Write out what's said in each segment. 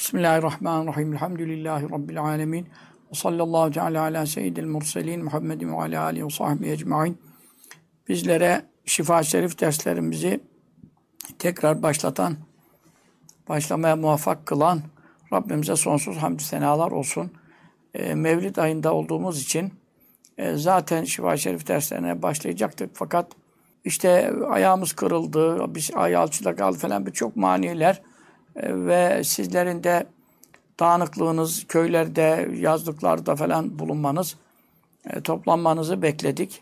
Bismillahirrahmanirrahim. Elhamdülillahi Rabbil alemin. Ve sallallahu teala ala seyyidil murselin Muhammedin ve ala alihi ve sahbihi ecmain. Bizlere şifa şerif derslerimizi tekrar başlamaya muvaffak kılan Rabbimize sonsuz hamdü senalar olsun. Mevlid ayında olduğumuz için zaten şifa şerif derslerine başlayacaktık. Fakat işte ayağımız kırıldı, biz ay alçıda kaldı falan birçok maniler ve sizlerin de dağınıklığınız, köylerde, yazlıklarda falan bulunmanız, toplanmanızı bekledik.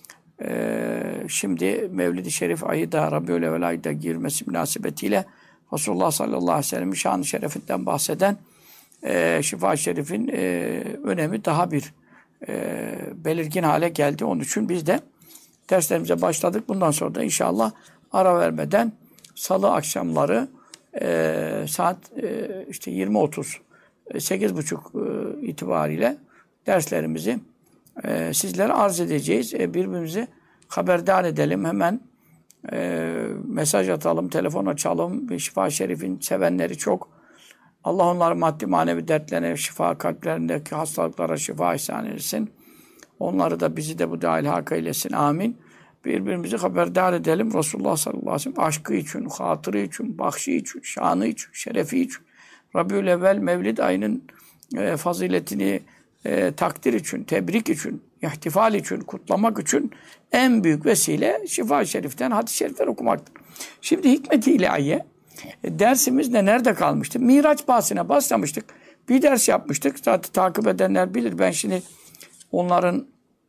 Şimdi Mevlid-i Şerif ayı da Rabiülevvel ayı da girmesi münasebetiyle Resulullah sallallahu aleyhi ve sellem'in şan-ı şerefinden bahseden Şifa-i Şerif'in önemi daha bir belirgin hale geldi. Onun için biz de derslerimize başladık. Bundan sonra da inşallah ara vermeden salı akşamları saat işte 20.30 8.30 itibariyle derslerimizi sizlere arz edeceğiz. Birbirimizi haberdar edelim. Hemen mesaj atalım, telefon açalım. Şifa-i Şerif'in sevenleri çok. Allah onların maddi manevi dertlerine şifa, kalplerindeki hastalıklara şifa ihsan etsin. Onları da bizi de bu dahil hak eylesin. Amin. Birbirimizi haberdar edelim. Resulullah sallallahu aleyhi ve sellem aşkı için, hatırı için, bahşi için, şanı için, şerefi için. Rabiülevvel Mevlid ayının faziletini takdir için, tebrik için, ihtifal için, kutlamak için en büyük vesile Şifa-i Şerif'ten, hadis-i şerifler okumaktır. Şimdi hikmet-i ilahiye dersimiz de nerede kalmıştı? Miraç bahsine başlamıştık. Bir ders yapmıştık. Zaten takip edenler bilir. Ben şimdi onların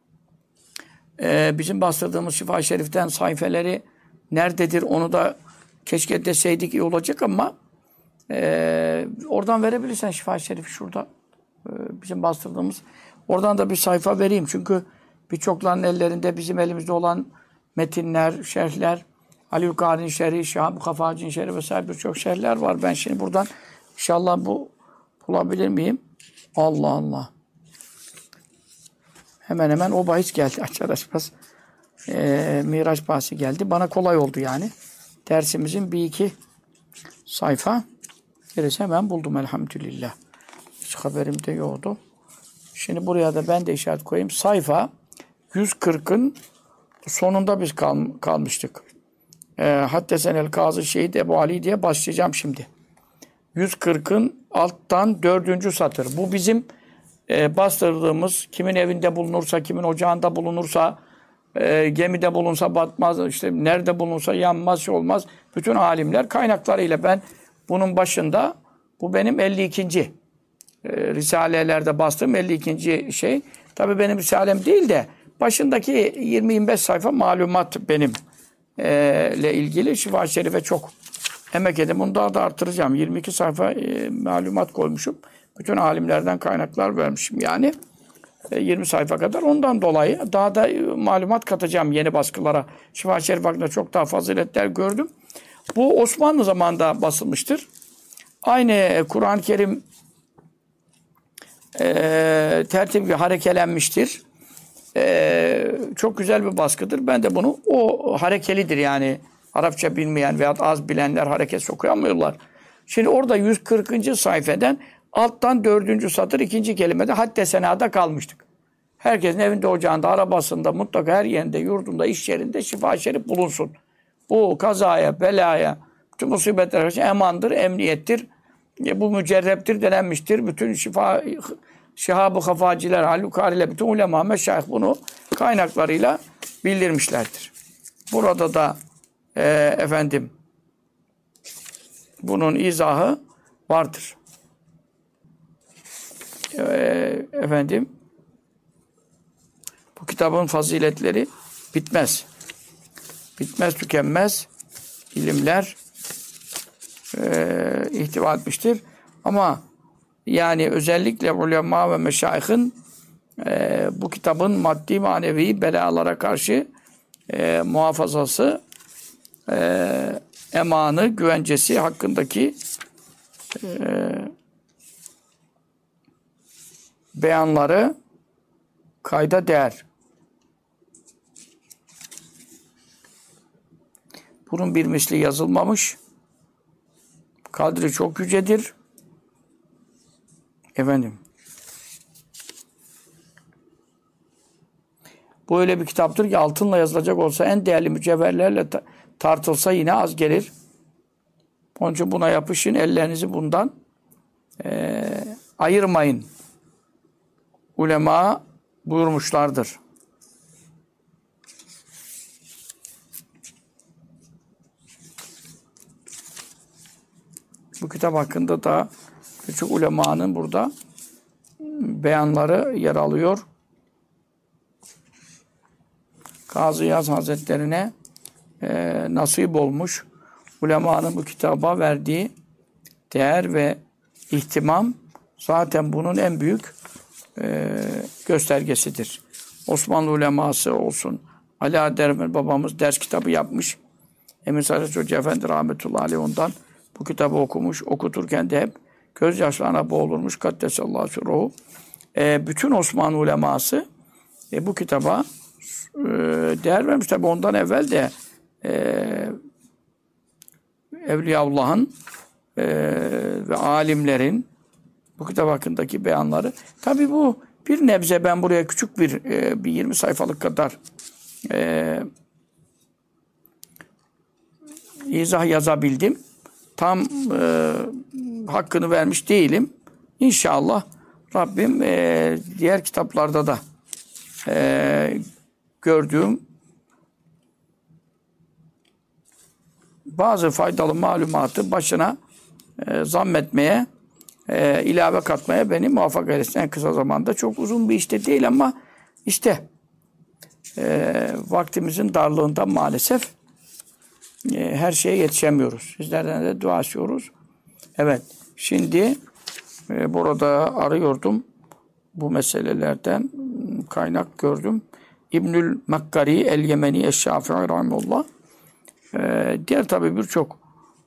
bizim bastırdığımız Şifa-i Şerif'ten sayfeleri nerededir onu da keşke deseydik iyi olacak ama oradan verebilirsen Şifa-i Şerif şurada bizim bastırdığımız. Oradan da bir sayfa vereyim. Çünkü birçokların ellerinde bizim elimizde olan metinler, şerhler, Ali Yukari'nin şerhi, Şahab-ı Kafacı'nın şerhi vesaire birçok şerhler var. Ben şimdi buradan inşallah bulabilir miyim? Allah Allah. Hemen hemen o bahis geldi açar açmaz. Miraç bahsi geldi. Bana kolay oldu yani. Dersimizin bir iki sayfa. Gerisi hemen buldum elhamdülillah. Hiç haberim de yoktu. Şimdi buraya da ben de işaret koyayım. Sayfa 140'ın sonunda biz kalmıştık. Haddesenel Kazı Şehit Ebu Ali diye başlayacağım şimdi. 140'ın alttan 4. satır. Bu bizim bastırdığımız, kimin evinde bulunursa, kimin ocağında bulunursa, gemide bulunsa batmaz, işte nerede bulunsa yanmaz, şey olmaz. Bütün alimler kaynaklarıyla ben bunun başında, bu benim 52. Risalelerde bastığım 52. şey. Tabii benim risalem değil de başındaki 20-25 sayfa malumat benim ile ilgili. Şifa-i Şerif'e çok emek edin. Bunu daha da artıracağım. 22 sayfa malumat koymuşum. Bütün alimlerden kaynaklar vermişim yani. 20 sayfa kadar. Ondan dolayı daha da malumat katacağım yeni baskılara. Şifa-i Şerif hakkında çok daha faziletler gördüm. Bu Osmanlı zamanında basılmıştır. Aynı Kur'an-ı Kerim tertip harekelenmiştir. Çok güzel bir baskıdır. Ben de bunu o harekelidir yani. Arapça bilmeyen veya az bilenler hareket sokuyamıyorlar. Şimdi orada 140. sayfeden alttan 4. satır 2. kelimede hadde senada kalmıştık. Herkesin evinde, ocağında, arabasında, mutlaka her yerinde, yurdunda, iş yerinde Şifa-i Şerif bulunsun. Bu kazaya, belaya, bütün musibetler karşı emandır, emniyettir. Bu mücerreptir denenmiştir. Bütün Şihab-ı Hafaciler, Halukariler, bütün ulema, meşayih bunu kaynaklarıyla bildirmişlerdir. Burada da bunun izahı vardır. Bu kitabın faziletleri bitmez. Bitmez, tükenmez ilimler ihtiva etmiştir. Ama yani özellikle ulema ve meşayihin bu kitabın maddi manevi belalara karşı muhafazası, emanı, güvencesi hakkındaki beyanları kayda değer. Bunun bir misli yazılmamış. Kadri çok yücedir. Efendim. Bu öyle bir kitaptır ki altınla yazılacak olsa en değerli mücevherlerle tartılsa yine az gelir. Onun için buna yapışın, ellerinizi bundan ayırmayın. Ulema buyurmuşlardır. Bu kitap hakkında da birçok ulemanın burada beyanları yer alıyor. Kazı İyaz Hazretlerine nasip olmuş. Ulemanın bu kitaba verdiği değer ve ihtimam zaten bunun en büyük göstergesidir. Osmanlı uleması olsun. Ali Adermer babamız ders kitabı yapmış. Emin Sarıç Hoca Efendi rahmetullahi aleyh ondan bu kitabı okumuş. Okuturken de hep gözyaşlarına boğulurmuş. Kaddesallahu sürruhu. Bütün Osmanlı uleması bu kitaba değer vermiş. Tabi ondan evvel de Evliyaullah'ın ve alimlerin bu kitap hakkındaki beyanları. Tabi bu bir nebze ben buraya küçük bir 20 sayfalık kadar izah yazabildim. Tam hakkını vermiş değilim. İnşallah Rabbim diğer kitaplarda da gördüğüm bazı faydalı malumatı başına zammetmeye, ilave katmaya beni muvaffak eylesin. En kısa zamanda çok uzun bir işte değil ama işte vaktimizin darlığından maalesef her şeye yetişemiyoruz. Sizlerden de dua ediyoruz. Evet, şimdi burada arıyordum. Bu meselelerden kaynak gördüm. İbnül Makkari el-Yemeni eş-Şafii rahimehullah. Diğer tabi birçok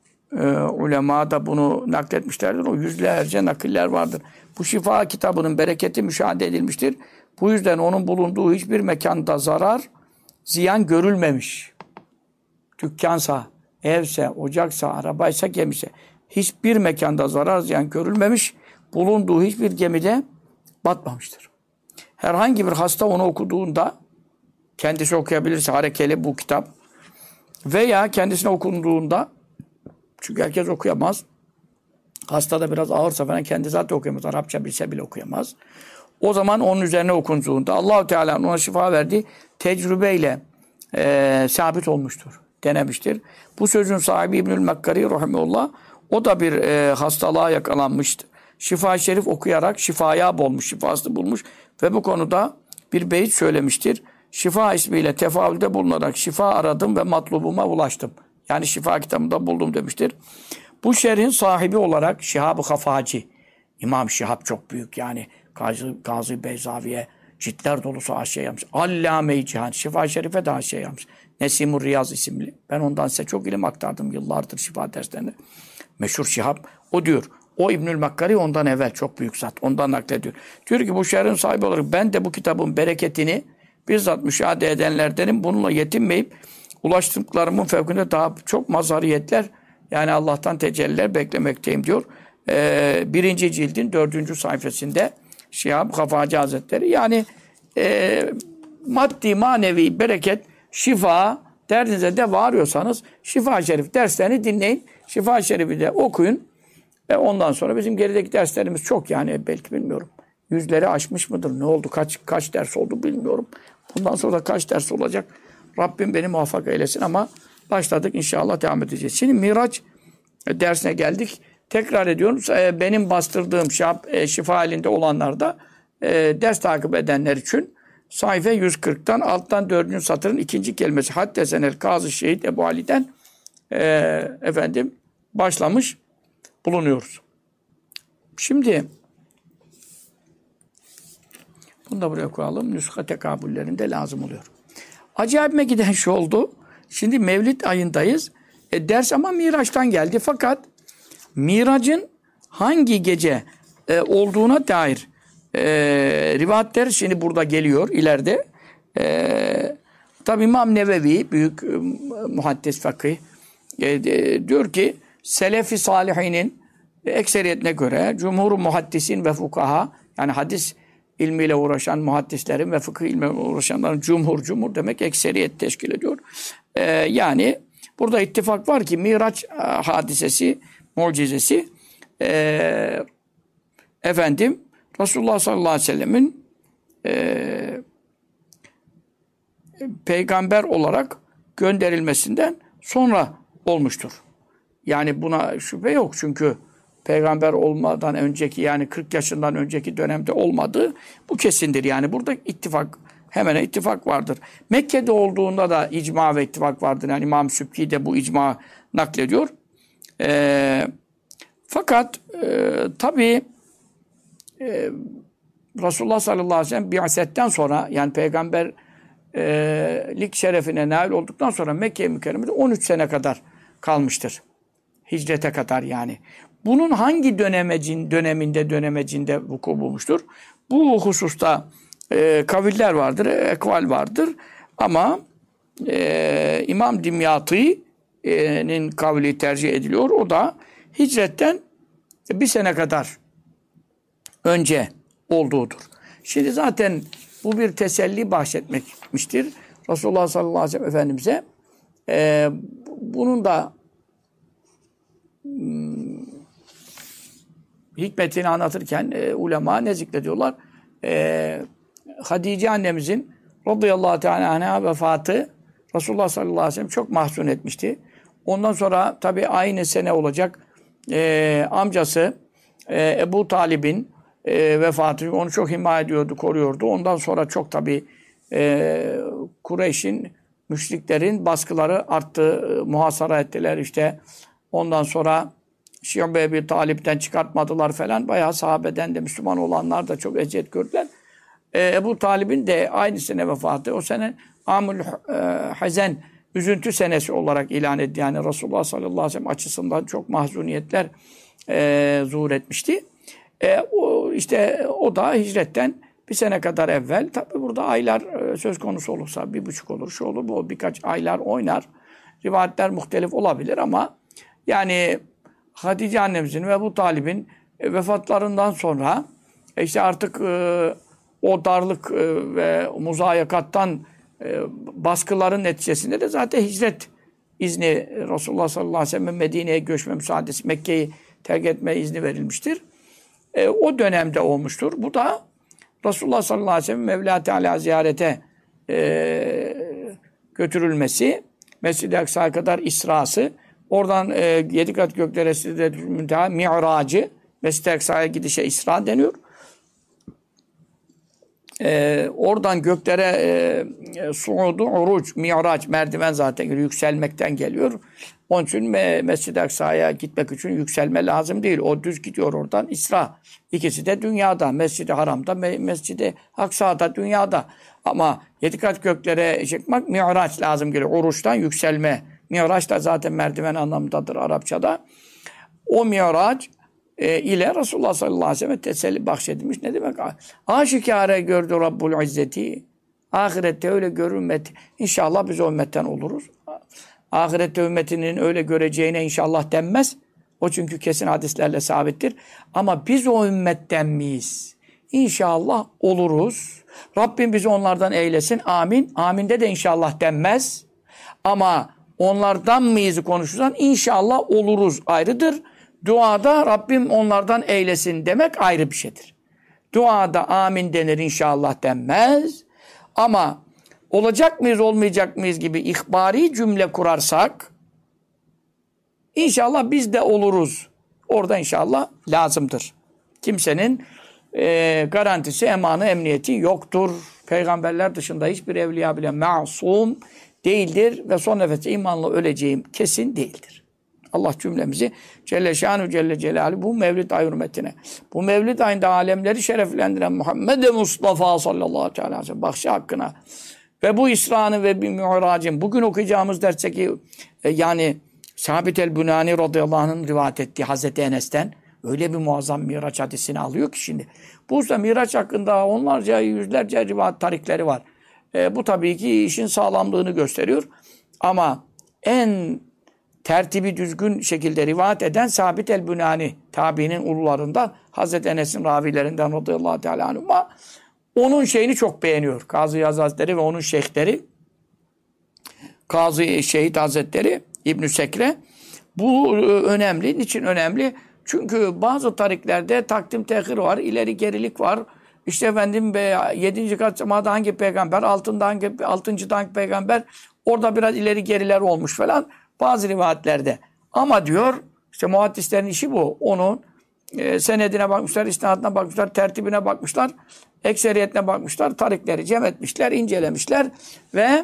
ulema da bunu nakletmişlerdir. O yüzlerce nakiller vardır. Bu şifa kitabının bereketi müşahede edilmiştir. Bu yüzden onun bulunduğu hiçbir mekanda zarar, ziyan görülmemiş. Dükkansa, evse, ocaksa, arabaysa, gemisi. Hiçbir mekanda zarar, ziyan görülmemiş. Bulunduğu hiçbir gemide batmamıştır. Herhangi bir hasta onu okuduğunda, kendisi okuyabilirse harekeli bu kitap, veya kendisine okunduğunda, çünkü herkes okuyamaz. Hasta da biraz ağırsa falan kendi zaten okuyamaz. Arapça bilse bile okuyamaz. O zaman onun üzerine okunduğunda Allah-u Teala'nın ona şifa verdiği tecrübeyle sabit olmuştur. Denemiştir. Bu sözün sahibi İbnül Makkari rahimehullah, o da bir hastalığa yakalanmıştı. Şifa-i Şerif okuyarak şifaya bulmuş, şifasını bulmuş ve bu konuda bir beyit söylemiştir. Şifa ismiyle tefavülde bulunarak şifa aradım ve matlubuma ulaştım. Yani şifa kitabında buldum demiştir. Bu şerhin sahibi olarak Şihab-ı Hafaci, İmam Şihab çok büyük yani Gazi Beyzavi'ye ciltler dolusu haşiye yapmış. Allame-i Cihan, Şifa-i Şerif'e de haşiye yapmış. Nesim-ur Riyaz isimli. Ben ondan size çok ilim aktardım yıllardır şifa derslerinde. Meşhur Şihab. O diyor. O İbnül Makkari ondan evvel çok büyük zat. Ondan naklediyor. Diyor ki bu şerhin sahibi olarak ben de bu kitabın bereketini bizzat müşahede edenlerdenim. Bununla yetinmeyip ulaştıklarımın fevkinde daha çok mazhariyetler yani Allah'tan tecelliler beklemekteyim diyor. Birinci cildin 4. sayfasında Şihab Hafaci Hazretleri. Yani maddi manevi bereket, şifa derdinize deva arıyorsanız Şifa-i Şerif derslerini dinleyin. Şifa-i Şerif'i de okuyun. Ve ondan sonra bizim gerideki derslerimiz çok yani belki bilmiyorum. Yüzleri aşmış mıdır? Ne oldu? Kaç ders oldu bilmiyorum. Bundan sonra da kaç ders olacak? Rabbim beni muvaffak eylesin ama başladık inşallah devam edeceğiz. Şimdi Miraç dersine geldik. Tekrar ediyorum. Benim bastırdığım şifa halinde olanlarda ders takip edenler için sayfa 140'tan alttan 4. satırın 2. kelimesi Haddesenel Kazı Şehit Ebu Ali'den başlamış bulunuyoruz. Şimdi bunu da buraya koyalım. Nüsha tekabüllerinde lazım oluyor. Acayipme giden şu oldu. Şimdi Mevlid ayındayız. Ders ama Miraç'tan geldi. Fakat Mirac'ın hangi gece olduğuna dair rivayetler şimdi burada geliyor ileride. Tabi İmam Nevevi büyük muhaddis fakih diyor ki Selefi Salihinin ekseriyetine göre cumhur muhaddisin ve fukaha, yani hadis ilmiyle uğraşan muhaddislerin ve fıkıh ilmiyle uğraşanların cumhur demek ekseriyet teşkil ediyor. Yani burada ittifak var ki Miraç hadisesi, mucizesi Resulullah sallallahu aleyhi ve sellemin peygamber olarak gönderilmesinden sonra olmuştur. Yani buna şüphe yok çünkü peygamber olmadan önceki, yani 40 yaşından önceki dönemde olmadığı bu kesindir. Yani burada ittifak, hemen ittifak vardır. Mekke'de olduğunda da icma ve ittifak vardır. Yani İmam Sübki de bu icma naklediyor. Fakat tabii Resulullah sallallahu aleyhi ve sellem bi'asetten sonra, yani peygamberlik şerefine nail olduktan sonra Mekke-i Mükerreme'de 13 sene kadar kalmıştır. Hicrete kadar yani. Bunun hangi dönemecinde vuku bulmuştur? Bu hususta kaviller vardır, ekval vardır. Ama İmam Dimyati'nin kavli tercih ediliyor. O da hicretten bir sene kadar önce olduğudur. Şimdi zaten bu bir teselli bahşetmekmiştir. Resulullah sallallahu aleyhi ve sellem Efendimiz'e bunun da hikmetini anlatırken ulema ne zikrediyorlar? Hatice annemizin radıyallahu teala anha vefatı Resulullah sallallahu aleyhi ve sellem çok mahzun etmişti. Ondan sonra tabi aynı sene olacak amcası Ebu Talib'in vefatı, onu çok himaye ediyordu, koruyordu. Ondan sonra çok tabi Kureyş'in, müşriklerin baskıları arttı, muhasara ettiler işte. Ondan sonra Şibe Ebu Talib'den çıkartmadılar falan. Bayağı sahabeden de Müslüman olanlar da çok eziyet gördüler. Ebu Talib'in de aynı sene vefatı. O sene Amul Hazen, üzüntü senesi olarak ilan edildi. Yani Resulullah sallallahu aleyhi ve sellem açısından çok mahzuniyetler zuhur etmişti. O da hicretten bir sene kadar evvel. Tabi burada aylar söz konusu olursa 1,5 olur, şu olur, bu birkaç aylar oynar. Rivayetler muhtelif olabilir ama yani Hatice annemizin ve Ebu Talib'in vefatlarından sonra işte artık o darlık ve muzayakattan baskıların neticesinde de zaten hicret izni, Resulullah sallallahu aleyhi ve sellem'in Medine'ye göçme müsaadesi, Mekke'yi terk etme izni verilmiştir. O dönemde olmuştur. Bu da Resulullah sallallahu aleyhi ve sellem Mevla Teala ziyarete götürülmesi, Mescid-i Aksa'ya kadar İsra'sı, oradan 7 kat göklere Sidretül Münteha, Mi'racı, Mescid-i Aksa'ya gidişe İsra deniyor. Oradan göklere suudu, uruc, mi'rac, merdiven zaten yükselmekten geliyor. Onun için Mescid-i Aksa'ya gitmek için yükselme lazım değil. O düz gidiyor oradan İsra. İkisi de dünyada. Mescid-i Haram'da, Mescid-i Aksa'da dünyada. Ama 7 kat göklere çıkmak mi'rac lazım geliyor. Uruçtan yükselme. Mi'rac da zaten merdiven anlamındadır Arapçada. O mi'rac ile Resulullah sallallahu aleyhi ve sellem teselli bahşedilmiş. Ne demek? Aşikare gördü Rabbul İzzeti. Ahirette öyle görünmedi. İnşallah biz o ümmetten oluruz. Ahirette ümmetinin öyle göreceğine inşallah denmez. O çünkü kesin hadislerle sabittir. Ama biz o ümmetten miyiz? İnşallah oluruz. Rabbim bizi onlardan eylesin. Amin. Aminde de inşallah denmez. Ama onlardan mıyız konuşursan inşallah oluruz ayrıdır. Duada Rabbim onlardan eylesin demek ayrı bir şeydir. Duada amin denir, inşallah denmez. Ama olacak mıyız, olmayacak mıyız gibi ihbari cümle kurarsak inşallah biz de oluruz. Orada inşallah lazımdır. Kimsenin garantisi, emanı, emniyeti yoktur. Peygamberler dışında hiçbir evliya bile masum değildir ve son nefeste imanla öleceğim kesin değildir. Allah cümlemizi Celle Şanu Celle Celaluhu bu mevlid ayı hürmetine, bu mevlid ayında alemleri şereflendiren Muhammed Mustafa sallallahu aleyhi ve sellem bahşi hakkına ve bu İsra'nın ve bir Mi'rac'ın bugün okuyacağımız dersteki yani Sabit el-Bunani radıyallahu anh'ın rivayet ettiği Hazreti Enes'ten öyle bir muazzam Miraç hadisini alıyor ki şimdi. Bu da Miraç hakkında onlarca, yüzlerce rivayet tarikleri var. Bu tabii ki işin sağlamlığını gösteriyor. Ama en tertibi düzgün şekilde rivayet eden Sabit el-Bünani tabiinin ulularından Hazreti Enes'in ravilerinden radıyallahu teala anhuma onun şeyini çok beğeniyor. Kazı Iyaz Hazretleri ve onun şeyhleri Kazı Şehit Hazretleri İbn-i Sekre. Bu önemli. Niçin önemli? Çünkü bazı tariklerde takdim tehir var, ileri gerilik var. İşte efendim 7. kat semada hangi peygamber, 6. hangi peygamber, orada biraz ileri geriler olmuş falan bazı rivayetlerde. Ama diyor işte muhaddislerin işi bu. Onun senedine bakmışlar, isnadına bakmışlar, tertibine bakmışlar, ekseriyetine bakmışlar, tarikleri cem etmişler, incelemişler ve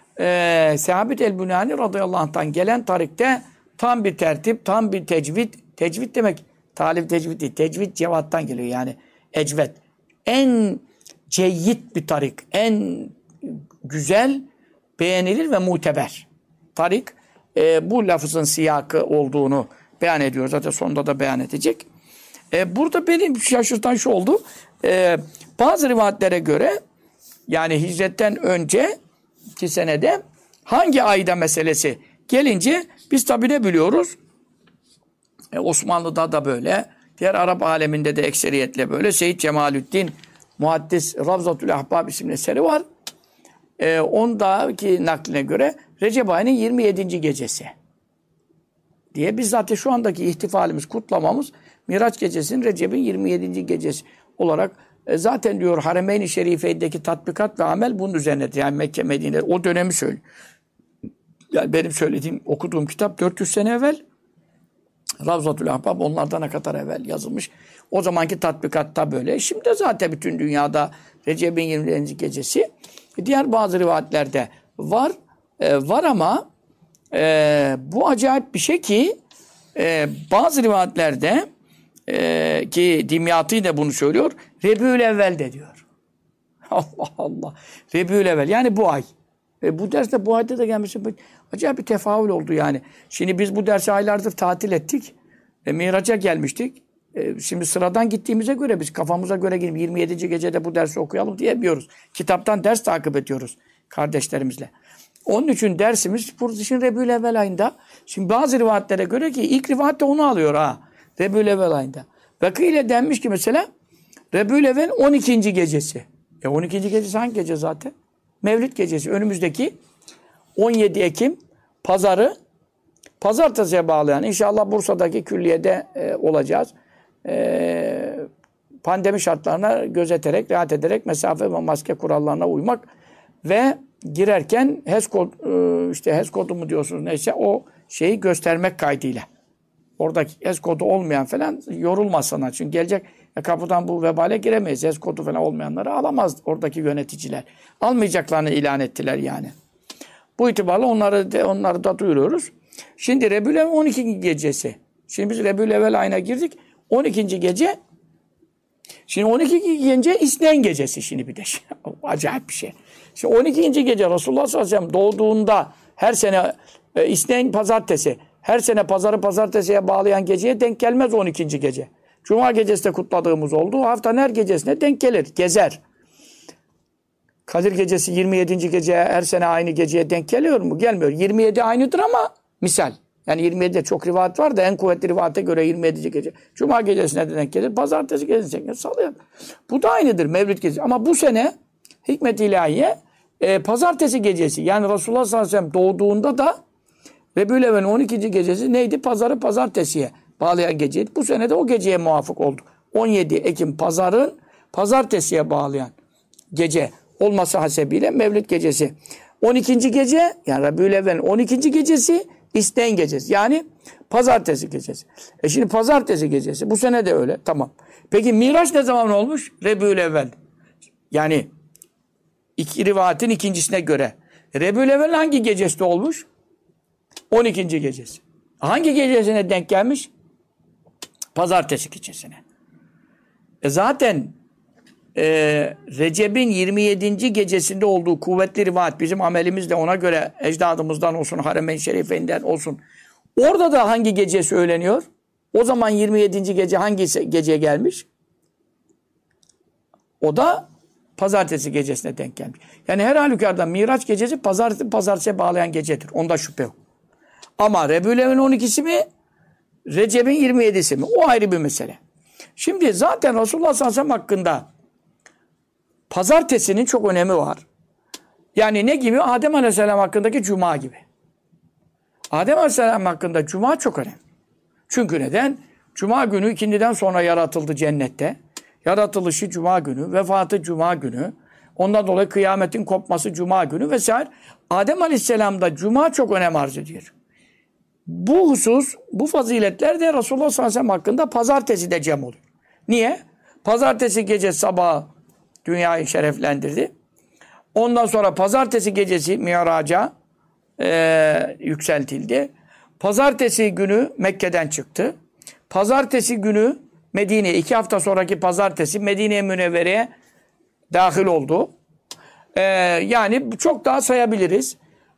Sabit el-Bünani radıyallahu anh'tan gelen tarikte tam bir tertip, tam bir tecvid. Tecvid demek talif tecvid değil. Tecvid cevattan geliyor yani. Ecvet. En ceyyid bir tarik. En güzel, beğenilir ve muteber tarik. Bu lafızın siyakı olduğunu beyan ediyor. Zaten sonunda da beyan edecek. Burada benim şaşırtan şu oldu. Bazı rivayetlere göre yani hicretten önceki senede hangi ayda meselesi gelince biz tabi ne biliyoruz? Osmanlı'da da böyle. Diğer Arap aleminde de ekseriyetle böyle. Seyyid Cemalüddin Muhaddis Ravzatül Ahbab isimli eseri var. Ondaki nakline göre Recep ayının 27. gecesi diye biz zaten şu andaki ihtifalimiz, kutlamamız Miraç gecesinin Recep'in 27. gecesi olarak zaten diyor Haremeyn-i Şerife'deki tatbikat ve amel bunun üzerinedir. Yani Mekke, Medine o dönemi söylüyor. Yani benim söylediğim, okuduğum kitap 400 sene evvel. Ravzatül Ahbab onlardan ne kadar evvel yazılmış. O zamanki tatbikatta böyle. Şimdi zaten bütün dünyada Recep'in 27. gecesi. Diğer bazı rivayetlerde var. Var ama bu acayip bir şey ki bazı rivayetlerde ki Dimyati de bunu söylüyor. Rebül-Evvel de diyor. Allah Allah. Rebül-Evvel yani bu ay. Bu derste bu ayda da gelmesi acayip bir tefavül oldu yani. Şimdi biz bu dersi aylardır tatil ettik. Miraç'a gelmiştik. Şimdi sıradan gittiğimize göre biz kafamıza göre gidip 27. gecede bu dersi okuyalım diyemiyoruz. Kitaptan ders takip ediyoruz kardeşlerimizle. Onun için dersimiz burada şimdi Rebül-Evvel ayında. Şimdi bazı rivayetlere göre ki ilk rivayette onu alıyor ha. Rebül-Evvel ayında. Vakıyla denmiş ki mesela Rebül-Evvel 12. gecesi. 12. gecesi hangi gece zaten? Mevlid gecesi. Önümüzdeki 17 Ekim pazarı pazartesiye bağlayan inşallah Bursa'daki külliyede olacağız. Pandemi şartlarına gözeterek, rahat ederek mesafe ve maske kurallarına uymak ve girerken HES kod, işte HES kodu mu diyorsunuz neyse o şeyi göstermek kaydıyla. Oradaki HES kodu olmayan falan yorulmasınlar. Çünkü gelecek kapıdan bu vebale giremeyiz. HES kodu falan olmayanları alamaz oradaki yöneticiler. Almayacaklarını ilan ettiler yani. Bu itibarla onları da duyuruyoruz. Şimdi Rebül-Evvel 12. gecesi. Şimdi biz Rebül-Evvel ayına girdik. 12. gece. Şimdi 12. gece İsnen gecesi şimdi bir de. Acayip bir şey. Şimdi 12. gece Resulullah sallallahu aleyhi ve sellem doğduğunda her sene İsnen pazartesi. Her sene pazarı pazartesiye bağlayan geceye denk gelmez 12. gece. Cuma gecesi de kutladığımız oldu. Haftanın her gecesine denk gelir. Gezer. Kadir gecesi 27. geceye her sene aynı geceye denk geliyor mu? Gelmiyor. 27 aynıdır ama misal. Yani 27'de çok rivayet var da en kuvvetli rivayete göre 27. gece. Cuma gecesine de denk gelir. Pazartesi gecesine denk gelir. Salı. Bu da aynıdır Mevlid gecesi. Ama bu sene hikmet-i ilahiye pazartesi gecesi. Yani Resulullah sallallahu aleyhi ve sellem doğduğunda da Rebül-Evvel'in 12. gecesi neydi? Pazarı pazartesiye bağlayan geceydi. Bu sene de o geceye muvafık oldu. 17 Ekim pazarın pazartesiye bağlayan gece olması hasebiyle Mevlid gecesi. 12. gece yani Rebül-Evvel'in 12. gecesi İsnen gecesi. Yani pazartesi gecesi. Şimdi pazartesi gecesi. Bu sene de öyle. Tamam. Peki Miraç ne zaman olmuş? Rebül-Evvel. Yani iki rivayetin ikincisine göre. Rebül-Evvel hangi gecesi olmuş? 12. gecesi. Hangi gecesine denk gelmiş? Pazartesi gecesine. Zaten Recep'in 27. gecesinde olduğu kuvvetli rivayet bizim amelimiz de ona göre ecdadımızdan olsun, Haremeyn-i Şerife'inden olsun. Orada da hangi gece söyleniyor? O zaman 27. gece hangi geceye gelmiş? O da pazartesi gecesine denk gelmiş. Yani her halükarda Miraç gecesi pazartesiye bağlayan gecedir. Onda şüphe yok. Ama Rebülev'in 12'si mi? Recep'in 27'si mi? O ayrı bir mesele. Şimdi zaten Resulullah sallallahu aleyhi ve sellem hakkında pazartesinin çok önemi var. Yani ne gibi? Adem aleyhisselam hakkındaki cuma gibi. Adem aleyhisselam hakkında cuma çok önemli. Çünkü neden? Cuma günü ikindiden sonra yaratıldı cennette. Yaratılışı cuma günü, vefatı cuma günü. Ondan dolayı kıyametin kopması cuma günü vesaire. Adem aleyhisselamda cuma çok önem arz ediyor. Bu husus, bu faziletler de Resulullah sallallahu aleyhi ve sellem hakkında pazartesi de cem oluyor. Niye? Pazartesi gece sabah dünyayı şereflendirdi. Ondan sonra pazartesi gecesi Mi'raca yükseltildi. Pazartesi günü Mekke'den çıktı. Pazartesi günü Medine, 2 hafta sonraki pazartesi Medine-i Münevvere'ye dahil oldu. Yani çok daha sayabiliriz.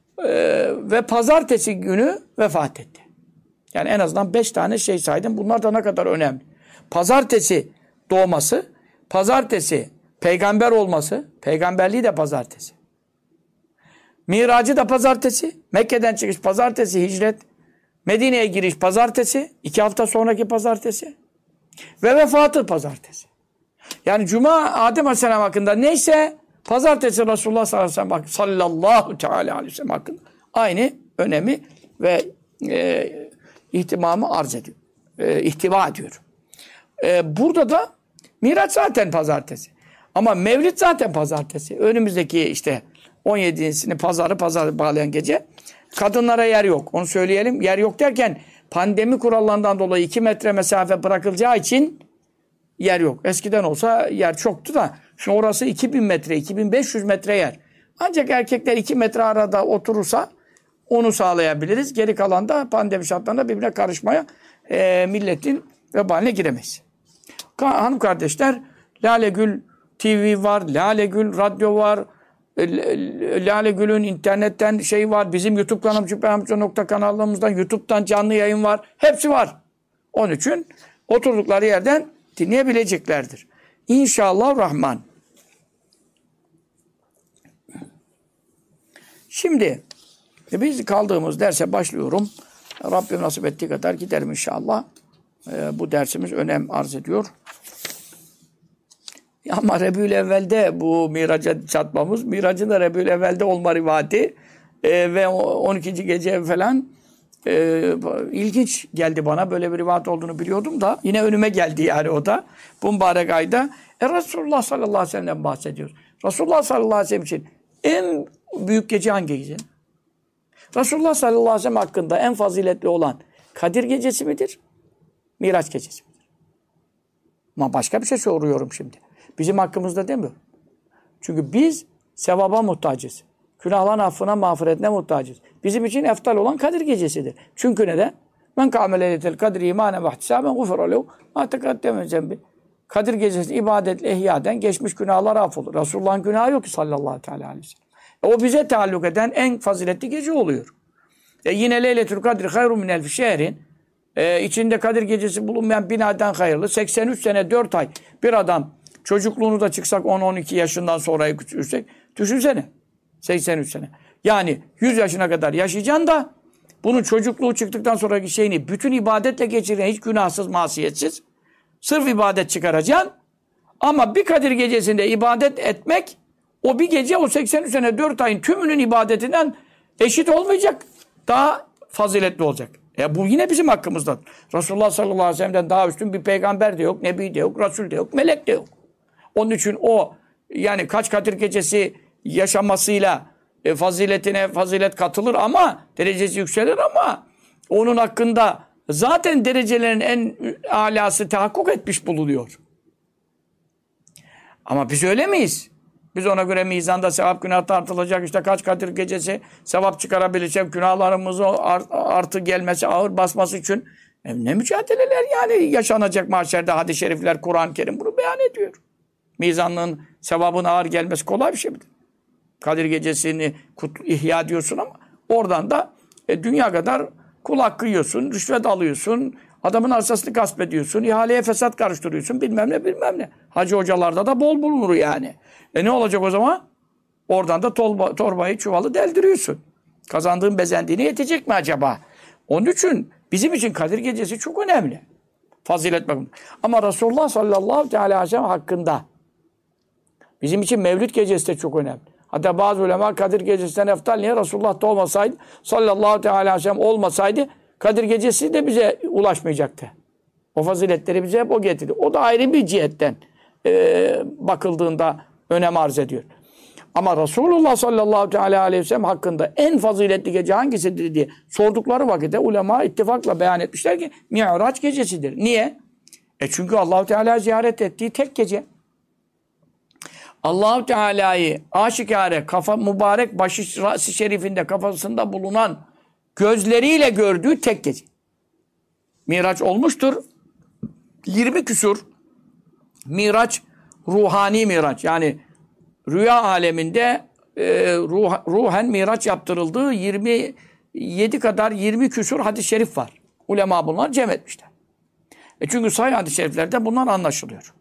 Ve pazartesi günü vefat etti. Yani en azından 5 tane şey saydım. Bunlar da ne kadar önemli. Pazartesi doğması, pazartesi peygamber olması, peygamberliği de pazartesi. Miracı da pazartesi, Mekke'den çıkış pazartesi, hicret, Medine'ye giriş pazartesi, 2 hafta sonraki pazartesi ve vefatı pazartesi. Yani Cuma Adem Aleyhisselam hakkında neyse pazartesi Resulullah sallallahu aleyhi ve sellem hakkında aynı önemi ve ihtimamı arz ediyor. İhtiva ediyor. Burada da Miraç zaten pazartesi. Ama Mevlid zaten pazartesi. Önümüzdeki işte 17'sini pazarı bağlayan gece. Kadınlara yer yok. Onu söyleyelim. Yer yok derken pandemi kurallarından dolayı 2 metre mesafe bırakılacağı için yer yok. Eskiden olsa yer çoktu da şimdi orası 2000 metre, 2500 metre yer. Ancak erkekler 2 metre arada oturursa onu sağlayabiliriz. Geri kalan da pandemi şartlarında birbirine karışmaya milletin vebaline giremeyiz. Hanım kardeşler, Lale Gül TV var, Lale Gül radyo var, Lale Gül'ün internetten şey var, bizim YouTube kanalımız kanalımızdan, YouTube'dan canlı yayın var. Hepsi var. Onun için oturdukları yerden dinleyebileceklerdir. İnşallah Rahman. Şimdi biz kaldığımız derse başlıyorum. Rabbim nasip ettiği kadar giderim inşallah. Bu dersimiz önem arz ediyor. Ama Rebülevvel'de bu miraca çatmamız, miracın da Rebülevvel'de olma rivayeti ve 12. gece falan ilginç geldi bana. Böyle bir rivayet olduğunu biliyordum da yine önüme geldi yani o da. Bu mübarek ayda Resulullah sallallahu aleyhi ve sellem'den bahsediyoruz. Resulullah sallallahu aleyhi ve sellem için en büyük gece hangi gece? Resulullah sallallahu aleyhi ve sellem hakkında en faziletli olan Kadir gecesi midir? Miraç gecesi midir? Ama başka bir şey soruyorum şimdi. Bizim hakkımızda demiyorum. Çünkü biz sevaba muhtacız. Günahların affına, mağfiretine muhtacız. Bizim için eftal olan Kadir gecesidir. Çünkü neden? Men kâme leyletel kadri imanen ve ihtisâben gufera lehu mâ teqaddeme zembi. Kadir gecesi ibadetle ihyaden geçmiş günahlar affolur. Resulullah'ın günahı yok ki sallallahu aleyhi ve sellem. O bize taalluk eden en faziletli gece oluyor. Yine Leyletül Kadri hayrun min elfi şehrin. İçinde Kadir gecesi bulunmayan 1000 aydan hayırlı. 83 sene 4 ay bir adam çocukluğunu da çıksak 10-12 yaşından sonra küçülsek düşünsene 83 sene. Yani 100 yaşına kadar yaşayacaksın da bunun çocukluğu çıktıktan sonraki şeyini bütün ibadetle geçiren hiç günahsız, masiyetsiz sırf ibadet çıkaracaksın. Ama bir Kadir gecesinde ibadet etmek o bir gece o 83 sene 4 ayın tümünün ibadetinden eşit olmayacak. Daha faziletli olacak. Bu yine bizim hakkımızda. Resulullah sallallahu aleyhi ve sellem'den daha üstün bir peygamber de yok, nebi de yok, resul de yok, melek de yok. Onun için o yani kaç Kadir gecesi yaşamasıyla faziletine fazilet katılır ama derecesi yükselir ama onun hakkında zaten derecelerin en alası tahakkuk etmiş bulunuyor. Ama biz öyle miyiz? Biz ona göre mizanda sevap günah tartılacak. İşte kaç Kadir gecesi sevap çıkarabilecek günahlarımızı artı gelmesi, ağır basması için ne mücadeleler yani yaşanacak mahşerde hadis-i şerifler, Kur'an-ı Kerim bunu beyan ediyor. Mizanlığın sevabın ağır gelmesi kolay bir şey midir? Kadir gecesini ihya diyorsun ama oradan da dünya kadar kul hakkı yiyorsun, rüşvet alıyorsun, adamın arsasını gasp ediyorsun, ihaleye fesat karıştırıyorsun, bilmem ne. Hacı hocalarda da bol bulunur yani. Ne olacak o zaman? Oradan da torbayı, çuvalı deldiriyorsun. Kazandığın bezendiğine yetecek mi acaba? Onun için bizim için Kadir Gecesi çok önemli. Fazilet bakımından. Ama Resulullah sallallahu aleyhi ve sellem hakkında bizim için Mevlid Gecesi de çok önemli. Hatta bazı ulema Kadir Gecesi'nden eftal niye? Resulullah da olmasaydı, sallallahu aleyhi ve sellem olmasaydı Kadir Gecesi de bize ulaşmayacaktı. O faziletleri bize hep o getirdi. O da ayrı bir cihetten bakıldığında önem arz ediyor. Ama Resulullah sallallahu aleyhi ve sellem hakkında en faziletli gece hangisidir diye sordukları vakitte ulema ittifakla beyan etmişler ki Mi'raç gecesidir. Niye? Çünkü Allah-u Teala ziyaret ettiği tek gece. Allah-u Teala'yı aşikare mübarek başı rası şerifinde kafasında bulunan gözleriyle gördüğü tek gece. Miraç olmuştur. 20 küsur Miraç, ruhani miraç. Yani rüya aleminde ruhen miraç yaptırıldığı 20 küsur hadis-i şerif var. Ulema bunlar cem etmişler. Çünkü sahih hadis-i şeriflerde bunlar anlaşılıyor.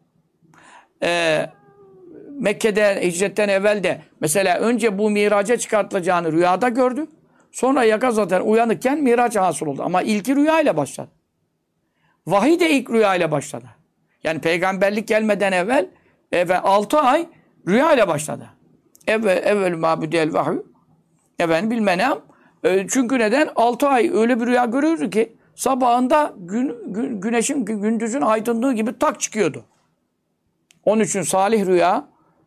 Mekke'de hicretten evvel de mesela önce bu miraca çıkartılacağını rüyada gördü. Sonra yakazaten uyanıkken miraç hasıl oldu. Ama ilki rüya ile başladı. Vahiy de ilk rüya ile başladı. Yani peygamberlik gelmeden evvel 6 ay rüya ile başladı. Evvel mabudel vahyu. Efendim bilmenem. Çünkü neden? 6 ay öyle bir rüya görüyordu ki sabahında güneşin, gündüzün aydınlığı gibi tak çıkıyordu. Onun için salih rüya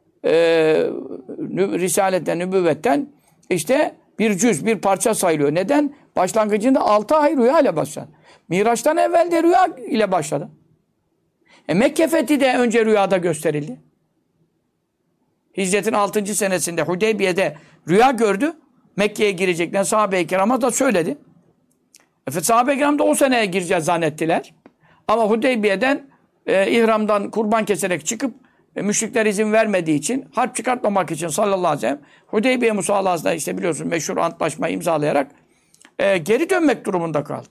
Risaletten, nübüvvetten işte bir parça sayılıyor. Neden? Başlangıcında 6 ay rüya ile başladı. Miraç'tan evvel de rüya ile başladı. Mekke fethi de önce rüyada gösterildi. Hicretin 6. senesinde Hudeybiye'de rüya gördü. Mekke'ye girecekler. Sahabe-i kirama da söyledi. Sahabe-i kiram da o seneye gireceğiz zannettiler. Ama Hudeybiye'den ihramdan kurban keserek çıkıp müşrikler izin vermediği için, harp çıkartmamak için sallallahu aleyhi ve sellem Hudeybiye musallasında işte biliyorsun meşhur antlaşma imzalayarak geri dönmek durumunda kaldı.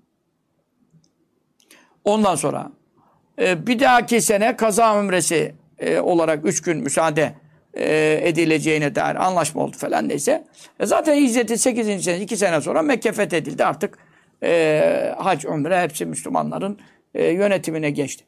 Ondan sonra bir dahaki sene kaza ümresi olarak 3 gün müsaade edileceğine dair anlaşma oldu falan neyse. Zaten hicretin 8. senesi 2 sene sonra Mekke fethedildi. Artık hac, umre hepsi Müslümanların yönetimine geçti.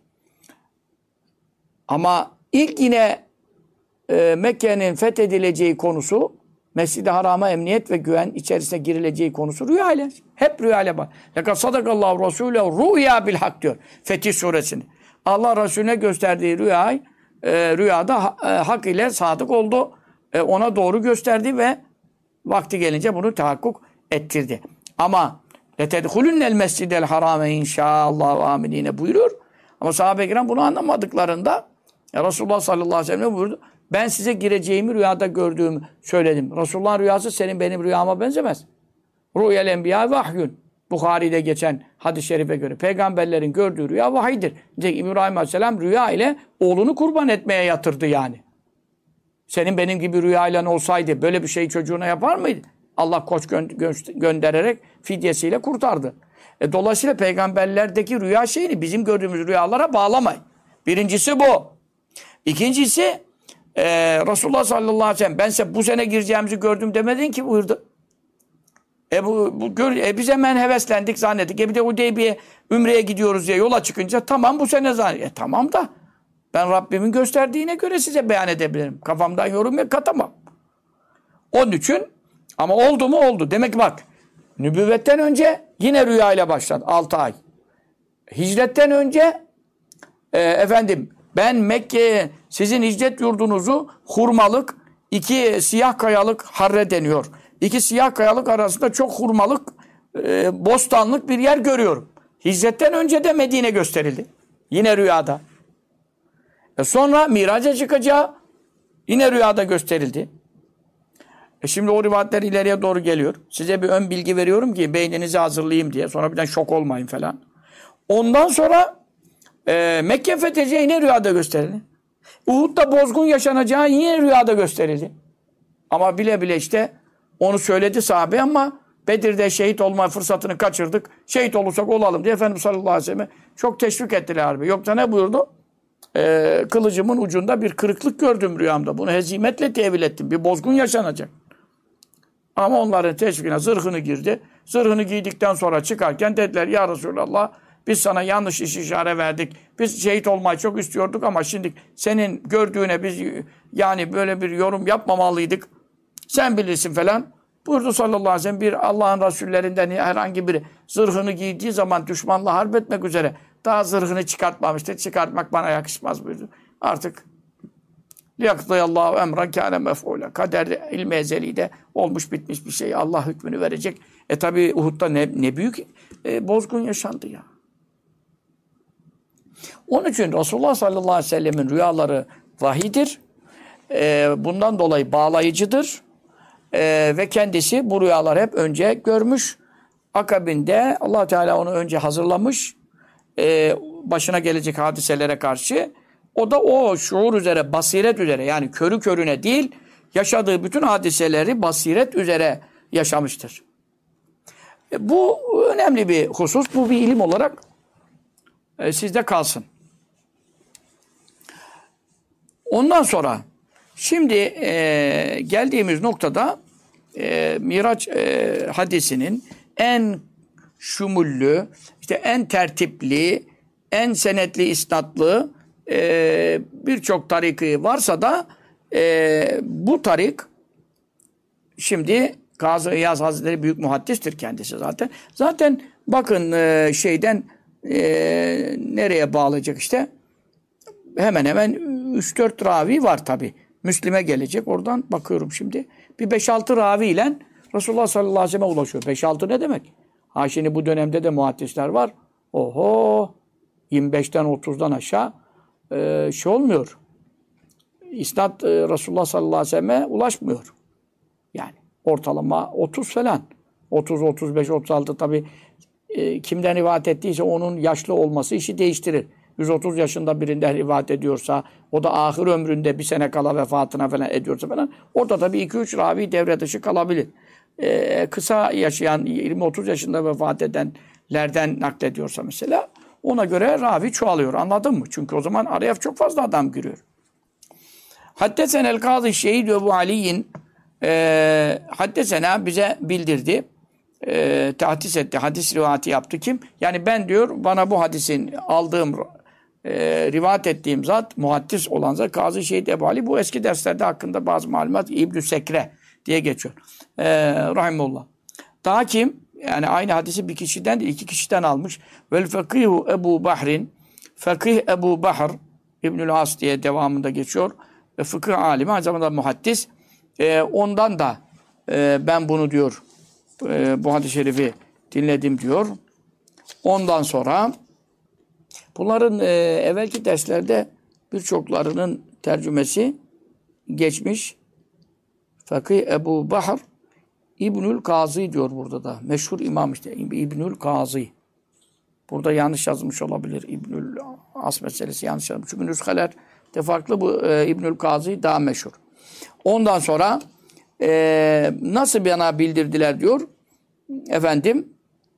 Ama ilk yine Mekke'nin fethedileceği konusu Mescid-i Haram'a emniyet ve güven içerisine girileceği konusu rüya ile. Hep rüya ile bak. Lekad sadakallahu Resulü rüya bil hak diyor. Fetih suresini. Allah Resulüne gösterdiği rüyada hak ile sadık oldu. Ona doğru gösterdi ve vakti gelince bunu tahakkuk ettirdi. Ama letedhulunnel mescidel harame inşaallah aminine buyuruyor. Ama sahabe-i kiram bunu anlamadıklarında Resulullah sallallahu aleyhi ve sellem buyurdu. Ben size gireceğimi rüyada gördüğümü söyledim. Resulullah'ın rüyası senin benim rüyama benzemez. Rüyel enbiya vahyun. Bukhari'de geçen hadis-i şerife göre peygamberlerin gördüğü rüya vahiydir. İbrahim aleyhisselam rüya ile oğlunu kurban etmeye yatırdı yani. Senin benim gibi rüyayla olsaydı böyle bir şeyi çocuğuna yapar mıydı? Allah koç göndererek fidyesiyle kurtardı. Dolayısıyla peygamberlerdeki rüya şeyini bizim gördüğümüz rüyalara bağlamayın. Birincisi bu. İkincisi Resulullah sallallahu aleyhi ve sellem ben size bu sene gireceğimizi gördüm demedin ki buyurdu. Biz hemen heveslendik zannettik. Bir de Hudeybiye Ümre'ye gidiyoruz diye yola çıkınca tamam bu sene zannettik. Tamam da ben Rabbimin gösterdiğine göre size beyan edebilirim. Kafamdan yorum katamam. Onun için ama oldu mu oldu. Demek ki bak nübüvvetten önce yine rüya ile başladı 6 ay. Hicretten önce ben Mekke'ye sizin hicret yurdunuzu hurmalık 2 siyah kayalık harre deniyor. 2 siyah kayalık arasında çok hurmalık bostanlık bir yer görüyorum. Hicretten önce de Medine gösterildi. Yine rüyada. Sonra miraca çıkacağı yine rüyada gösterildi. Şimdi o rivayetler ileriye doğru geliyor. Size bir ön bilgi veriyorum ki beyninizi hazırlayayım diye. Sonra birden şok olmayın falan. Ondan sonra Mekke fethedeceği yine rüyada gösterildi. Uhud'da bozgun yaşanacağı yine rüyada gösterildi. Ama bile bile işte onu söyledi sahabe ama Bedir'de şehit olma fırsatını kaçırdık. Şehit olursak olalım diye Efendimiz sallallahu aleyhi ve sellem çok teşvik ettiler harbi. Yoksa ne buyurdu? Kılıcımın ucunda bir kırıklık gördüm rüyamda. Bunu hezimetle tevil ettim. Bir bozgun yaşanacak. Ama onların teşvikine zırhını girdi. Zırhını giydikten sonra çıkarken dediler ya Resulallah biz sana yanlış işaret verdik. Biz şehit olmayı çok istiyorduk ama şimdi senin gördüğüne biz yani böyle bir yorum yapmamalıydık. Sen bilirsin falan. Buyurdu sallallahu aleyhi ve sellem bir Allah'ın Resullerinden herhangi biri zırhını giydiği zaman düşmanla harp etmek üzere daha zırhını çıkartmamıştı. Çıkartmak bana yakışmaz buyurdu. Artık liyakdıyallahu emran kâne mef'ûle. Kader ilmi ezeli'de olmuş bitmiş bir şey. Allah hükmünü verecek. Tabi Uhud'da ne büyük bozgun yaşandı ya. Onun için Resulullah sallallahu aleyhi ve sellemin rüyaları vahidir. Bundan dolayı bağlayıcıdır. Ve kendisi bu rüyaları hep önce görmüş. Akabinde Allah Teala onu önce hazırlamış. Başına gelecek hadiselere karşı. O da o şuur üzere, basiret üzere yani körü körüne değil, yaşadığı bütün hadiseleri basiret üzere yaşamıştır. Bu önemli bir husus. Bu bir ilim olarak sizde kalsın. Ondan sonra şimdi geldiğimiz noktada Miraç hadisinin en şumullü, işte en tertipli, en senetli, isnatlı birçok tariki varsa da bu tarik şimdi Kazı İyaz Hazretleri büyük muhaddistir kendisi zaten. Zaten bakın şeyden nereye bağlayacak işte hemen hemen 3-4 ravi var tabi. Müslim'e gelecek. Oradan bakıyorum şimdi. Bir 5-6 ravi ile Resulullah sallallahu aleyhi ve sellem'e ulaşıyor. 5-6 ne demek? Ha şimdi bu dönemde de muhaddisler var. Oho! 25'ten 30'dan aşağı şey olmuyor. İsnad Resulullah sallallahu aleyhi ve sellem'e ulaşmıyor. Yani ortalama 30 falan. 30, 35, 36 tabi kimden rivayet ettiyse onun yaşlı olması işi değiştirir. 130 yaşında birinden rivayet ediyorsa, o da ahir ömründe bir sene kala vefatına falan ediyorsa falan, orada tabii 2-3 ravi devre dışı kalabilir. Kısa yaşayan, 20-30 yaşında vefat edenlerden naklediyorsa mesela, ona göre ravi çoğalıyor. Anladın mı? Çünkü o zaman araya çok fazla adam giriyor. Haddesenel Kâzı Şehid Ebu Ali'nin haddesena bize bildirdi. Tahdis etti. Hadis rivayeti yaptı kim? Yani ben diyor bana bu hadisin aldığım rivayet ettiğim zat muhaddis olan zat Kazı Şehid Ebu Ali. Bu eski derslerde hakkında bazı malumat İbn-i Sekre diye geçiyor. Rahimullah. Daha kim? Yani aynı hadisi bir kişiden değil, 2 kişiden almış. Vel fakihu Ebu Bahrin. Fakih Ebu Bahr İbnül As diye devamında geçiyor. Fıkıh alimi, aynı zamanda muhaddis. Ondan da ben bunu diyor bu hadis-i şerifi dinledim diyor. Ondan sonra bunların evvelki derslerde birçoklarının tercümesi geçmiş. Fakih Ebu Bahr İbnül Kazı diyor burada da. Meşhur imam işte İbnül Kazı. Burada yanlış yazmış olabilir. İbnül As meselesi yanlış yazmış. Çünkü nüsheler de farklı. Bu İbnül Kazı daha meşhur. Ondan sonra nasıl bana bildirdiler diyor. Efendim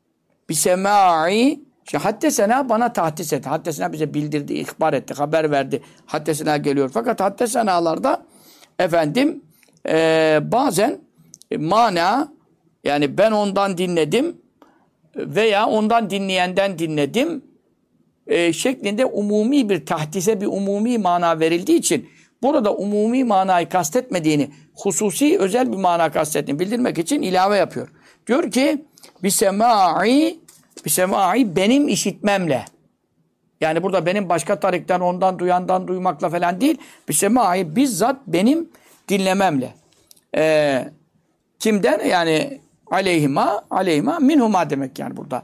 bisemâ'i haddesena bana tahdis etti. Haddesena bize bildirdi, ihbar etti, haber verdi. Haddesena geliyor. Fakat haddesenalarda efendim bazen mana yani ben ondan dinledim veya ondan dinleyenden dinledim şeklinde umumi bir tahdise bir umumi mana verildiği için burada umumi manayı kastetmediğini, hususi özel bir mana kastettiğini bildirmek için ilave yapıyor. Diyor ki bisemâ'i benim işitmemle. Yani burada benim başka tarikten ondan duyandan duymakla falan değil. Bisemâ'i bizzat benim dinlememle. Kimden? Yani aleyhima minhuma demek yani burada.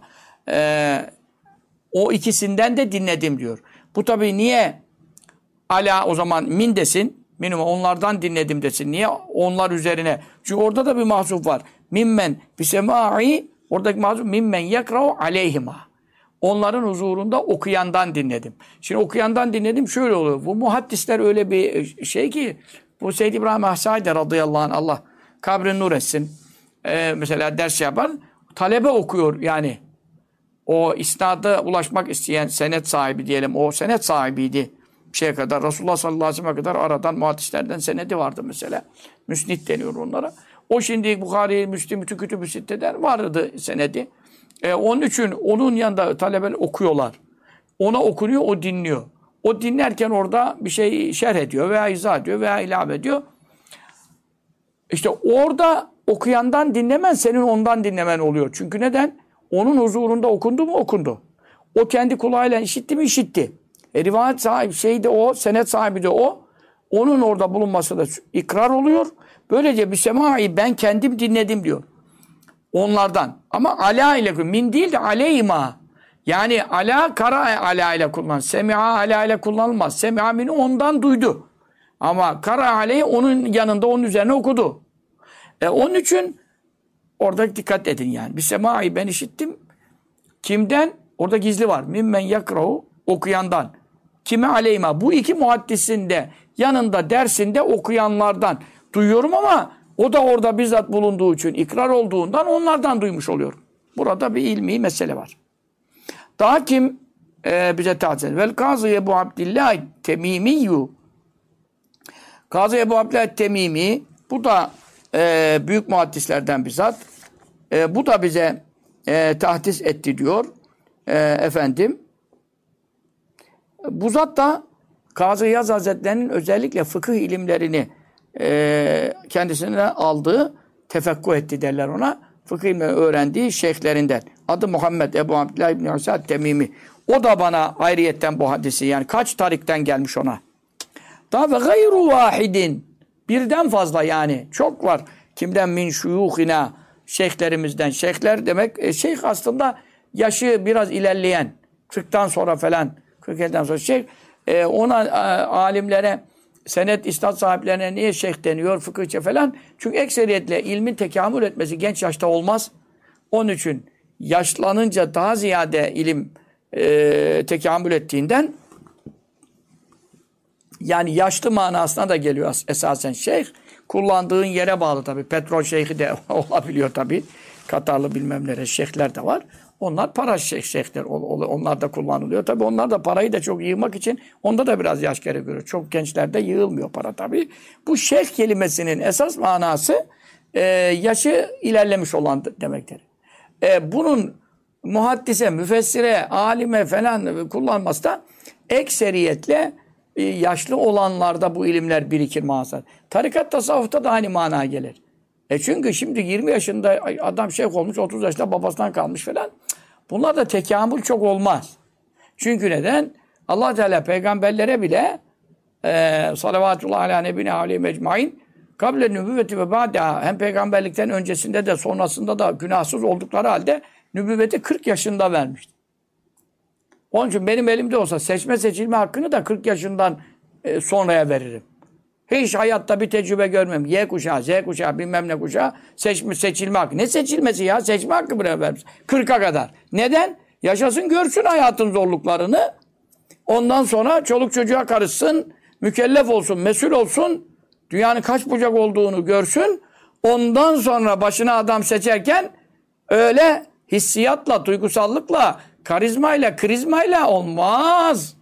O ikisinden de dinledim diyor. Bu tabii niye ala o zaman min desin? Minhuma onlardan dinledim desin. Niye onlar üzerine? Çünkü orada da bir mahzuf var. Mimmen bisemâ'i oradaki mahzuf mimmen yekra'u aleyhima. Onların huzurunda okuyandan dinledim. Şimdi okuyandan dinledim şöyle oluyor. Bu muhaddisler öyle bir şey ki bu Seyyid İbrahim Ahsâid radıyallahu anh Allah kabrini nur etsin. Mesela ders yapar. Talebe okuyor yani. O isnada ulaşmak isteyen senet sahibi diyelim. O senet sahibiydi. Bir şeye kadar. Resulullah sallallahu aleyhi ve sellem'e kadar aradan muhaddislerden senedi vardı mesela. Müsnid deniyor onlara. O şimdi Bukhari, Müslim, bütün kütüb-ü sitteler vardı senedi. Onun için onun yanında talebeler okuyorlar. Ona okunuyor, o dinliyor. O dinlerken orada bir şey şerh ediyor veya izah ediyor veya ilave ediyor. İşte orada okuyandan dinlemen senin ondan dinlemen oluyor. Çünkü neden? Onun huzurunda okundu mu? Okundu. O kendi kulağıyla işitti mi? İşitti. Rivayet sahibi şey de o, senet sahibi de o. Onun orada bulunması da ikrar oluyor. Böylece bir semai ben kendim dinledim diyor. Onlardan. Ama ala ile min değil de aleyma. Yani ala kara ala ile kullan. Semi'a ala ile kullanılmaz. Semi'a min ondan duydu. Ama kara aleyhi onun yanında onun üzerine okudu. Onun için orada dikkat edin yani. Bir semai ben işittim. Kimden? Orada gizli var. Mimmen yakrahu okuyandan. Kime aleyma? Bu iki muhaddisin de yanında dersinde okuyanlardan duyuyorum ama o da orada bizzat bulunduğu için ikrar olduğundan onlardan duymuş oluyorum. Burada bir ilmi mesele var. Daha kim bize tahsil? Vel Kazı Ebu Abdillah Temimiyyü. Kazı Ebu Abdillah Temimi bu da büyük muhaddislerden bizzat. Bu da bize tahdis etti diyor. Efendim. Bu zat da Kazı İyaz Hazretleri'nin özellikle fıkıh ilimlerini kendisine aldığı, tefekkuh etti derler ona. Fıkıh ilimlerini öğrendiği şeyhlerinden. Adı Muhammed Ebu Abdillah İbni Hüseyin Temimi. O da bana ayrıyetten bu hadisi yani kaç tarikten gelmiş ona. Daha ve gayru vahidin. Birden fazla yani. Çok var. Kimden min şuyuhina şeyhlerimizden. Şeyhler demek şeyh aslında yaşı biraz ilerleyen. 40'tan sonra falan 47'den sonra şeyh. Ona alimlere senet isnad sahiplerine niye şeyh deniyor fıkıhçı falan? Çünkü ekseriyetle ilmin tekamül etmesi genç yaşta olmaz. Onun için yaşlanınca daha ziyade ilim tekamül ettiğinden yani yaşlı manasına da geliyor esasen şeyh. Kullandığın yere bağlı tabii. Petrol şeyhi de olabiliyor tabii. Katarlı bilmem nere şeyhler de var. Onlar para şeyhler. Onlar da kullanılıyor. Tabii onlar da parayı da çok yığmak için onda da biraz yaş gerekiyor. Çok gençlerde yığılmıyor para tabii. Bu şeyh kelimesinin esas manası yaşı ilerlemiş olan demektir. Bunun muhaddise, müfessire, alime falan kullanması da ekseriyetle yaşlı olanlarda bu ilimler birikir mağazat. Tarikat tasavvufta da aynı manaya gelir. Çünkü şimdi 20 yaşında adam şeyh olmuş, 30 yaşında babasından kalmış falan. Bunlar da tekamül çok olmaz. Çünkü neden? Allah Teala peygamberlere bile salavatullah ala nebine aleyhi mecmain kable nübüvveti ve ba'da hem peygamberlikten öncesinde de sonrasında da günahsız oldukları halde nübüvveti 40 yaşında vermişti. Onun için benim elimde olsa seçme seçilme hakkını da 40 yaşından sonraya veririm. Hiç hayatta bir tecrübe görmem. Y kuşağı, Z kuşağı, bilmem ne kuşağı seçilme hakkı. Ne seçilmesi ya? Seçme hakkı buraya vermiş. 40'a kadar. Neden? Yaşasın görsün hayatın zorluklarını. Ondan sonra çoluk çocuğa karışsın. Mükellef olsun, mesul olsun. Dünyanın kaç bucak olduğunu görsün. Ondan sonra başına adam seçerken öyle hissiyatla, duygusallıkla, karizmayla, krizmayla olmaz.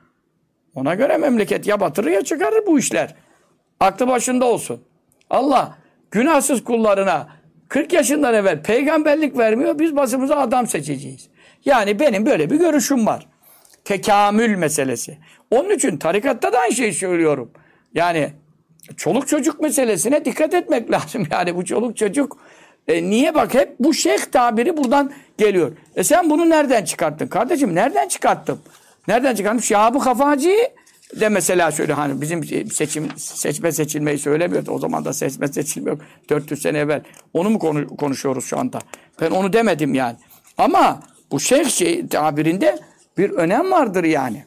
Ona göre memleket ya batırır ya çıkarır bu işler. Aklı başında olsun. Allah günahsız kullarına 40 yaşından evvel peygamberlik vermiyor. Biz başımıza adam seçeceğiz. Yani benim böyle bir görüşüm var. Tekamül meselesi. Onun için tarikatta da aynı şeyi söylüyorum. Yani çoluk çocuk meselesine dikkat etmek lazım. Yani bu çoluk çocuk niye bak hep bu şeyh tabiri buradan geliyor. Sen bunu nereden çıkarttın? Kardeşim nereden çıkarttım? Nereden çıkarttım? Şahab-ı Kafacı'yı de mesela şöyle hani bizim seçme seçilmeyi söylemiyordu. O zaman da seçme seçilme yok. 400 sene evvel. Onu mu konuşuyoruz şu anda? Ben onu demedim yani. Ama bu şeyh tabirinde bir önem vardır yani.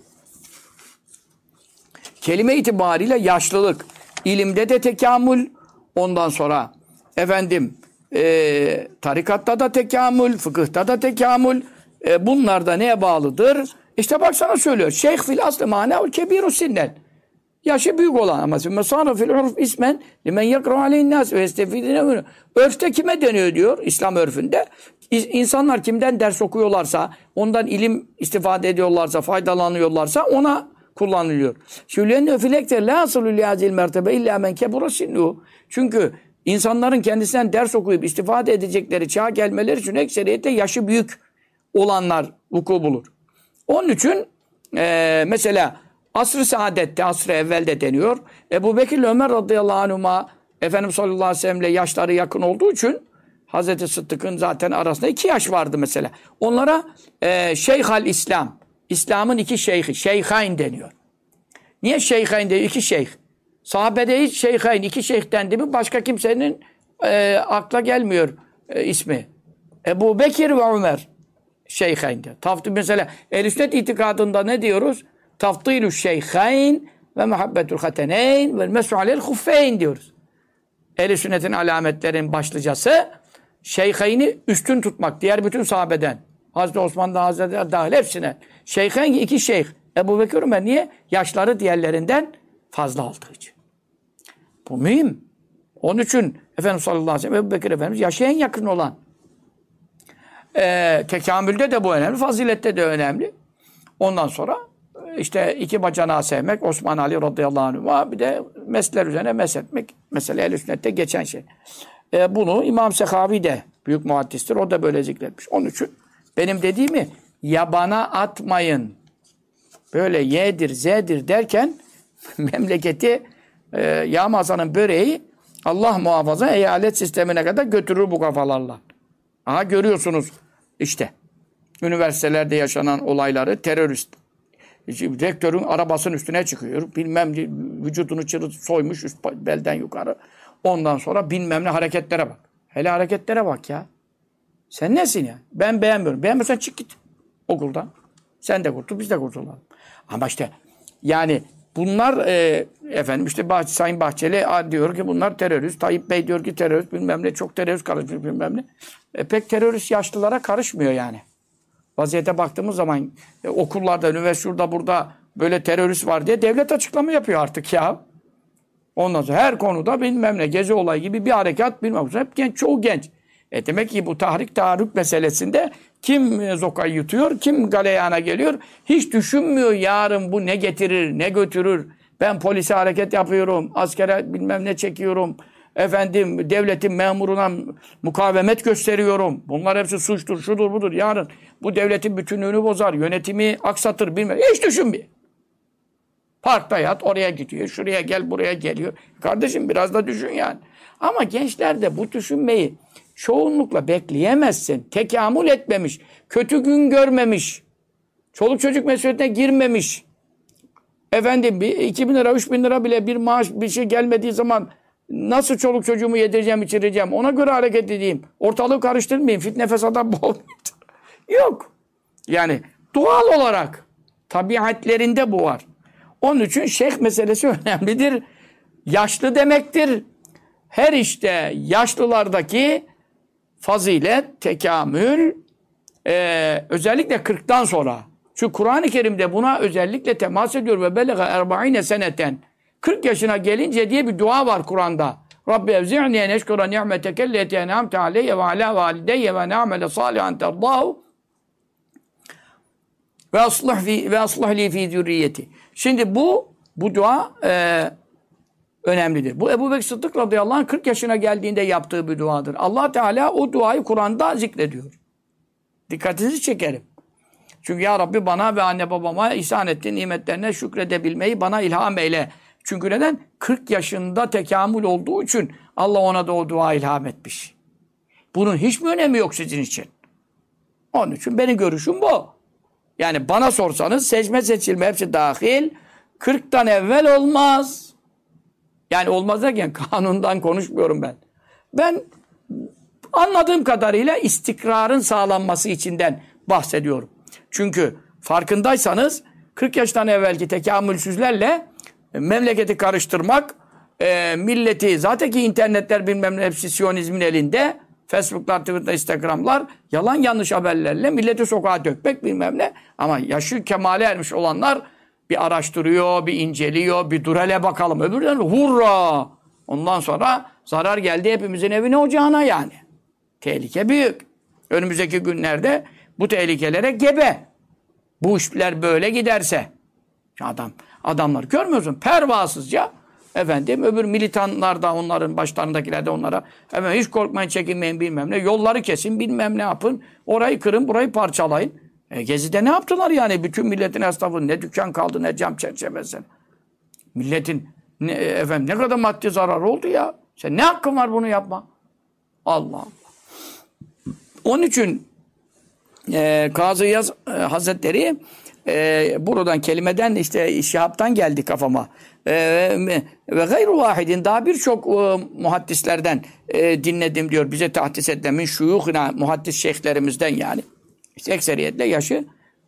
Kelime itibariyle yaşlılık. İlimde de tekamül. Ondan sonra efendim tarikatta da tekamül, fıkıhta da tekamül. Bunlar da neye bağlıdır? İşte bak sana söylüyor. Şeyh fil aslı manâul kebiru sinnen. Yaşı büyük olan ama sonra fil urf ismen limen yakra aleyhin nas ve estefidine. Örfte kime deniyor diyor İslam örfünde. İnsanlar kimden ders okuyorlarsa, ondan ilim istifade ediyorlarsa, faydalanıyorlarsa ona kullanılıyor. Şülyenne filekte la aslu li hazil mertebe illa men kebura sinnu. Çünkü insanların kendisinden ders okuyup istifade edecekleri çağa gelmeleri için ekseriyetle yaşı büyük olanlar vuku bulur. Onun için mesela asr-ı saadette, asr-ı evvelde deniyor. Ebu Bekir ile Ömer radıyallahu anhuma Efendimiz sallallahu aleyhi ve sellem'le yaşları yakın olduğu için Hazreti Sıddık'ın zaten arasında 2 yaş vardı mesela. Onlara Şeyhal İslam, İslam'ın 2 şeyhi, Şeyhayn deniyor. Niye Şeyhayn deniyor? 2 şeyh. Sahabede hiç Şeyhayn, 2 şeyh dendi mi başka kimsenin akla gelmiyor ismi. Ebu Bekir ve Ömer Şeyhayn diyor. Mesela Ehl-i Sünnet itikadında ne diyoruz? Tafdilü şeyhayn ve muhabbetül hateneyn ve mes'u alel huffeyn diyoruz. Ehl-i Sünnet'in alametlerin başlıcası şeyhayni üstün tutmak. Diğer bütün sahabeden. Hazreti Osman'dan Hazreti dahil hepsine. Şeyhayn 2 şeyh. Ebu Bekir Ömer niye? Yaşları diğerlerinden fazla olduğu için. Bu mühim. Onun için Efendimiz sallallahu aleyhi ve sellem Ebu Bekir Efendimiz yaşa en yakın olan. Tekamülde de bu önemli. Fazilette de önemli. Ondan sonra işte 2 bacanağı sevmek, Osman Ali radıyallahu anh, bir de mesleler üzerine mesletmek. Mesela Ehl-i Sünnet'te geçen şey. Bunu İmam Sehavi de büyük muhaddistir. O da böyle zikretmiş. Onun için benim dediğimi yabana atmayın. Böyle Y'dir, Z'dir derken memleketi Yağmazan'ın böreği Allah muhafaza eyalet sistemine kadar götürür bu kafalarla. Aha görüyorsunuz işte. Üniversitelerde yaşanan olayları terörist. Rektörün arabasının üstüne çıkıyor. Bilmem vücudunu soymuş üst belden yukarı. Ondan sonra bilmem ne hareketlere bak. Hele hareketlere bak ya. Sen nesin ya? Ben beğenmiyorum. Beğenmiyorsan çık git okuldan. Sen de kurtul, biz de kurtulalım. Ama işte yani bunlar efendim işte Sayın Bahçeli diyor ki bunlar terörist. Tayyip Bey diyor ki terörist bilmem ne. Çok terörist karışmış bilmem ne. Pek terörist yaşlılara karışmıyor yani. Vaziyete baktığımız zaman okullarda, üniversitede burada böyle terörist var diye devlet açıklama yapıyor artık ya. Ondan sonra her konuda bilmem ne gezi olayı gibi bir harekat bilmem ne. Hep genç, çoğu genç. Demek ki bu tahrip meselesinde kim zokayı yutuyor, kim galeyana geliyor hiç düşünmüyor yarın bu ne getirir, ne götürür. Ben polise hareket yapıyorum, askere bilmem ne çekiyorum. Efendim devletin memuruna mukavemet gösteriyorum. Bunlar hepsi suçtur, şudur budur. Yarın bu devletin bütünlüğünü bozar, yönetimi aksatır bilmem. Hiç düşünmüyor. Parkta yat, oraya gidiyor, şuraya gel, buraya geliyor. Kardeşim biraz da düşün yani. Ama gençler de bu düşünmeyi çoğunlukla bekleyemezsin. Tekamül etmemiş, kötü gün görmemiş, çoluk çocuk mesuliyetine girmemiş. Efendim 2.000 lira, 3.000 lira bile bir maaş bir şey gelmediği zaman nasıl çoluk çocuğumu yedireceğim, içireceğim? Ona göre hareket edeyim. Ortalığı karıştırmayayım. Fitne fesada bol. Yok. Yani doğal olarak tabiatlerinde bu var. Onun için şeyh meselesi önemlidir. Yaşlı demektir. Her işte yaşlılardaki fazilet, tekamül özellikle 40'tan sonra. Çünkü Kur'an-ı Kerim'de buna özellikle temas ediyor ve belega 40 seneten 40 yaşına gelince diye bir dua var Kur'an'da. Rabbi evzi'ni en eşkura ni'meteke elleti en'amte aleyye ve ala valideyye ve ne'amele salihan terdahu ve aslih li fi zürriyeti. Şimdi bu dua önemlidir. Bu Ebu Bekir Sıddık radıyallahu anh 40 yaşına geldiğinde yaptığı bir duadır. Allah Teala o duayı Kur'an'da zikrediyor. Dikkatinizi çekerim. Çünkü ya Rabbi bana ve anne babama ihsan ettiğin nimetlerine şükredebilmeyi bana ilham eyle. Çünkü neden? 40 yaşında tekamül olduğu için Allah ona da o dua ilham etmiş. Bunun hiç mi önemi yok sizin için? Onun için benim görüşüm bu. Yani bana sorsanız seçme seçilme hepsi dahil 40'tan evvel olmaz. Yani olmaz derken kanundan konuşmuyorum ben. Ben anladığım kadarıyla istikrarın sağlanması içinden bahsediyorum. Çünkü farkındaysanız 40 yaştan evvelki tekamülsüzlerle memleketi karıştırmak, milleti zaten ki internetler bilmem ne hepsi Siyonizmin elinde, Facebook'lar, Twitter'lar, Instagram'lar yalan yanlış haberlerle milleti sokağa dökmek bilmem ne. Ama yaşı kemale ermiş olanlar bir araştırıyor, bir inceliyor, bir dur hele bakalım. Öbürden hurra! Ondan sonra zarar geldi hepimizin evine ocağına yani. Tehlike büyük. Önümüzdeki günlerde bu tehlikelere gebe. Bu işler böyle giderse. Adamlar görmüyorsun. Pervasızca Efendim öbür militanlar da onların başlarındakiler de onlara efendim, hiç korkmayın çekinmeyin bilmem ne. Yolları kesin bilmem ne yapın. Orayı kırın burayı parçalayın. Gezi'de ne yaptılar yani? Bütün milletin esnafı ne dükkan kaldı ne cam çerçevesi. Milletin efendim ne kadar maddi zarar oldu ya. Sen ne hakkın var bunu yapma? Allah Allah. Onun için Kazı İyaz Hazretleri buradan kelimeden işte Şihab'tan geldi kafama. Ve gayru vahidin daha birçok muhaddislerden dinledim diyor. Bize tahdis edilen min şuyuhina muhaddis şeyhlerimizden yani. İşte ekseriyetle yaşı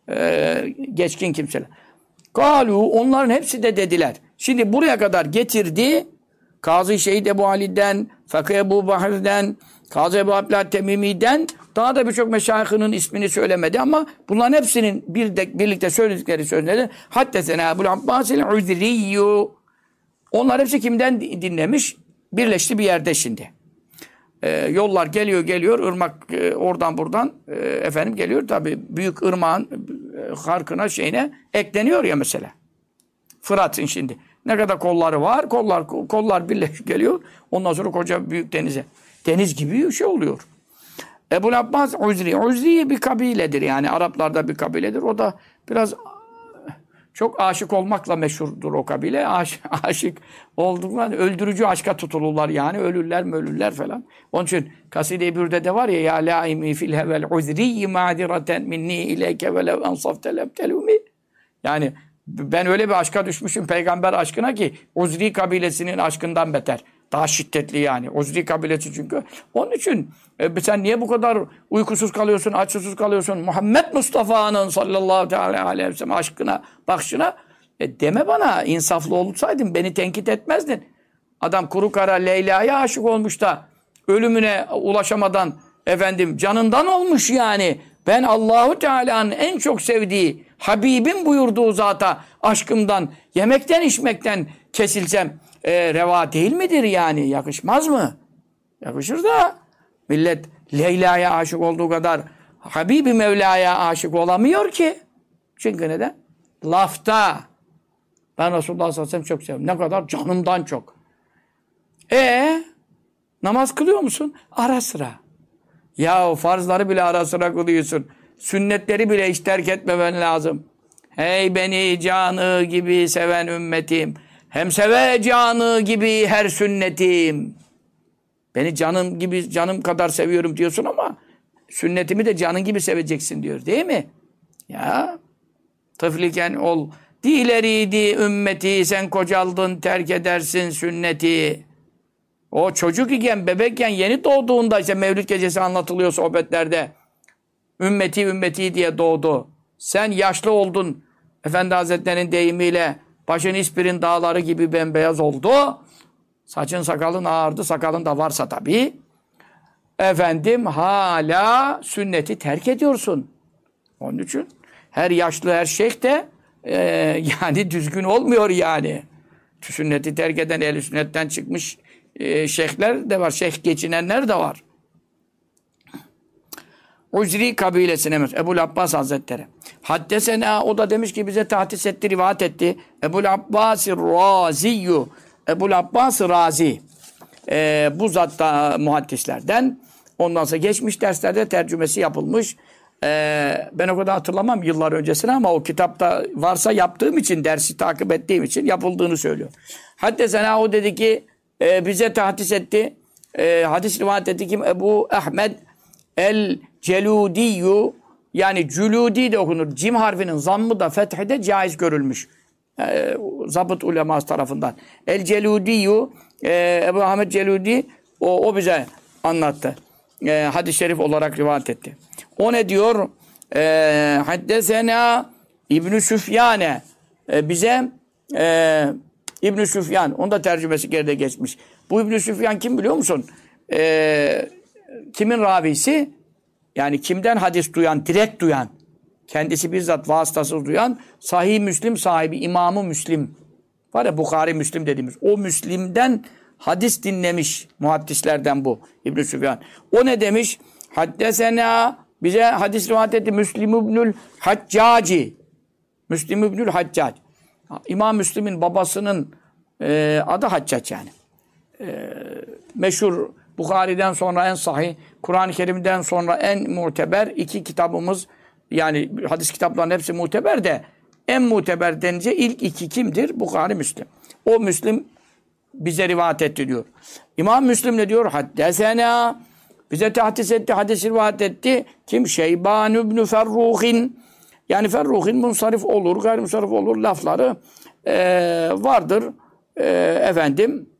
geçkin kimseler. Kalu onların hepsi de dediler. Şimdi buraya kadar getirdi. Kazı Şehit Ebu Ali'den, Fakih Ebu Bahir'den, Kazı Ebu Abdülhamid Temimi'den daha da birçok meşayihinin ismini söylemedi ama bunların hepsinin birlikte söyledikleri sözleri Haddesena Ebu'l Abbasil Uzriyyu. Onlar hepsi kimden dinlemiş? Birleşti bir yerde şimdi. Yollar geliyor, ırmak oradan buradan efendim geliyor. Tabii büyük ırmağın harkına şeyine ekleniyor ya mesela. Fırat'ın şimdi. Ne kadar kolları var? Kollar birleşik geliyor. Ondan sonra koca büyük denize. Deniz gibi bir şey oluyor. Ebu'l Abbas Uzri. Uzri bir kabiledir yani. Araplarda bir kabiledir. O da biraz çok aşık olmakla meşhurdur o kabile. Aşık olduklarında öldürücü aşka tutulurlar yani. Ölürler falan. Onun için Kaside-i Bürde'de var ya laimi fil hevel uzri ma'direten minni ileyke velev ansafte lebtelumi. Yani ben öyle bir aşka düşmüşüm peygamber aşkına ki Uzri kabilesinin aşkından beter. Daha şiddetli yani. Uzri kabilesi çünkü. Onun için sen niye bu kadar uykusuz kalıyorsun, açsız kalıyorsun? Muhammed Mustafa'nın sallallahu aleyhi ve sellem aşkına, bakışına deme bana. İnsaflı olsaydın beni tenkit etmezdin. Adam kuru kara Leyla'ya aşık olmuş da ölümüne ulaşamadan efendim canından olmuş yani. Ben Allahu Teala'nın en çok sevdiği Habibim buyurduğu zata aşkımdan, yemekten içmekten kesilsem reva değil midir yani? Yakışmaz mı? Yakışır da millet Leyla'ya aşık olduğu kadar Habibi Mevla'ya aşık olamıyor ki. Çünkü neden? Lafta. Ben Resulullah sallallahu aleyhi ve sellem çok seviyorum. Ne kadar? Canımdan çok. Namaz kılıyor musun? Ara sıra. Ya farzları bile ara sıra kılıyorsun. Sünnetleri bile hiç terk etmemen lazım. Hey beni canı gibi seven ümmetim. Hem seve canı gibi her sünnetim. Beni canım gibi, canım kadar seviyorum diyorsun ama sünnetimi de canın gibi seveceksin diyor. Değil mi? Ya tıfliken ol. Dileriydi ümmeti sen kocaldın terk edersin sünneti. O çocuk iken, bebekken yeni doğduğunda işte Mevlid gecesi anlatılıyor sohbetlerde. Ümmeti diye doğdu. Sen yaşlı oldun. Efendi Hazretleri'nin deyimiyle başın İspir'in dağları gibi bembeyaz oldu. Saçın sakalın ağardı. Sakalın da varsa tabii. Efendim hala sünneti terk ediyorsun. Onun için her yaşlı her şeyh de yani düzgün olmuyor yani. Sünneti terk eden ehl-i sünnetten çıkmış şeyhler de var. Şeyh geçinenler de var. Uzri kabilesine mesela Ebu'l Abbas Hazretleri. Haddesena o da demiş ki bize tahdis etti, rivayet etti. Ebu'l Abbas Razi'yu. Ebu'l Abbas Razi. Bu zatta muhaddislerden. Ondan sonra geçmiş derslerde tercümesi yapılmış. Ben o kadar hatırlamam yıllar öncesine ama o kitapta varsa yaptığım için, dersi takip ettiğim için yapıldığını söylüyor. Haddesena o dedi ki bize tahdis etti. Hadis rivayet etti kim? Ebu Ahmed El-Celudiyyu yani Cüludi de okunur. Cim harfinin zammı da fethi de caiz görülmüş. Zabıt uleması tarafından. El-Celudiyyu Ebu Ahmed Celudi o bize anlattı. Hadis-i şerif olarak rivayet etti. O ne diyor? Haddesena İbn-i Süfyane bize İbn-i Süfyan onun da tercümesi geride geçmiş. Bu İbn-i Süfyan kim biliyor musun? Kimin ravisi? Yani kimden hadis duyan, direkt duyan, kendisi bizzat vasıtasız duyan, Sahih Müslim sahibi, İmam-ı Müslim. Var ya Bukhari Müslim dediğimiz. O Müslim'den hadis dinlemiş muhaddislerden bu İbn-i Süfyan. O ne demiş? Haddesena bize hadis rivayet etti Müslim İbnül Haccaci. Müslim İbnül Haccac. İmam Müslim'in babasının Adı Haccac yani. Meşhur Bukhari'den sonra en sahih, Kur'an-ı Kerim'den sonra en muteber iki kitabımız, yani hadis kitaplarının hepsi muteber de en muteber denince ilk iki kimdir? Bukhari, Müslim. O Müslim bize rivayet etti diyor. İmam Müslim ne diyor? Haddesena, bize tahdis etti, hadis rivayet etti. Kim? Şeyban ibn Ferruhin. Yani Ferruhin munsarif olur, gayrimunsarif olur lafları vardır. Efendim.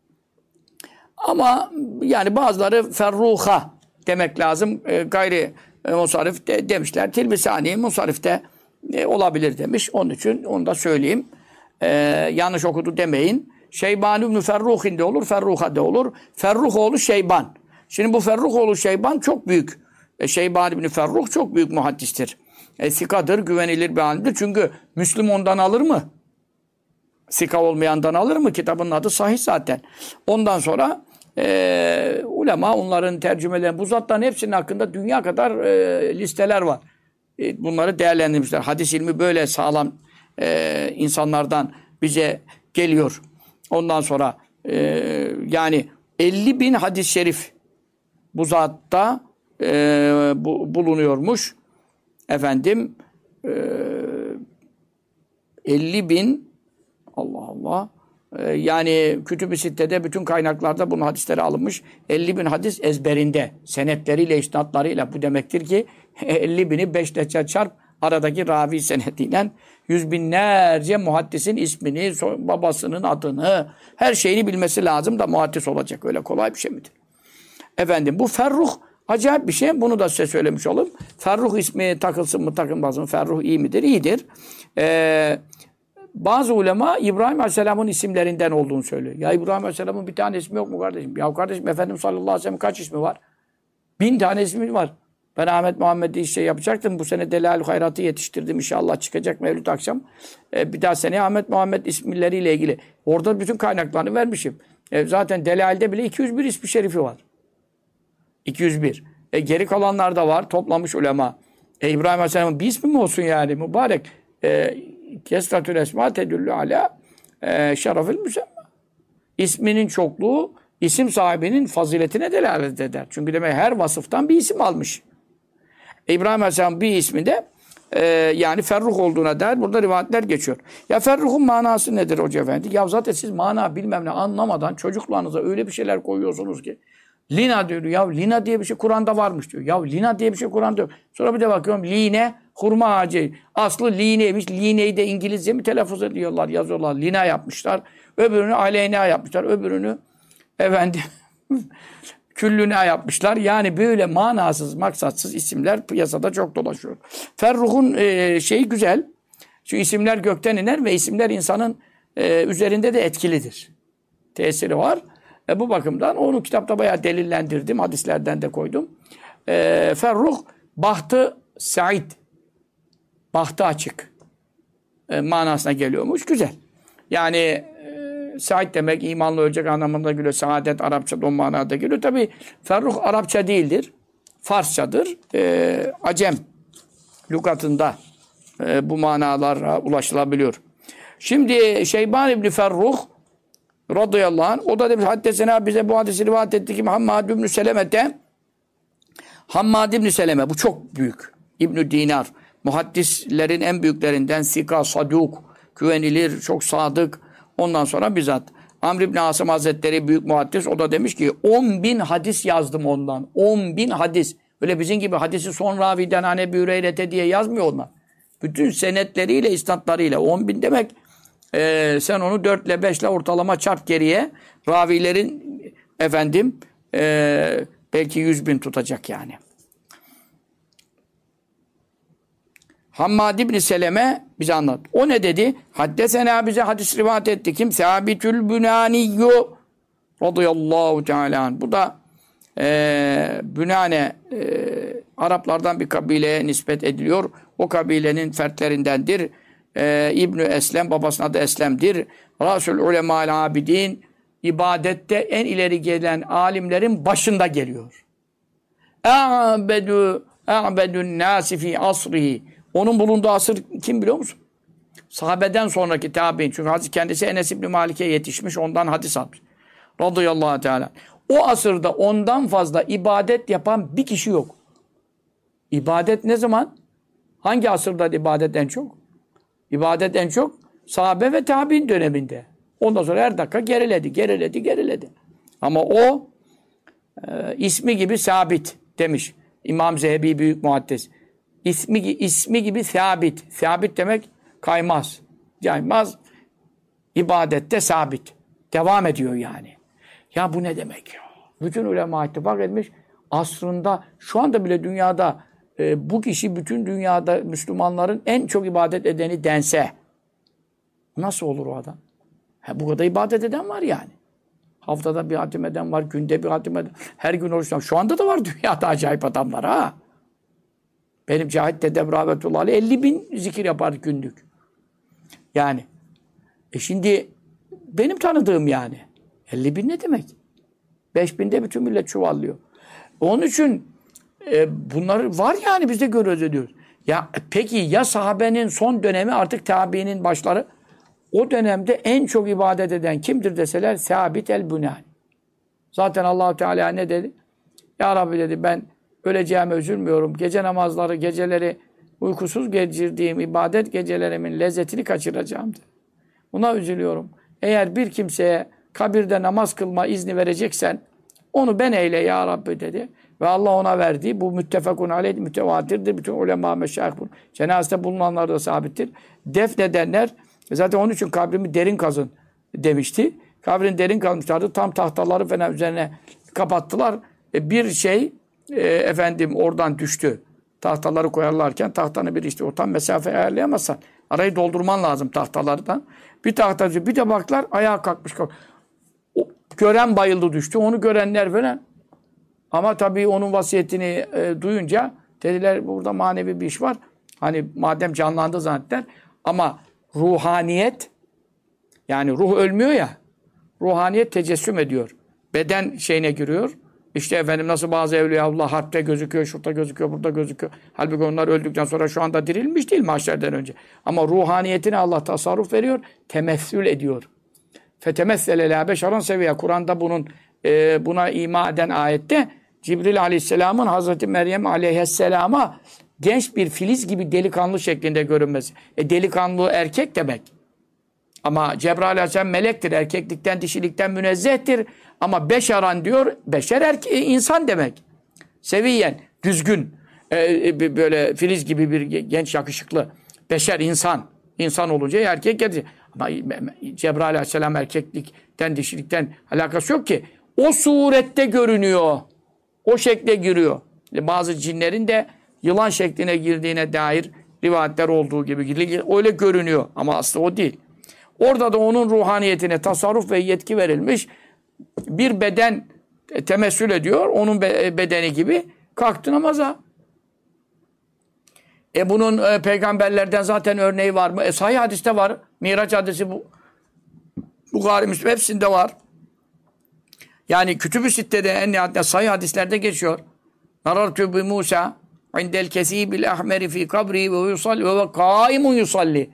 Ama yani bazıları Ferruha demek lazım. Gayri munsarif demişler. Tilmisani munsarif de olabilir demiş. Onun için onu da söyleyeyim. Yanlış okudu demeyin. Şeyban ibn Ferruhin de olur, Ferruha de olur. Ferruh oğlu Şeyban. Şimdi bu Ferruh oğlu Şeyban çok büyük. Şeyban ibn Ferruh çok büyük muhaddistir. Sikadır, güvenilir bir alimdir. Çünkü Müslüm ondan alır mı? Sika olmayandan alır mı? Kitabın adı sahih zaten. Ondan sonra ulema onların tercümeleri, bu zatların hepsinin hakkında dünya kadar listeler var. Bunları değerlendirmişler. Hadis ilmi böyle sağlam insanlardan bize geliyor. Ondan sonra yani 50.000 hadis-i şerif bu zatta bulunuyormuş. Efendim 50.000 Allah Allah. Yani Kütüb-i Sitte'de bütün kaynaklarda bunun hadisleri alınmış. 50.000 hadis ezberinde. Senetleriyle, isnatlarıyla. Bu demektir ki 50.000'i 5 ile çarp aradaki ravi senediyle yüz binlerce muhaddisin ismini, babasının adını, her şeyini bilmesi lazım da muhaddis olacak. Öyle kolay bir şey midir? Efendim bu Ferruh acayip bir şey. Bunu da size söylemiş olayım. Ferruh ismi takılsın mı takılmasın mı? Ferruh iyi midir? İyidir. Bazı ulema İbrahim Aleyhisselam'ın isimlerinden olduğunu söylüyor. Ya İbrahim Aleyhisselam'ın bir tane ismi yok mu kardeşim? Ya kardeşim Efendimiz sallallahu aleyhi ve sellem kaç ismi var? 1000 tane ismi var. Ben Ahmet Muhammed'i şey yapacaktım. Bu sene Delal-ü Hayrat'ı yetiştirdim. İnşallah çıkacak Mevlüt akşam. Bir daha seneye Ahmet Muhammed isimleriyle ilgili. Orada bütün kaynaklarını vermişim. Zaten Delal'de bile 201 ismi şerifi var. 201. Geri kalanlarda var. Toplamış ulema. İbrahim Aleyhisselam'ın bir ismi mi olsun yani? Mübarek. Kesratül esma tedüllü ala şerefil müsemma. İsminin çokluğu isim sahibinin faziletine delalet eder. Çünkü demek her vasıftan bir isim almış. İbrahim Aleyhisselam bir isminde yani Ferruh olduğuna dair burada rivayetler geçiyor. Ya Ferruh'un manası nedir Hoca Efendi? Ya zaten siz mana bilmem ne anlamadan çocuklarınıza öyle bir şeyler koyuyorsunuz ki. Lina diyor. Ya lina diye bir şey Kur'an'da varmış diyor. Ya lina diye bir şey Kur'an'da yok. Sonra bir de bakıyorum line hurma ağacı. Aslı lineymiş. Lineyi de İngilizce mi telaffuz ediyorlar, yazıyorlar. Lina yapmışlar. Öbürünü aleyna yapmışlar. Öbürünü efendim küllüna yapmışlar. Yani böyle manasız, maksatsız isimler piyasada çok dolaşıyor. Ferruh'un şeyi güzel. Şu isimler gökten iner ve isimler insanın üzerinde de etkilidir. Tesiri var. Bu bakımdan onu kitapta bayağı delillendirdim. Hadislerden de koydum. Ferruh, bahtı Said. Bahtı açık. Manasına geliyormuş. Güzel. Yani Said demek imanlı ölecek anlamında geliyor. Saadet Arapçada o manada geliyor. Tabi Ferruh Arapça değildir. Farsçadır. Acem lügatında bu manalara ulaşılabiliyor. Şimdi Şeyban İbni Ferruh radıyallahu anh, o da demiş haddesena bize bu hadisi rivayet etti ki Hammad İbni Seleme'de Hammad İbni Seleme, bu çok büyük. İbn-i Dinar, muhaddislerin en büyüklerinden sika, saduk, güvenilir, çok sadık. Ondan sonra bizzat Amr İbni Asım Hazretleri büyük muhaddis, o da demiş ki 10.000 hadis yazdım ondan. 10.000 hadis. Öyle bizim gibi hadisi son raviden hani bir Hüreyre'te diye yazmıyor onlar. Bütün senetleriyle, isnatlarıyla. 10.000 demek sen onu 4 ile 5 ile ortalama çarp geriye. Ravilerin efendim belki 100.000 tutacak yani. Hammad İbni Seleme bize anlat. O ne dedi? Haddesena bize hadis rivayet etti. Kim? Sabitül Bünaniyyu radıyallahu teala anh. Bu da Bünane Araplardan bir kabileye nispet ediliyor. O kabilenin fertlerindendir. İbn-i Eslem, babasının adı Eslem'dir. Rasul ulemâ'l abidin, ibadette en ileri gelen alimlerin başında geliyor. A'bedun nâsi fî asrihi. Onun bulunduğu asır kim biliyor musun? sahabeden sonraki tabi'in. Çünkü Hazreti kendisi Enes İbni Malik'e yetişmiş, ondan hadis almış. Radıyallahu teala. O asırda ondan fazla ibadet yapan bir kişi yok. İbadet ne zaman? Hangi asırda ibadet en çok? İbadet en çok sahabe ve tabi'in döneminde. Ondan sonra her dakika geriledi. Ama o ismi gibi sabit demiş. İmam Zehebi büyük muhaddis. İsmi gibi sabit. Sabit demek kaymaz. Caymaz. İbadette sabit. Devam ediyor yani. Ya bu ne demek ya? Bütün ulema ittifak etmiş. Asrında şu anda bile dünyada bu kişi bütün dünyada Müslümanların en çok ibadet edeni dense nasıl olur o adam? Bu kadar ibadet eden var yani. Haftada bir hatim eden var, günde bir hatim eden. Her gün oruçlan. Şu anda da var dünyada acayip adamlar ha. Benim Cahit dedem rahmetullahi aleyh 50 bin zikir yapar günlük. Yani. Şimdi benim tanıdığım yani. 50 bin ne demek? 5 binde bütün millet çuvallıyor. Onun için bunları var yani biz de görüyoruz ediyoruz. Ya peki ya sahabenin son dönemi artık tabiinin başları o dönemde en çok ibadet eden kimdir deseler Sabit el-Bunani. Zaten Allah-u Teala ne dedi? Ya Rabbi dedi ben öleceğime üzülmüyorum. Gece namazları, geceleri uykusuz geçirdiğim ibadet gecelerimin lezzetini kaçıracağım dedi. Buna üzülüyorum. Eğer bir kimseye kabirde namaz kılma izni vereceksen onu ben eyle ya Rabbi dedi. Ve Allah ona verdiği bu müttefekun aleyh mütevatirdir. Bütün ulema meşayih bunu. Cenazede bulunanlar da sabittir. Defnedenler zaten onun için kabrimi derin kazın demişti. Kabrin derin kazmışlardı. Tam tahtaları falan üzerine kapattılar. Bir şey oradan düştü. Tahtaları koyarlarken tahtanı bir işte o tam mesafe ayarlayamazsan arayı doldurman lazım tahtalardan. Bir tahtacı bir de baklar ayağa kalkmış. Gören bayıldı düştü. Onu görenler falan. Ama tabii onun vasiyetini duyunca dediler burada manevi bir iş var. Hani madem canlandı zannettiler. Ama ruhaniyet yani ruh ölmüyor ya. Ruhaniyet tecessüm ediyor. Beden şeyine giriyor. İşte efendim nasıl bazı evliyaullah harpte gözüküyor, şurada gözüküyor, burada gözüküyor. Halbuki onlar öldükten sonra şu anda dirilmiş değil mahşerden önce. Ama ruhaniyetine Allah tasarruf veriyor, temessül ediyor. Fetemessele la beşeran seviye. Kur'an'da bunun buna ima eden ayette Cibril Aleyhisselam'ın Hazreti Meryem Aleyhisselam'a genç bir filiz gibi delikanlı şeklinde görünmesi. Delikanlı erkek demek. Ama Cebrail Aleyhisselam melektir. Erkeklikten, dişilikten münezzehtir. Ama beşeran diyor, beşer insan demek. Seviyen, düzgün, böyle filiz gibi bir genç yakışıklı. Beşer insan. İnsan olunca erkek gelir. Ama Cebrail Aleyhisselam erkeklikten, dişilikten alakası yok ki. O surette görünüyor. O şekle giriyor. Bazı cinlerin de yılan şekline girdiğine dair rivayetler olduğu gibi öyle görünüyor. Ama aslında o değil. Orada da onun ruhaniyetine tasarruf ve yetki verilmiş. Bir beden temessül ediyor. Onun bedeni gibi. Kalktı namaza. Bunun peygamberlerden zaten örneği var mı? Sahih hadiste var. Miraç hadisi bu. Bukhari, Müslim hepsinde var. Yani Kütüb-ü Sitte'de en nihayetinde sahih hadislerde geçiyor. Narartu bi Musa indel kesibil ahmeri fi kabri ve yusalli ve kaimun yusalli.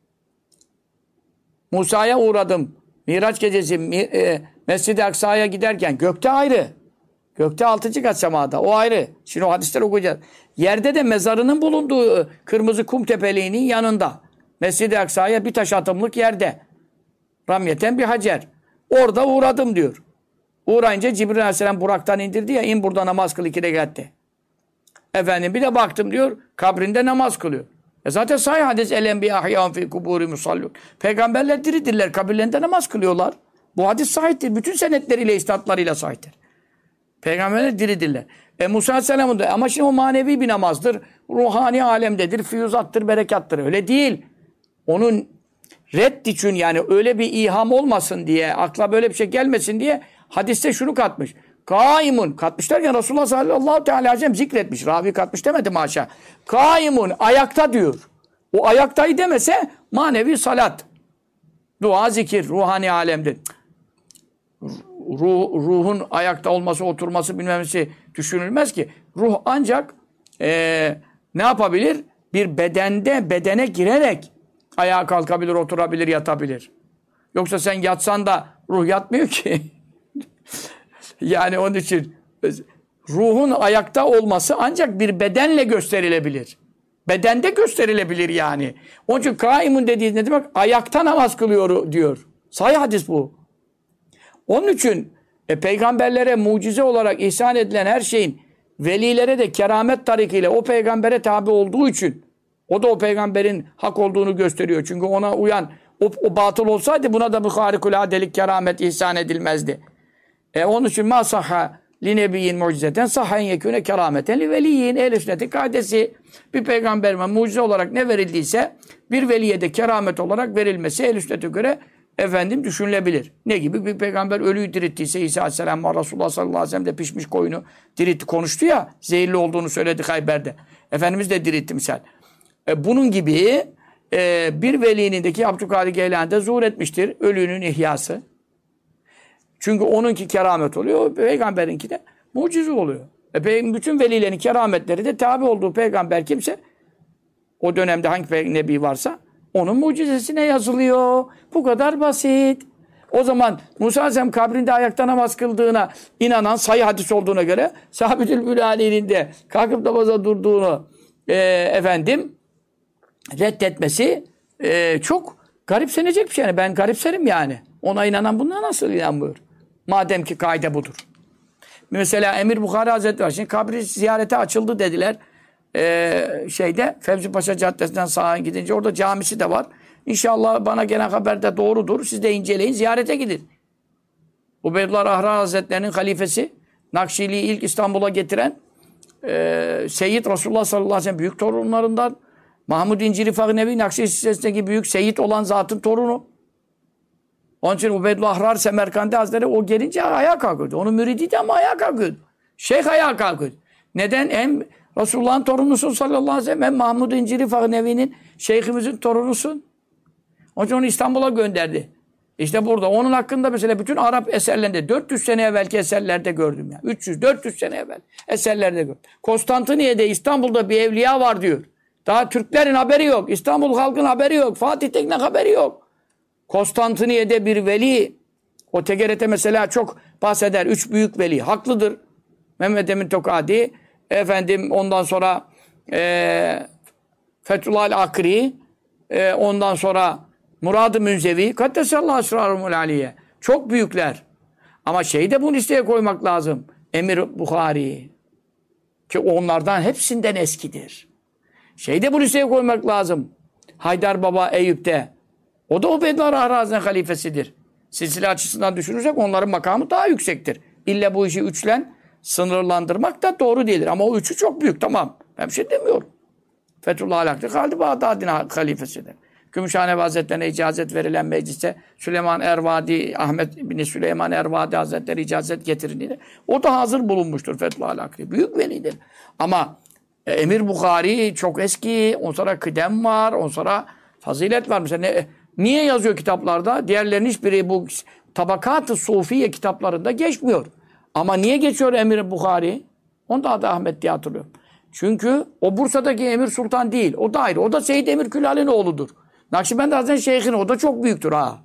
Musa'ya uğradım. Miraç gecesi Mescid-i Aksa'ya giderken gökte ayrı. Gökte 6. kat semada. O ayrı. Şimdi o hadisleri okuyacağız. Yerde de mezarının bulunduğu kırmızı kum tepeliğinin yanında. Mescid-i Aksa'ya bir taş atımlık yerde. Ramyeten bir hacer. Orada uğradım diyor. Uğrayınca Cibril Aleyhisselam Burak'tan indirdi ya in burada namaz kıl 2 rekatte. Efendim bir de baktım diyor kabrinde namaz kılıyor. Zaten sahih hadis el-enbiya ahyan fi kuburi musallun. Peygamberler diridirler kabirlerinde namaz kılıyorlar. Bu hadis sahihtir. Bütün senetleriyle isnatlarıyla sahihtir. Peygamberler diridirler. Musa Aleyhisselam'ın da ama şimdi o manevi bir namazdır. Ruhani alemdedir. Füyuzattır, berekattır. Öyle değil. Onun reddi için yani öyle bir iham olmasın diye, akla böyle bir şey gelmesin diye hadiste şunu katmış. Kaimun. Katmış derken Resulullah sallallahu aleyhi ve sellem zikretmiş. Ravi katmış demedi maşa. Kaimun. Ayakta diyor. O ayaktayı demese manevi salat. Dua, zikir. Ruhani alemdir. Ruhun ayakta olması, oturması bilmemesi düşünülmez ki. Ruh ancak ne yapabilir? Bir bedene girerek Ayağa kalkabilir, oturabilir, yatabilir. Yoksa sen yatsan da ruh yatmıyor ki. Yani onun için ruhun ayakta olması ancak bir bedenle gösterilebilir. Bedende gösterilebilir yani. Onun için kaimun dediği ne demek? Ayakta namaz kılıyor diyor. Sahih hadis bu. Onun için peygamberlere mucize olarak ihsan edilen her şeyin velilere de keramet tarikiyle o peygambere tabi olduğu için o da o peygamberin hak olduğunu gösteriyor. Çünkü ona uyan o batıl olsaydı buna da bu harikuladelik keramet ihsan edilmezdi. Onun için ma sahha li nebiyyin mucizeten sahhen yekûne kerameten li veliyyin. Ehl-i sünnetin kaidesi bir peygamberime mucize olarak ne verildiyse bir veliye de keramet olarak verilmesi ehl-i sünnete göre düşünülebilir. Ne gibi? Bir peygamber ölüyü dirittiyse İsa Aleyhisselam var. Resulullah sallallahu aleyhi ve sellem de pişmiş koyunu diritti. Konuştu ya. Zehirli olduğunu söyledi Hayber'de. Efendimiz de diritti misal. Bunun gibi bir velinin Abdülkadir Geylani'de zuhur etmiştir. Ölünün ihyası. Çünkü onunki keramet oluyor. Peygamberinki de mucize oluyor. Bütün velilerin kerametleri de tabi olduğu peygamber kimse o dönemde hangi nebi varsa onun mucizesine yazılıyor. Bu kadar basit. O zaman Musa Aleyhisselam kabrinde ayakta namaz kıldığına inanan sahih hadis olduğuna göre Sabitül Bülali'nin de kalkıp namaza durduğunu reddetmesi çok garipsenecek bir şey. Yani ben garipserim yani. Ona inanan bundan nasıl inanmıyor? Madem ki kaide budur. Mesela Emir Bukhari Hazretleri var. Şimdi kabri ziyarete açıldı dediler. Fevzi Paşa Caddesi'nden sağa gidince orada camisi de var. İnşallah bana gelen haber de doğrudur. Siz de inceleyin, ziyarete gidin. Ubeydullah Ahrar Hazretleri'nin halifesi, Nakşili'yi ilk İstanbul'a getiren Seyyid Resulullah sallallahu aleyhi ve sellem büyük torunlarından, Mahmud İnciri Fahnevi Nakşili Silsilesi'ndeki büyük Seyyid olan zatın torunu. Onun için Ubeydullah Ahrar Semerkandi Hazretleri o gelince ayağa kalkıyordu. Onun müridiydi ama ayağa kalkıyordu. Şeyh ayağa kalkıyordu. Neden? Hem Resulullah'ın torunusun sallallahu aleyhi ve sellem, hem Mahmud İnciri Fahnevi'nin şeyhimizin torunusun. Onun için onu İstanbul'a gönderdi. İşte burada. Onun hakkında mesela bütün Arap eserlerinde 400 sene evvelki eserlerde gördüm ya. 300-400 sene evvel eserlerde gördüm. Konstantiniye'de İstanbul'da bir evliya var diyor. Daha Türklerin haberi yok. İstanbul halkın haberi yok. Fatih Teknik haberi yok. Konstantiniye'de bir veli, o TGRT mesela çok bahseder. 3 büyük veli. Haklıdır. Mehmet Emin Tokadi, ondan sonra Fethullah Akri, ondan sonra Murad-ı Münzevi, Kaddesallahu esrarumul aliye. Çok büyükler. Ama de bu listeye koymak lazım. Emir Bukhari. Ki onlardan hepsinden eskidir. De bu listeye koymak lazım. Haydar Baba Eyüp'te. O da Ubeydullah Ahraz'ın halifesidir. Silsile açısından düşünürsek onların makamı daha yüksektir. İlle bu işi üçlen sınırlandırmak da doğru değildir. Ama o üçü çok büyük, tamam. Ben bir şey demiyorum. Fethullah Alaklı Halid Bağdadi'nin halifesidir. Gümüşhane Hazretlerine icazet verilen mecliste Süleyman Ervadi, Ahmet bin Süleyman Ervadi Hazretleri icazet getirin. O da hazır bulunmuştur Fethullah Alaklı. Büyük velidir. Ama Emir Bukhari çok eski. On sonra kıdem var. On sonra fazilet var. Mesela niye yazıyor kitaplarda? Diğerlerinin hiçbiri bu Tabakat-ı Sufiye kitaplarında geçmiyor. Ama niye geçiyor Emir Bukhari? Onda adı Ahmet diye hatırlıyorum. Çünkü o Bursa'daki Emir Sultan değil. O da ayrı. O da Seyyid Emir Külal'in oğludur. Nakşibendi Hazretleri Şeyh'in, o da çok büyüktür ha.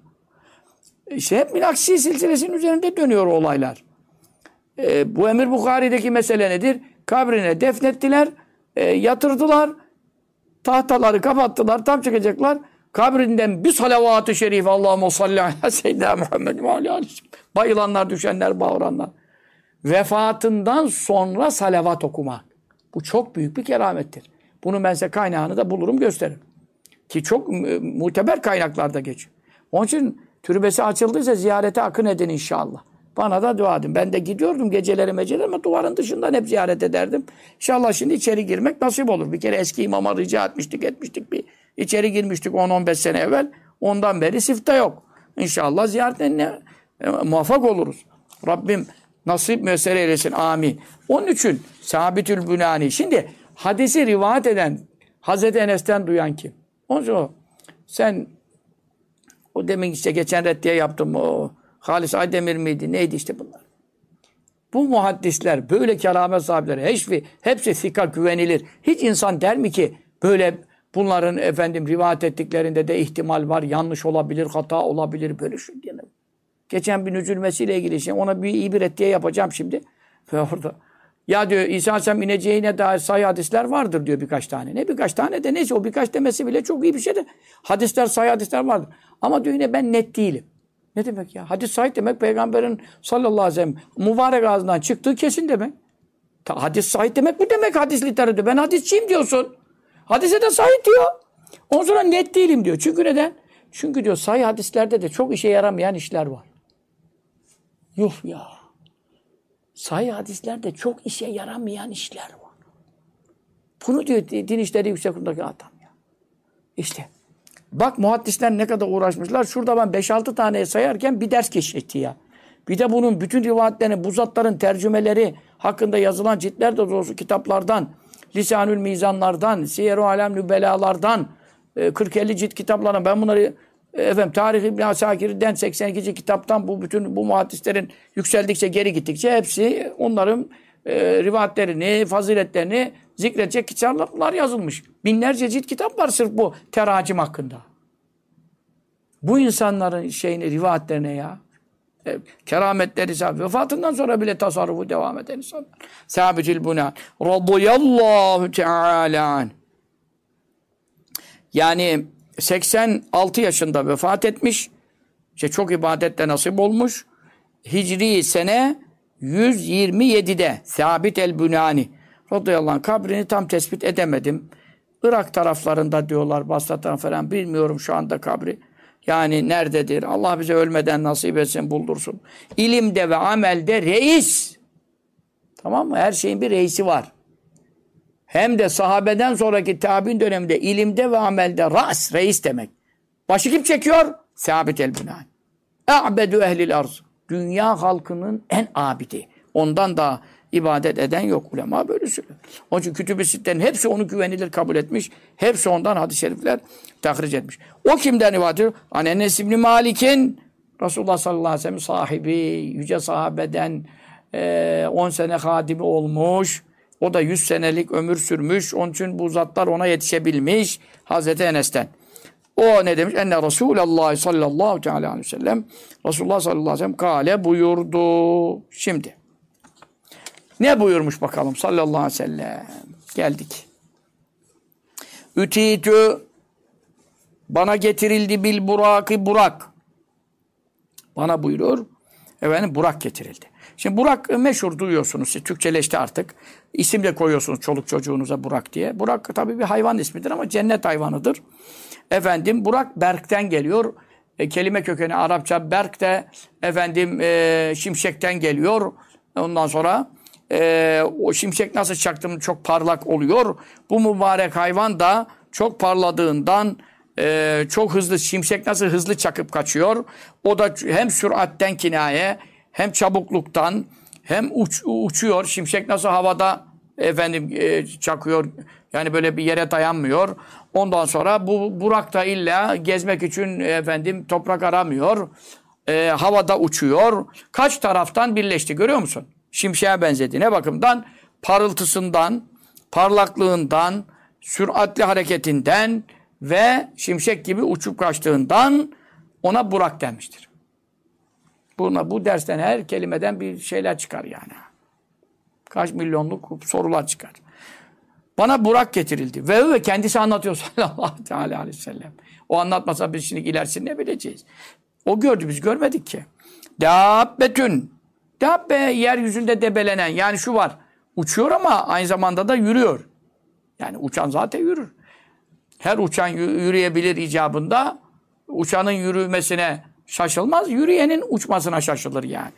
Hep Nakşi silsilesinin üzerinde dönüyor olaylar. Bu Emir Bukhari'deki mesele nedir? Kabrine defnettiler, yatırdılar, tahtaları kapattılar, tam çıkacaklar. Kabrinden bir salavat-ı şerif, Allahümme salli ala seyyidina Muhammed ve aleyhi. Bayılanlar, düşenler, bağıranlar. Vefatından sonra salavat okumak. Bu çok büyük bir keramettir. Bunu ben size kaynağını da bulurum, gösteririm. Ki çok muteber kaynaklarda geçiyor. Onun için türbesi açıldıysa ziyarete akın edin inşallah. Bana da dua edin. Ben de gidiyordum geceleri ama duvarın dışından hep ziyaret ederdim. İnşallah şimdi içeri girmek nasip olur. Bir kere eski imama rica etmiştik. Bir içeri girmiştik 10-15 sene evvel. Ondan beri sifte yok. İnşallah ziyaretine muvaffak oluruz. Rabbim nasip müessere eylesin. Amin. Onun için Sabitül Bünani. Şimdi hadisi rivayet eden Hazreti Enes'ten duyan kim? Onun için sen o demin geçen reddiye yaptım o Halis Aydemir miydi? Neydi bunlar? Bu muhaddisler, böyle keramet sahipleri, hepsi sika güvenilir. Hiç insan der mi ki böyle Bunların efendim rivayet ettiklerinde de ihtimal var. Yanlış olabilir, hata olabilir. Böyle şey değil mi? Geçen bir nüzülmesiyle ilgili şey. Ona bir ibret diye yapacağım şimdi. Ve orada. Ya diyor İsa Aleyhisselam ineceğine dair sahih hadisler vardır diyor birkaç tane. Ne birkaç tane de neyse o birkaç demesi bile çok iyi bir şey de. Hadisler, sahih hadisler vardır. Ama diyor yine ben net değilim. Ne demek ya? Hadis sahih demek peygamberin sallallahu aleyhi ve sellem mübarek ağzından çıktığı kesin demek. Hadis sahih demek bu demek hadis literatürü. Ben hadisçiyim diyorsun. Hadise de sahih diyor. Ondan sonra net değilim diyor. Çünkü neden? Çünkü diyor sahih hadislerde de çok işe yaramayan işler var. Yuh ya. Sahih hadislerde çok işe yaramayan işler var. Bunu diyor din işleri yüksekliğindeki adam ya. İşte. Bak muhaddisler ne kadar uğraşmışlar. Şurada ben 5-6 taneye sayarken bir ders keşfetti ya. Bir de bunun bütün rivayetlerini, bu zatların tercümeleri hakkında yazılan ciltler de doğrusu kitaplardan, Lisanül Mizanlardan, Siyer-i Alem Nübelalardan, 40-50 cilt kitaplardan ben bunları Tarih İbn Asakir'den 82. kitaptan bu bütün bu muhaddislerin yükseldikçe geri gittikçe hepsi onların rivayetlerini, faziletlerini zikredecek kitaplar yazılmış. Binlerce cilt kitap var sırf bu teracim hakkında. Bu insanların rivayetlerine ya. Kerametleri vefatından sonra bile tasarrufu devam eden insanlar. Sabitül Bunan radıyallahu teala anh. Yani 86 yaşında vefat etmiş. Çok ibadetle nasip olmuş. Hicri sene 127'de Sabit el-Bunani radıyallahu anh kabrini tam tespit edemedim. Irak taraflarında diyorlar, Basra tarafı falan bilmiyorum şu anda kabri. Yani nerededir? Allah bize ölmeden nasip etsin, buldursun. İlimde ve amelde reis. Tamam mı? Her şeyin bir reisi var. Hem de sahabeden sonraki tabi'in döneminde ilimde ve amelde ras, reis demek. Başı kim çekiyor? Sabit el-Bunani. A'bedu ehlil arz. Dünya halkının en abidi. Ondan daha ibadet eden yok. Ulema böyle söylüyor. Onun için Kütüb-i Sitte'nin hepsi onu güvenilir kabul etmiş. Hepsi ondan hadis-i şerifler tahric etmiş. O kimden rivayet ediyor? Enes İbni Malik'in Resulullah sallallahu aleyhi ve sellem sahibi, yüce sahabeden 10 sene hadimi olmuş. O da 100 senelik ömür sürmüş. Onun için bu zatlar ona yetişebilmiş. Hazreti Enes'ten. O ne demiş? Enne Resulullah sallallahu aleyhi ve sellem Resulullah sallallahu aleyhi ve sellem kâle buyurdu. Şimdi ne buyurmuş bakalım sallallahu aleyhi ve sellem. Geldik. Ütitü bana getirildi bil buraki Burak. Bana buyurur. Efendim Burak getirildi. Şimdi Burak meşhur duyuyorsunuz. Siz Türkçeleşti artık. İsim de koyuyorsunuz çoluk çocuğunuza Burak diye. Burak tabii bir hayvan ismidir ama cennet hayvanıdır. Efendim Burak Berk'ten geliyor. Kelime kökeni Arapça Berk de şimşekten geliyor. Ondan sonra o şimşek nasıl çaktığında çok parlak oluyor. Bu mübarek hayvan da çok parladığından çok hızlı, şimşek nasıl hızlı çakıp kaçıyor. O da hem süratten kinaye hem çabukluktan hem uçuyor. Şimşek nasıl havada çakıyor. Yani böyle bir yere dayanmıyor. Ondan sonra bu Burak da illa gezmek için toprak aramıyor. Havada uçuyor. Kaç taraftan birleşti görüyor musun? Şimşeğe benzedi. Ne bakımdan? Parıltısından, parlaklığından, süratli hareketinden ve şimşek gibi uçup kaçtığından ona Burak denmiştir. Bu dersten her kelimeden bir şeyler çıkar yani. Kaç milyonluk sorular çıkar. Bana Burak getirildi. Ve kendisi anlatıyor sallallahu aleyhi ve sellem. O anlatmasa biz şimdi ilerisini ne bileceğiz? O gördü, biz görmedik ki. Dabbetün. Dabbe yeryüzünde debelenen. Yani şu var. Uçuyor ama aynı zamanda da yürüyor. Yani uçan zaten yürür. Her uçan yürüyebilir icabında. Uçanın yürümesine şaşılmaz. Yürüyenin uçmasına şaşılır yani.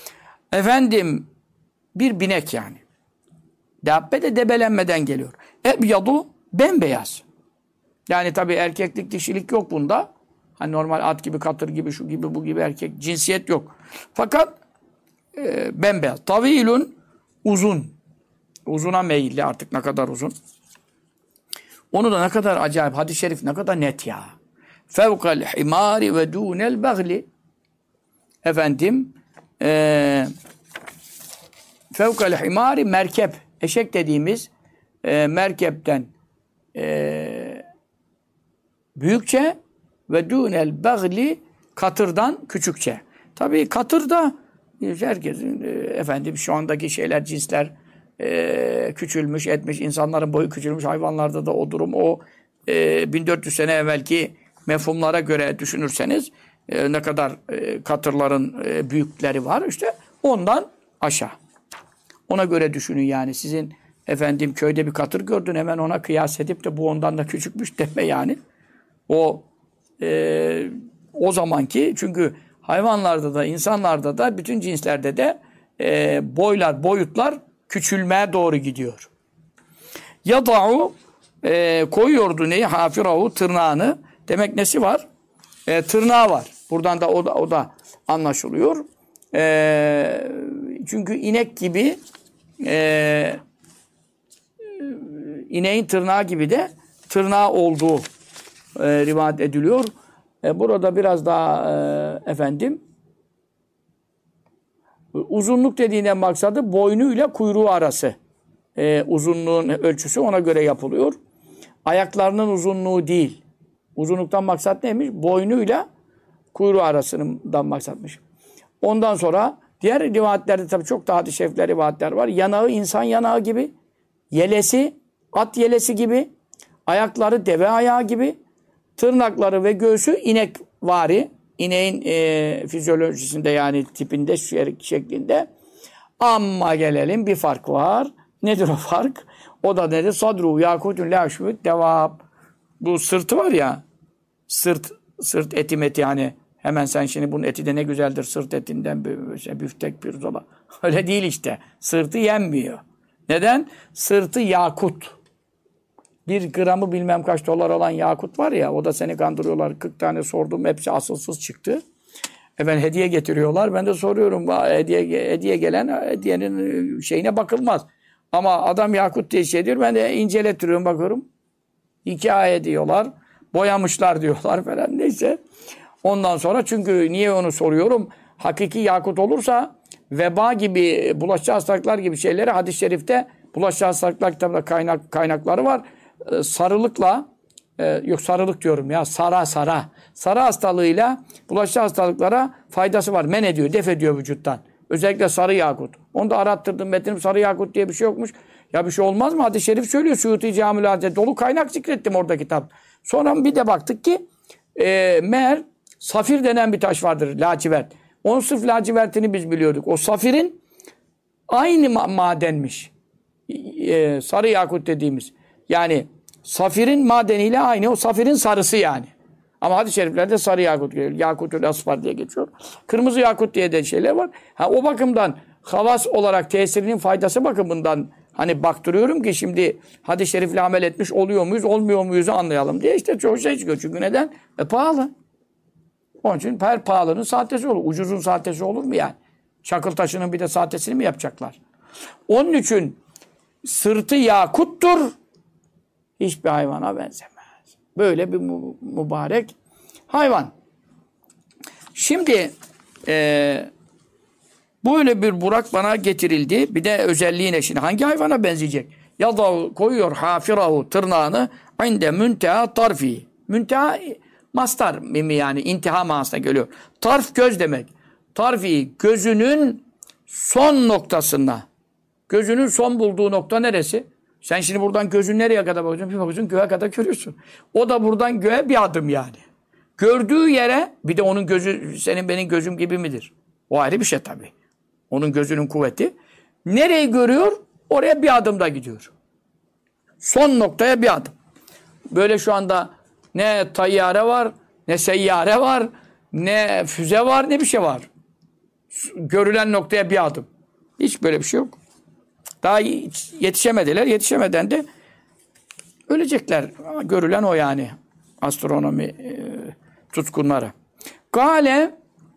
Bir binek yani. Dabbe de debelenmeden geliyor. Ebyadu bembeyaz. Yani tabii erkeklik, dişilik yok bunda. Hani normal at gibi, katır gibi, şu gibi, bu gibi erkek cinsiyet yok. Fakat bembeyaz. Tavilun uzun. Uzuna meyilli artık ne kadar uzun. Onu da ne kadar acayip. Hadis-i şerif ne kadar net ya. Fevkal himari ve dûnel bagli. Fevkal himari merkep. Eşek dediğimiz merkepten büyükçe ve dûnel bagli katırdan küçükçe. Tabii katır da herkesin efendim şu andaki şeyler cinsler küçülmüş etmiş. İnsanların boyu küçülmüş. Hayvanlarda da o durum o 1400 sene evvelki mefhumlara göre düşünürseniz ne kadar katırların büyükleri var işte ondan aşağı. Ona göre düşünün yani sizin efendim köyde bir katır gördün hemen ona kıyas edip de bu ondan da küçükmüş deme yani. O zamanki çünkü hayvanlarda da insanlarda da bütün cinslerde de boyutlar küçülmeye doğru gidiyor. Yada'u koyuyordu neyi? Hafirahu tırnağını. Demek nesi var? Tırnağı var. Buradan da o da anlaşılıyor. Çünkü inek gibi ineğin tırnağı gibi de tırnağı olduğu rivayet ediliyor. Burada biraz daha efendim uzunluk dediğinden maksadı boynuyla kuyruğu arası. Uzunluğun ölçüsü ona göre yapılıyor. Ayaklarının uzunluğu değil. Uzunluktan maksat neymiş? Boynuyla kuyruğu arasından maksatmış. Ondan sonra diğer rivayetlerde tabii çok daha hadis-i şerifler rivayetler var. Yanağı insan yanağı gibi, yelesi at yelesi gibi, ayakları deve ayağı gibi, tırnakları ve göğsü inek vari. İneğin fizyolojisinde yani tipinde, şeklinde. Ama gelelim bir fark var. Nedir o fark? O da nedir? Sadru yakutun la şübüt devab. Bu sırtı var ya, sırt eti meti yani. Hemen sen şimdi bunun eti de ne güzeldir sırt etinden büftek pirzola. Öyle değil işte. Sırtı yenmiyor. Neden? Sırtı yakut. 1 gramı bilmem kaç dolar olan yakut var ya, o da seni kandırıyorlar. 40 tane sordum, hepsi asılsız çıktı. Hediye getiriyorlar. Ben de soruyorum, hediye gelen hediyenin şeyine bakılmaz. Ama adam yakut diye şey diyor, ben de incelettiriyorum, bakıyorum. Hikaye diyorlar, boyamışlar diyorlar falan neyse. Ondan sonra çünkü niye onu soruyorum? Hakiki yakut olursa veba gibi, bulaşıcı hastalıklar gibi şeyleri hadis-i şerifte bulaşıcı hastalıklar kitabında kaynakları var. Sarılıkla, yok sarılık diyorum ya, Sara hastalığıyla bulaşıcı hastalıklara faydası var. Men ediyor, def ediyor vücuttan. Özellikle sarı yakut. Onu da arattırdım metinim, sarı yakut diye bir şey yokmuş. Ya bir şey olmaz mı? Hadis-i şerif söylüyor. Suyuti Camül dolu kaynak zikrettim orada kitap. Sonra bir de baktık ki meğer safir denen bir taş vardır, lacivert. Onun sırf lacivertini biz biliyorduk. O safirin aynı madenmiş. Sarı yakut dediğimiz. Yani safirin madeniyle aynı. O safirin sarısı yani. Ama hadis-i şeriflerde sarı yakut geliyor. Yakutül asfar diye geçiyor. Kırmızı yakut diye de şeyler var. O bakımdan havas olarak tesirinin faydası bakımından hani baktırıyorum ki şimdi hadis-i şerifle amel etmiş oluyor muyuz, olmuyor muyuz anlayalım diye işte çoğu şey çıkıyor. Çünkü neden? Pahalı. Onun için her pahalının sahtesi olur. Ucuzun sahtesi olur mu yani? Çakıl taşının bir de sahtesini mi yapacaklar? Onun için sırtı yakuttur. Hiçbir hayvana benzemez. Böyle bir mübarek hayvan. Şimdi böyle bir burak bana getirildi. Bir de özelliği ne şimdi? Hangi hayvana benzeyecek? Ya da koyuyor hafirahu tırnağını inde münteha tarfi. Münteha mastar mimi yani intiha manasına geliyor. Tarf göz demek. Tarfi gözünün son noktasına. Gözünün son bulduğu nokta neresi? Sen şimdi buradan gözün nereye kadar bakıyorsun? Bir bakıyorsun göğe kadar görüyorsun. O da buradan göğe bir adım yani. Gördüğü yere bir de onun gözü senin benim gözüm gibi midir? O ayrı bir şey tabii. Onun gözünün kuvveti. Nereyi görüyor? Oraya bir adım da gidiyor. Son noktaya bir adım. Böyle şu anda ne tayyare var, ne seyyare var, ne füze var, ne bir şey var. Görülen noktaya bir adım. Hiç böyle bir şey yok. Daha yetişemediler. Yetişemeden de ölecekler. Ama görülen o yani. Astronomi tutkunları. Kale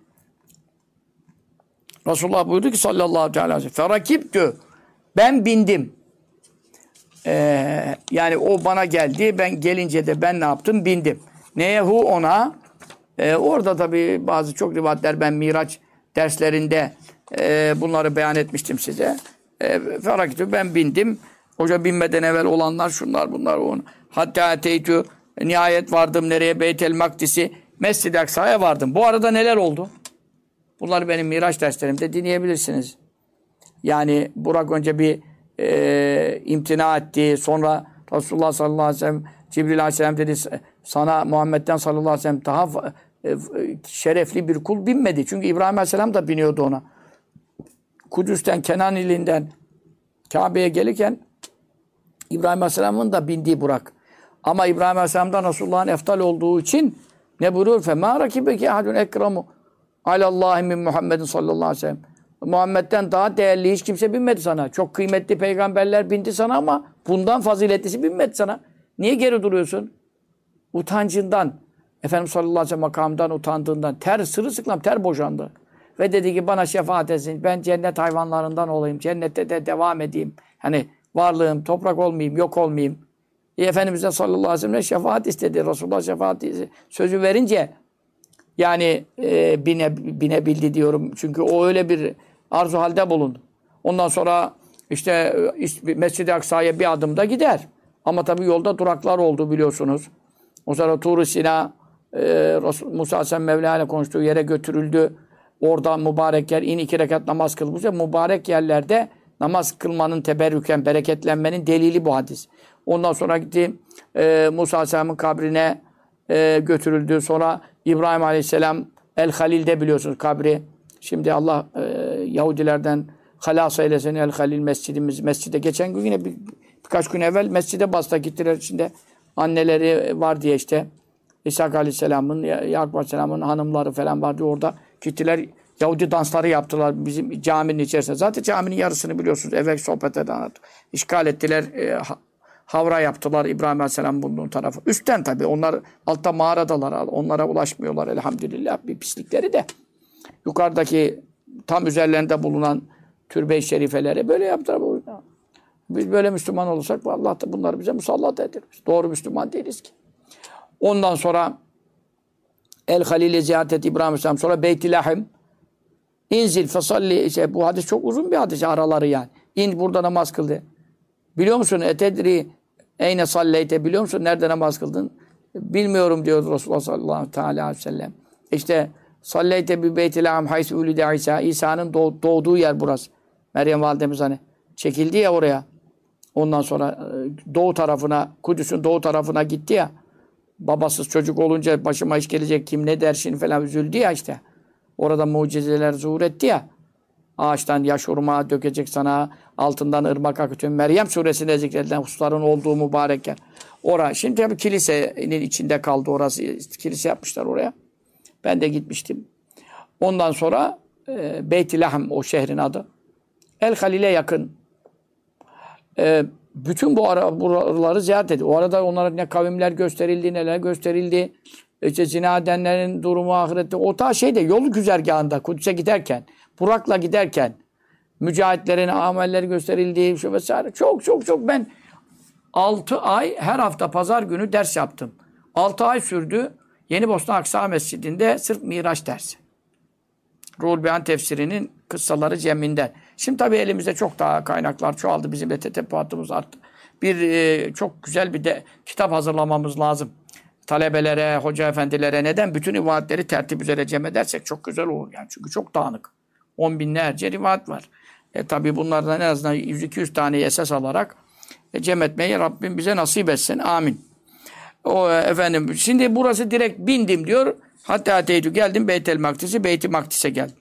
Resulullah buyurdu ki sallallahu aleyhi ve sellem ferakiptü ben bindim. Yani o bana geldi. Ben gelince de ben ne yaptım? Bindim. Neyehu ona? Orada tabii bazı çok rivayetler ben Miraç derslerinde bunları beyan etmiştim size. Ferakiptü ben bindim. Hoca binmeden evvel olanlar şunlar bunlar. Hatta teytü Nihayet vardım nereye? Beyt-el Makdis'i, Mescid-i Aksa'ya vardım. Bu arada neler oldu? Bunları benim Miraç derslerimde dinleyebilirsiniz. Yani Burak önce bir imtina etti. Sonra Resulullah sallallahu aleyhi ve sellem, Cibril aleyhisselam dedi, sana Muhammed'den sallallahu aleyhi ve sellem daha şerefli bir kul binmedi. Çünkü İbrahim aleyhisselam da biniyordu ona. Kudüs'ten, Kenan ilinden Kabe'ye gelirken İbrahim aleyhisselamın da bindiği Burak. Ama İbrahim aleyhisselam'dan Resulullah'ın eftal olduğu için ne buyuruyor? فَمَا رَكِبَكِ اَحَدٌ اَكْرَمُ عَلَى اللّٰهِ مِنْ Muhammedin sallallahu aleyhi ve sellem. Muhammed'den daha değerli hiç kimse binmedi sana. Çok kıymetli peygamberler bindi sana ama bundan faziletlisi binmedi sana. Niye geri duruyorsun? Utancından, Efendimiz sallallahu aleyhi ve sellem makamından utandığından sırılsıklam ter boşandı. Ve dedi ki bana şefaat etsin. Ben cennet hayvanlarından olayım. Cennette de devam edeyim. Hani varlığım, toprak olmayayım, yok olmayayım. Efendimiz'e sallallahu aleyhi ve sellem şefaat istedi. Resulullah şefaat sözü verince yani binebildi diyorum. Çünkü o öyle bir arzu halde bulundu. Ondan sonra işte Mescid-i Aksa'ya bir adımda gider. Ama tabii yolda duraklar oldu biliyorsunuz. O sonra Tur-u Sina Musa Aleyhisselam Mevla ile konuştuğu yere götürüldü. Orada mübarek yer, 2 rekat namaz kılmış. Mübarek yerlerde namaz kılmanın teberrüken, bereketlenmenin delili bu hadis. Ondan sonra gitti Musa Aleyhisselam'ın kabrine götürüldü. Sonra İbrahim Aleyhisselam El-Halil'de biliyorsunuz kabri. Şimdi Allah Yahudilerden halas eylesin El-Halil mescidimiz. Mescide geçen gün yine birkaç gün evvel mescide basta gittiler içinde. Anneleri var diye işte İshak Aleyhisselam'ın, Yakup Aleyhisselam'ın hanımları falan vardı orada. Gittiler Yahudi dansları yaptılar bizim caminin içerisinde. Zaten caminin yarısını biliyorsunuz. Evvel sohbet eden işgal ettiler. Havra yaptılar İbrahim Aleyhisselam bulunduğu tarafı. Üstten tabii. Onlar altta mağaradalar. Onlara ulaşmıyorlar elhamdülillah. Bir pislikleri de. Yukarıdaki tam üzerlerinde bulunan türbe-i şerifeleri böyle yaptılar. Biz böyle Müslüman olursak Allah da bunları bize musallat eder. Doğru Müslüman değiliz ki. Ondan sonra El-Halil'i ziyaret etti İbrahim Aleyhisselam. Sonra Beyt-i Lahim. İnzil fesalli. Bu hadis çok uzun bir hadis araları yani. İn burada namaz kıldı. Biliyor musun? Etedri eyne salleyte. Biliyor musun? Nerede namaz kıldın? Bilmiyorum diyor Resulullah sallallahu aleyhi ve sellem. İşte salleyte bi Beyt-i Lahim haysi ulide İsa. İsa'nın doğduğu yer burası. Meryem validemiz hani çekildi ya oraya. Ondan sonra doğu tarafına, Kudüs'ün doğu tarafına gitti ya. Babasız çocuk olunca başıma iş gelecek kim ne der şimdi falan üzüldü ya işte. Orada mucizeler zuhur etti ya. Ağaçtan yaş hurma dökecek sana, altından ırmak akıtıyor. Meryem suresinde zikredilen hususların olduğu mübarek yer. Orası. Şimdi tabii kilisenin içinde kaldı orası. Kilise yapmışlar oraya. Ben de gitmiştim. Ondan sonra Beyt-i Lahm o şehrin adı. El-Halil'e yakın. Bütün buraları ziyaret ediyor. O arada onlara ne kavimler gösterildi, neler gösterildi. İşte zina edenlerin durumu ahirette. O ta şeyde yol güzergahında Kudüs'e giderken, Burak'la giderken mücahitlerin amelleri gösterildi. Şu vesaire. Çok ben 6 ay her hafta pazar günü ders yaptım. 6 ay sürdü. Yenibosna Aksa Mescidi'nde sırf Miraç dersi. Ruhul Beyan tefsirinin kıssaları ceminden. Şimdi tabii elimizde çok daha kaynaklar çoğaldı. Bizim de tetebbuatımız arttı. Çok güzel bir de kitap hazırlamamız lazım. Talebelere, hoca efendilere neden? Bütün rivayetleri tertip üzere cem edersek çok güzel olur yani. Çünkü çok dağınık. 10 binlerce rivayet var. Tabii bunlardan en azından 100-200 taneyi esas alarak cem etmeyi Rabbim bize nasip etsin. Amin. Efendim şimdi burası direkt bindim diyor. Hatta geldim Beyt-el Makdis'e, Beyt-i Makdis'e geldim.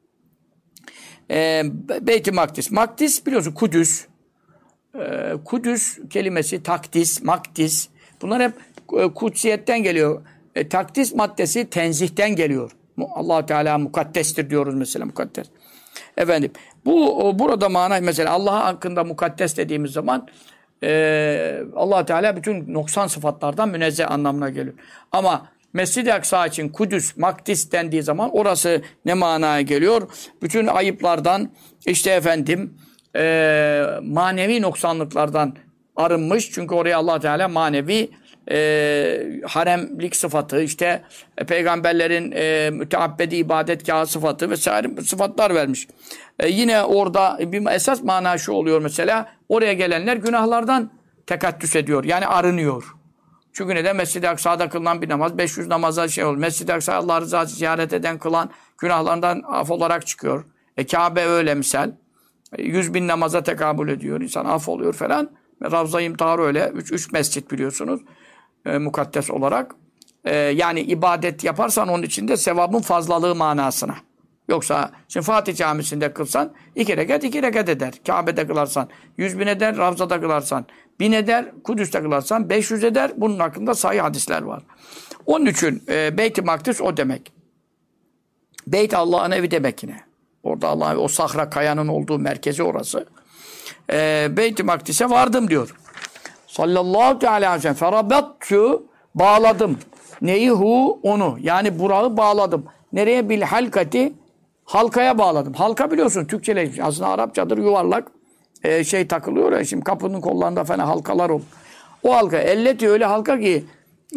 Beyt-i Makdis. Makdis biliyorsun Kudüs. Kudüs kelimesi takdis, makdis. Bunlar hep kutsiyetten geliyor. Takdis maddesi tenzihten geliyor. Allah Teala mukaddestir diyoruz mesela mukaddes. Efendim burada mana mesela Allah hakkında mukaddes dediğimiz zaman Allah Teala bütün noksan sıfatlardan münezzeh anlamına geliyor. Ama Mescid-i Aksa için Kudüs, Makdis dendiği zaman orası ne manaya geliyor? Bütün ayıplardan işte efendim manevi noksanlıklardan arınmış. Çünkü oraya Allah Teala manevi haremlik sıfatı, işte peygamberlerin müteabbedi ibadetgahı sıfatı vesaire sıfatlar vermiş. Yine orada bir esas mana şu oluyor mesela, oraya gelenler günahlardan tekaddüs ediyor. Yani arınıyor. Çünkü neden? Mescid-i Aksa'da kılınan bir namaz 500 namaza şey olur. Mescid-i Aksa Allah rızası ziyaret eden kılan günahlarından af olarak çıkıyor. Kabe öyle misal. 100.000 namaza tekabül ediyor. İnsan af oluyor falan. Ravza-i İmtihar öyle. 3 mescit biliyorsunuz. Mukaddes olarak. Yani ibadet yaparsan onun içinde sevabın fazlalığı manasına. Yoksa şimdi Fatih Camisi'nde kılsan 2 rekat eder. Kabe'de kılarsan 100.000 eder, Ravza'da kılarsan 1000 eder, Kudüs'te kılarsan 500 eder. Bunun hakkında sahih hadisler var. Onun için Beyt-i Makdis o demek. Beyt Allah'ın evi demek yine. Orada Allah'ın o sahra kayanın olduğu merkezi orası. Beyt-i Makdis'e vardım diyor. Sallallahu teala aleyhi ve sellem. Ferabattu bağladım. Neyi hu onu. Yani Burak'ı bağladım. Nereye? Bil halkati halkaya bağladım. Halka biliyorsun Türkçeleşmiş. Aslında Arapçadır yuvarlak. Takılıyor ya şimdi kapının kollarında falan halkalar olur. O halka elleti öyle halka ki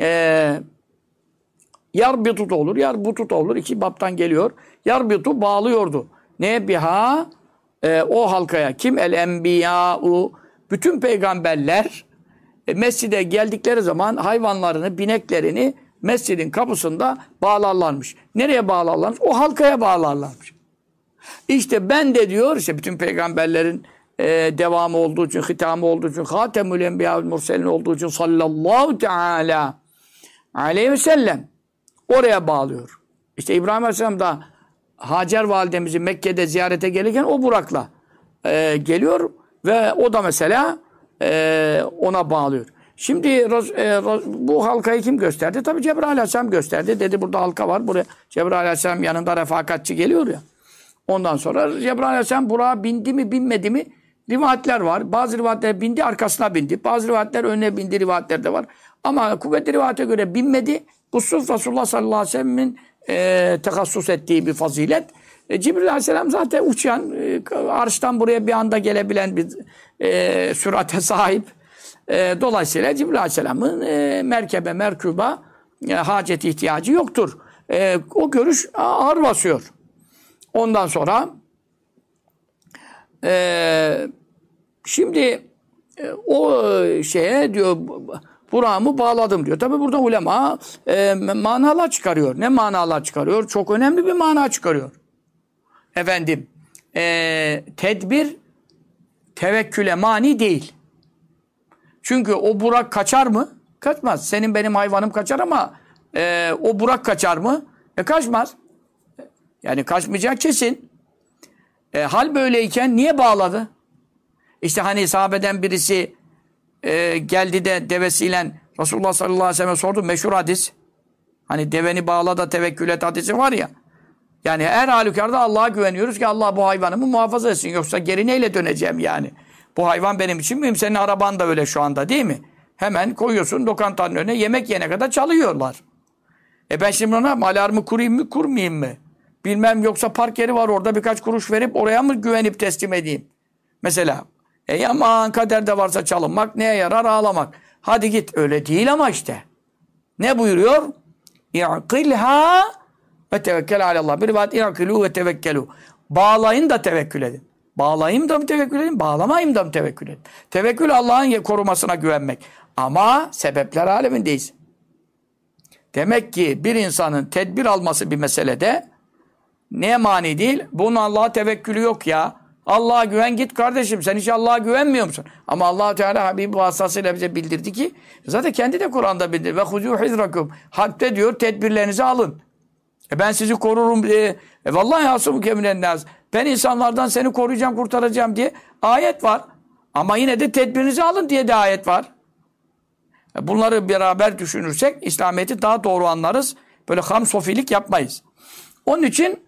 yar bitut olur, yar butut olur. 2 baptan geliyor. Yar bitu bağlıyordu. Neye biha? O halkaya. Kim? El enbiya'u. Bütün peygamberler mescide geldikleri zaman hayvanlarını, bineklerini mescidin kapısında bağlarlarmış. Nereye bağlarlarmış? O halkaya bağlarlarmış. İşte ben de diyor, işte bütün peygamberlerin devamı olduğu için, hitamı olduğu için, Hatemül Enbiya ve Murselin olduğu için sallallahu teala aleyhi ve sellem oraya bağlıyor. İşte İbrahim Aleyhisselam da Hacer validemizi Mekke'de ziyarete gelirken o Burak'la geliyor ve o da mesela ona bağlıyor. Şimdi bu halkayı kim gösterdi? Tabii Cebrail Aleyhisselam gösterdi. Dedi burada halka var. Buraya Cebrail Aleyhisselam yanında refakatçi geliyor ya. Ondan sonra Cebrail Aleyhisselam Burak'a bindi mi binmedi mi rivayetler var. Bazı rivayetler bindi arkasına bindi. Bazı rivayetler önüne bindi rivayetler de var. Ama kuvvetli rivayete göre binmedi. Bu sırf Resulullah sallallahu aleyhi ve sellem'in tekassus ettiği bir fazilet. Cibril Aleyhisselam zaten uçan, arştan buraya bir anda gelebilen bir sürate sahip. Dolayısıyla Cibril Aleyhisselam'ın merkuba hacet ihtiyacı yoktur. O görüş ağır basıyor. Ondan sonra şimdi o şeye diyor Burak'ımı bağladım diyor. Tabi burada ulema manalar çıkarıyor. Ne manalar çıkarıyor? Çok önemli bir mana çıkarıyor. Efendim tedbir tevekküle mani değil. Çünkü o Burak kaçar mı? Kaçmaz. Senin benim hayvanım kaçar ama o Burak kaçar mı? Kaçmaz. Yani kaçmayacak kesin. Hal böyleyken niye bağladı? İşte hani sahabeden birisi geldi de devesiyle Resulullah sallallahu aleyhi ve sellem'e sordu. Meşhur hadis. Hani deveni bağla da tevekkül et hadisi var ya. Yani her halükarda Allah'a güveniyoruz ki Allah bu hayvanımı muhafaza etsin. Yoksa geri neyle döneceğim yani? Bu hayvan benim için mühim. Senin araban da öyle şu anda değil mi? Hemen koyuyorsun lokantanın önüne yemek yene kadar çalıyorlar. Ben şimdi ona alarmı kurayım mı kurmayayım mı? Bilmem yoksa park yeri var orada birkaç kuruş verip oraya mı güvenip teslim edeyim? Mesela aman kaderde varsa çalınmak neye yarar ağlamak. Hadi git öyle değil ama işte. Ne buyuruyor? İ'kilha ve tevekkel alallah. Bir rivayet i'kilu ve tevekkelu. Bağlayın da tevekkül edin. Bağlayayım da mı tevekkül edin? Bağlamayayım da mı tevekkül edin? Tevekkül Allah'ın korumasına güvenmek. Ama sebepler alemindeyiz. Demek ki bir insanın tedbir alması bir meselede neye mani değil? Bunun Allah'a tevekkülü yok ya. Allah'a güven git kardeşim. Sen hiç Allah'a güvenmiyor musun? Ama Allah Teala Habibi vasıtasıyla bize bildirdi ki zaten kendi de Kur'an'da bildirdi. Ve huzû hizrakum. Harpte diyor tedbirlerinizi alın. Ben sizi korurum diye. Vallahi asumuke minennâs. Ben insanlardan seni koruyacağım, kurtaracağım diye ayet var. Ama yine de tedbirinizi alın diye de ayet var. Bunları beraber düşünürsek İslamiyet'i daha doğru anlarız. Böyle hamsofilik yapmayız. Onun için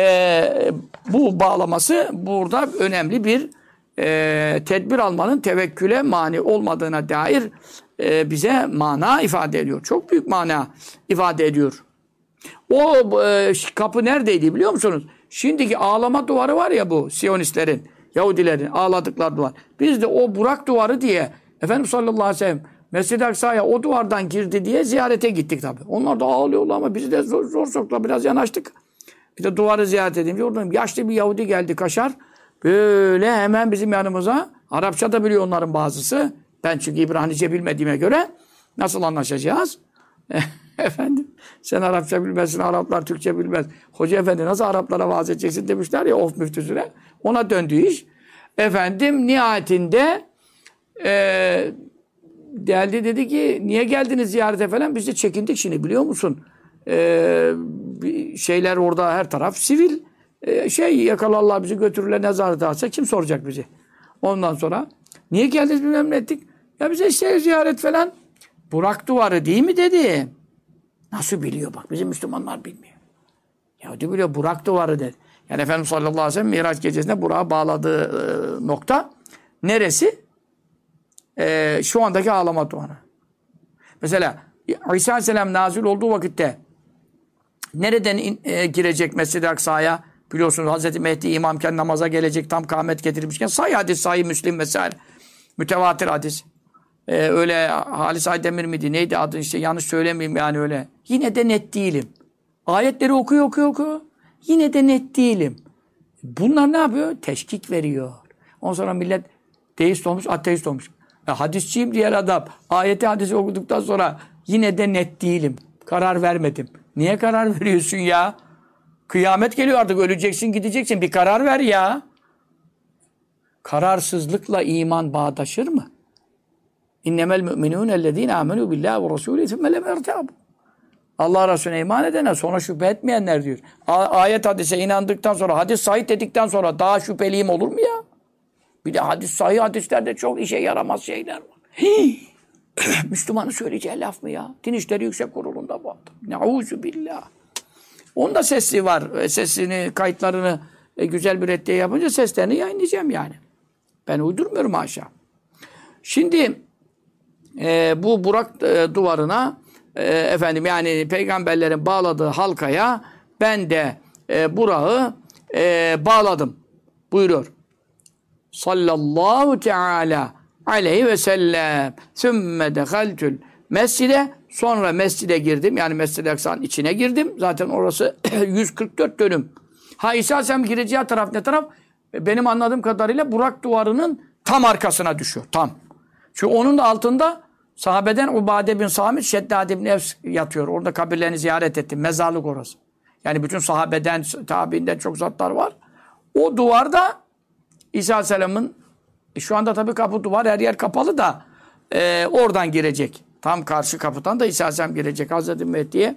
bu bağlaması burada önemli bir tedbir almanın tevekküle mani olmadığına dair bize mana ifade ediyor. Çok büyük mana ifade ediyor. O kapı neredeydi biliyor musunuz? Şimdiki ağlama duvarı var ya bu Siyonistlerin, Yahudilerin ağladıkları duvar. Biz de o Burak duvarı diye Efendimiz sallallahu aleyhi ve sellem Mescid-i Aksa'ya o duvardan girdi diye ziyarete gittik tabii. Onlar da ağlıyorlar ama bizi de zor soktular. Biraz yanaştık. Bir de duvarı ziyaret edince oradan yaşlı bir Yahudi geldi Kaşar. Böyle hemen bizim yanımıza. Arapça da biliyor onların bazısı. Ben çünkü İbranice bilmediğime göre. Nasıl anlaşacağız? Efendim, sen Arapça bilmezsin, Araplar Türkçe bilmez. Hoca efendi nasıl Araplara vaaz edeceksin demişler ya of müftüsüne. Ona döndü iş. Efendim, nihayetinde geldi dedi ki niye geldiniz ziyarete falan? Biz de çekindik şimdi biliyor musun? Şeyler orada her taraf sivil. Yakalarlar bizi götürürler nezarete alsa kim soracak bizi? Ondan sonra niye geldiniz bilmem ne ettik. Ya bize işte ziyaret falan. Burak duvarı değil mi dedi. Nasıl biliyor bak bizim Müslümanlar bilmiyor. Ya diyor biliyor Burak duvarı dedi. Yani Efendimiz sallallahu aleyhi ve sellem Miraç gecesinde Burak'a bağladığı nokta neresi? Şu andaki ağlama duvarı. Mesela İsa aleyhisselam nazil olduğu vakitte nereden girecek Mescid-i Aksa'ya? Biliyorsunuz Hazreti Mehdi imamken namaza gelecek tam kâhmet getirilmişken sahih hadis, sahih Müslim vesaire. Mütevatir hadis. Öyle Halis Aydemir miydi? Neydi adı işte yanlış söylemeyeyim yani öyle. Yine de net değilim. Ayetleri okuyor. Yine de net değilim. Bunlar ne yapıyor? Teşkik veriyor. Ondan sonra millet deist olmuş, ateist olmuş. Hadisçiyim diğer adam. Ayeti hadisi okuduktan sonra yine de net değilim. Karar vermedim. Niye karar veriyorsun ya? Kıyamet geliyor artık öleceksin gideceksin. Bir karar ver ya. Kararsızlıkla iman bağdaşır mı? İnnemel mü'minûne ellezîne âmenû billâhi ve rasûlî thumme lem yertâbû. Allah Resulüne iman edene sonra şüphe etmeyenler diyor. Ayet hadise inandıktan sonra hadis sahih dedikten sonra daha şüpheliyim olur mu ya? Bir de sahih hadislerde çok işe yaramaz şeyler var. Müslümanın söyleyeceği laf mı ya? Din İşleri Yüksek Kurulu'nda bu adam. Ne'ûzü billah. Onun da sesi var. Sesini, kayıtlarını güzel bir reddiye yapınca seslerini yayınlayacağım yani. Ben uydurmuyorum haşa. Şimdi bu Burak duvarına efendim yani peygamberlerin bağladığı halkaya ben de Burak'ı bağladım. Buyuruyor. Sallallahu teala aleyhi ve sellem. Sümme dehaltül mescide. Sonra mescide girdim. Yani Mescid-i Aksa'nın içine girdim. Zaten orası 144 dönüm. İsa Aleyhisselam gireceği taraf ne taraf? Benim anladığım kadarıyla Burak duvarının tam arkasına düşüyor. Tam. Çünkü onun da altında sahabeden Ubade bin Samit, Şeddad bin Evs yatıyor. Orada kabirlerini ziyaret ettim. Mezarlık orası. Yani bütün sahabeden, tabiinden çok zatlar var. O duvarda İsa Aleyhisselam'ın şu anda tabii kapı duvar her yer kapalı da oradan girecek. Tam karşı kapıdan da İsa Aleyhisselam girecek. Hazreti Mehdi'ye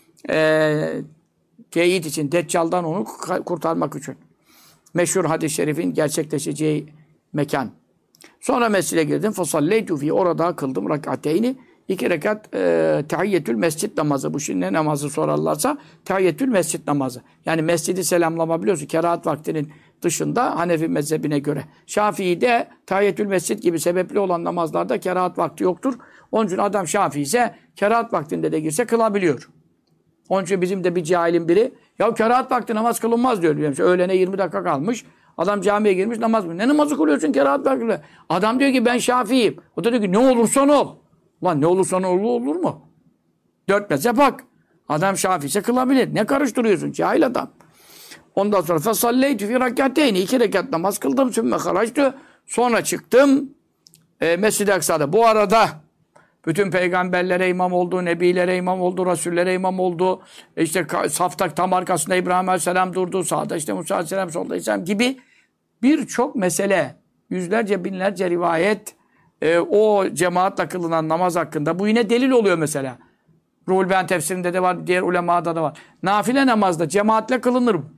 teyit için, Deccal'dan onu kurtarmak için. Meşhur hadis-i şerifin gerçekleşeceği mekan. Sonra mescide girdim. Fasalleytu fi orada kıldım rak'ateyni. 2 rekat tahiyyetül mescid namazı. Bu şimdi ne namazı sorarlarsa tahiyyetül mescid namazı. Yani mescidi selamlama biliyorsun. Kerahat vaktinin dışında Hanefi mezhebine göre. Şafii'de tahiyyetül mescid gibi sebepli olan namazlarda kerahat vakti yoktur. Onun için adam Şafii ise kerahat vaktinde de girse kılabiliyor. Onun için bizim de bir cahilin biri ya kerahat vakti namaz kılınmaz diyor. Yani öğlene 20 dakika kalmış. Adam camiye girmiş namaz mı? Ne namazı kılıyorsun kerahat vaktinde? Adam diyor ki ben Şafii'yim. O da diyor ki ne olursan ol. Lan ne olursan olur mu? 4 mezhep hak. Adam Şafii ise kılabilir. Ne karıştırıyorsun cahil adam. Ondan sonra fesalleytü fi rak'ateyni 2 rekat namaz kıldım. Sümme haraçtü. Sonra çıktım Mescid-i Aksa'da. Bu arada bütün peygamberlere imam oldu, nebilere imam oldu, rasullere imam oldu. İşte safta tam arkasında İbrahim Aleyhisselam durdu. Sağda işte Musa Aleyhisselam, solda Aleyhisselam gibi birçok mesele, yüzlerce binlerce rivayet o cemaatle kılınan namaz hakkında. Bu yine delil oluyor mesela. Ruhul Beyan tefsirinde de var, diğer ulemada da var. Nafile namazda cemaatle kılınır mı?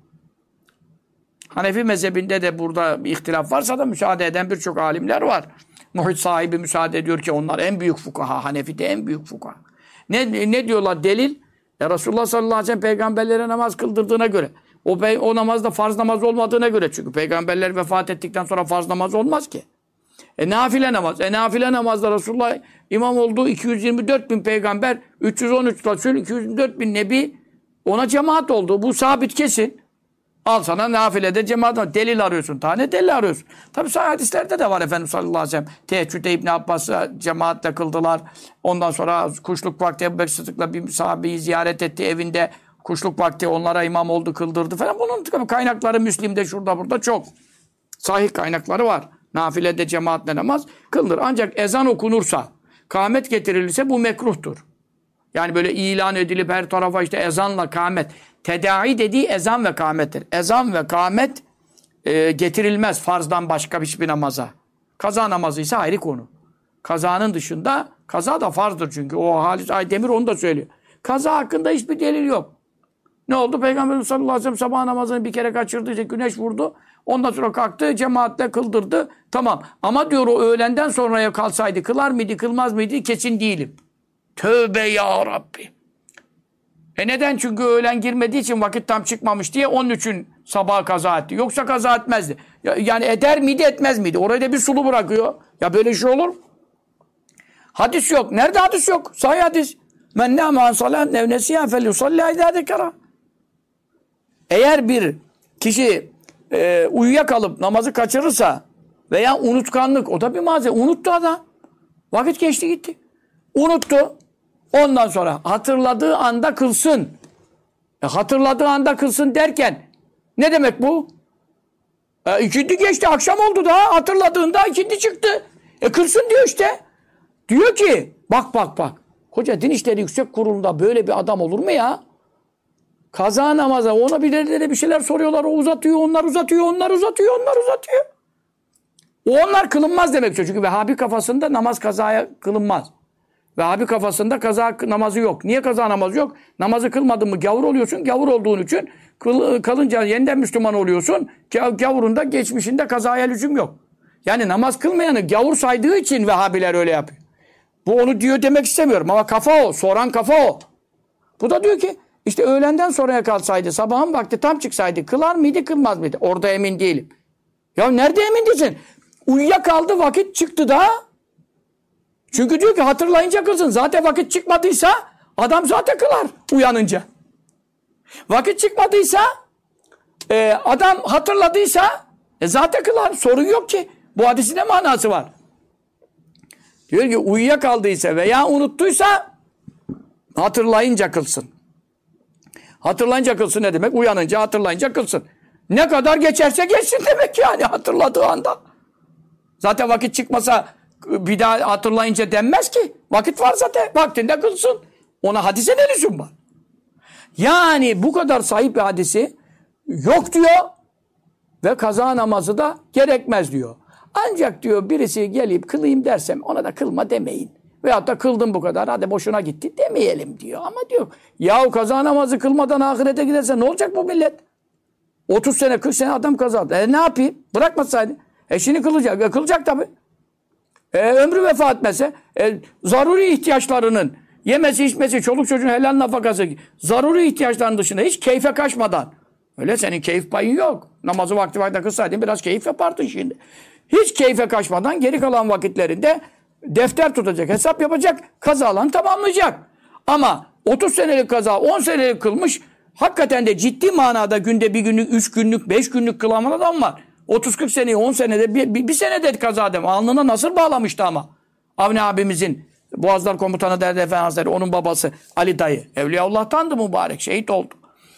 Hanefi mezhebinde de burada bir ihtilaf varsa da müsaade eden birçok alimler var. Muhit sahibi müsaade ediyor ki onlar en büyük fukaha. Hanefi'de en büyük fukaha. Ne diyorlar delil? Resulullah sallallahu aleyhi ve sellem peygamberlere namaz kıldırdığına göre. O namaz da farz namaz olmadığına göre. Çünkü peygamberler vefat ettikten sonra farz namaz olmaz ki. Nafile namaz. Nafile namazda Resulullah imam olduğu 224 bin peygamber, 313 Resul, 224 bin nebi ona cemaat oldu. Bu sabit kesin. Al sana nafilede cemaat. Delil arıyorsun. Tane delil arıyorsun. Tabi sahih hadislerde de var Efendimiz sallallahu aleyhi ve sellem. Teheccüde İbn Abbas'ı cemaatle kıldılar. Ondan sonra kuşluk vakti Ebu Bekir Sıddık'la bir sahabeyi ziyaret etti evinde. Kuşluk vakti onlara imam oldu, kıldırdı falan. Bunun kaynakları Müslim'de şurada burada çok. Sahih kaynakları var. Nafilede cemaatle namaz kıldır. Ancak ezan okunursa kâmet getirilirse bu mekruhtur. Yani böyle ilan edilip her tarafa işte ezanla kâmet. Tedai dediği ezan ve kâmettir. Ezan ve kâmet getirilmez farzdan başka hiçbir namaza. Kaza namazı ise ayrı konu. Kazanın dışında, kaza da farzdır çünkü. O Halis Aydemir onu da söylüyor. Kaza hakkında hiçbir delil yok. Ne oldu? Peygamberimiz sallallahu aleyhi ve sellem sabah namazını bir kere kaçırdı, işte güneş vurdu. Ondan sonra kalktı, cemaatle kıldırdı. Tamam. Ama diyor o öğlenden sonraya kalsaydı kılar mıydı, kılmaz mıydı kesin değilim. Tövbe ya Rabbi. Neden? Çünkü öğlen girmediği için vakit tam çıkmamış diye onun için sabaha kaza etti. Yoksa kaza etmezdi. Yani eder miydi, etmez miydi? Oraya da bir sulu bırakıyor. Ya böyle şey olur mu? Hadis yok. Nerede hadis yok? Sahih hadis. Men nâme an salâh nevnesiyâ fel yusallâ idâ zekara. Eğer bir kişi uyuyakalıp namazı kaçırırsa veya unutkanlık, o da bir mazeret. Unuttu adam. Vakit geçti gitti. Unuttu. Ondan sonra hatırladığı anda kılsın. Hatırladığı anda kılsın derken ne demek bu? İkindi geçti, akşam oldu da hatırladığında ikindi çıktı. Kılsın diyor işte. Diyor ki bak. Hoca Din İşleri Yüksek Kurulu'nda böyle bir adam olur mu ya? Kaza namaza ona birileri bir şeyler soruyorlar. O uzatıyor, onlar uzatıyor. Onlar kılınmaz demek. Çünkü Vehhabi kafasında namaz kazaya kılınmaz. Vehhabi kafasında kaza namazı yok. Niye kaza namazı yok? Namazı kılmadın mı gavur oluyorsun. Gavur olduğun için kalınca yeniden Müslüman oluyorsun. Gavurun da geçmişinde kazaya lüzum yok. Yani namaz kılmayanı gavur saydığı için Vehhabiler öyle yapıyor. Bu onu diyor demek istemiyorum ama kafa o. Soran kafa o. Bu da diyor ki işte öğlenden sonraya kalsaydı, sabahın vakti tam çıksaydı kılar mıydı, kılmaz mıydı? Orada emin değilim. Ya nerede emin değilsin? Uyuyakaldı, vakit çıktı da. Çünkü diyor ki hatırlayınca kılsın. Zaten vakit çıkmadıysa adam zaten kılar uyanınca. Vakit çıkmadıysa adam hatırladıysa zaten kılar. Sorun yok ki. Bu hadisin ne manası var? Diyor ki uyuyakaldıysa veya unuttuysa hatırlayınca kılsın. Hatırlayınca kılsın ne demek? Uyanınca hatırlayınca kılsın. Ne kadar geçerse geçsin demek yani hatırladığı anda. Zaten vakit çıkmasa bir daha hatırlayınca denmez ki. Vakit var zaten. Vaktinde kılsın. Ona hadise ne lüzum var? Yani bu kadar sahip bir hadisi yok diyor ve kaza namazı da gerekmez diyor. Ancak diyor birisi gelip kılayım dersem ona da kılma demeyin. Veyahut da kıldım bu kadar hadi boşuna gitti demeyelim diyor. Ama diyor yahu kaza namazı kılmadan ahirete giderse ne olacak bu millet? 30 sene 40 sene adam kazadı. Ne yapayım? Bırakmasaydı. Şimdi kılacak. Kılacak tabii. Ömrü vefa etmese zaruri ihtiyaçlarının yemesi, içmesi, çoluk çocuğun helal nafakası zaruri ihtiyaçların dışında hiç keyfe kaçmadan. Öyle senin keyif payın yok. Namazı vakti kılsaydın biraz keyif yapardın şimdi. Hiç keyfe kaçmadan geri kalan vakitlerinde defter tutacak, hesap yapacak, kazalarını tamamlayacak. Ama 30 senelik kaza, 10 senelik kılmış, hakikaten de ciddi manada günde bir günlük, 3 günlük, 5 günlük kılan adam var. 30-40 seneyi 10 senede bir senede kaza deme. Alnına nasır bağlamıştı ama. Avni abimizin Boğazlar Komutanı Derdi Efendi Hazretleri, onun babası Ali dayı. Evliyaullah'tandı mübarek, şehit oldu.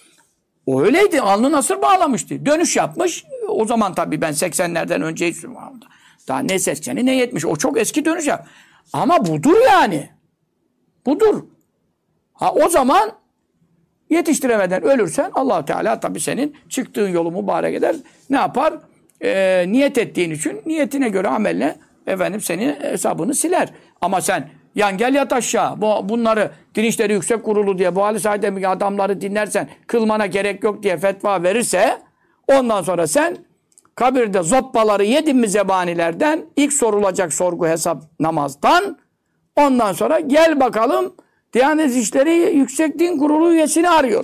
O öyleydi, alnı nasır bağlamıştı. Dönüş yapmış. O zaman tabii ben 80'lerden önce daha ne 80'i ne 70. O çok eski dönüş yap. Ama budur yani. Budur. O zaman yetiştiremeden ölürsen Allah Teala tabii senin çıktığın yolu mübarek eder. Ne yapar? Niyet ettiğin için niyetine göre ameline senin hesabını siler. Ama sen yan gel yat aşağı. Bunları Din İşleri Yüksek Kurulu diye bu Halis Aydemir adamları dinlersen kılmana gerek yok diye fetva verirse ondan sonra sen kabirde zoppaları yedin mi zebanilerden ilk sorulacak sorgu hesap namazdan ondan sonra gel bakalım Diyanet İşleri Yüksek Din Kurulu üyesini arıyor.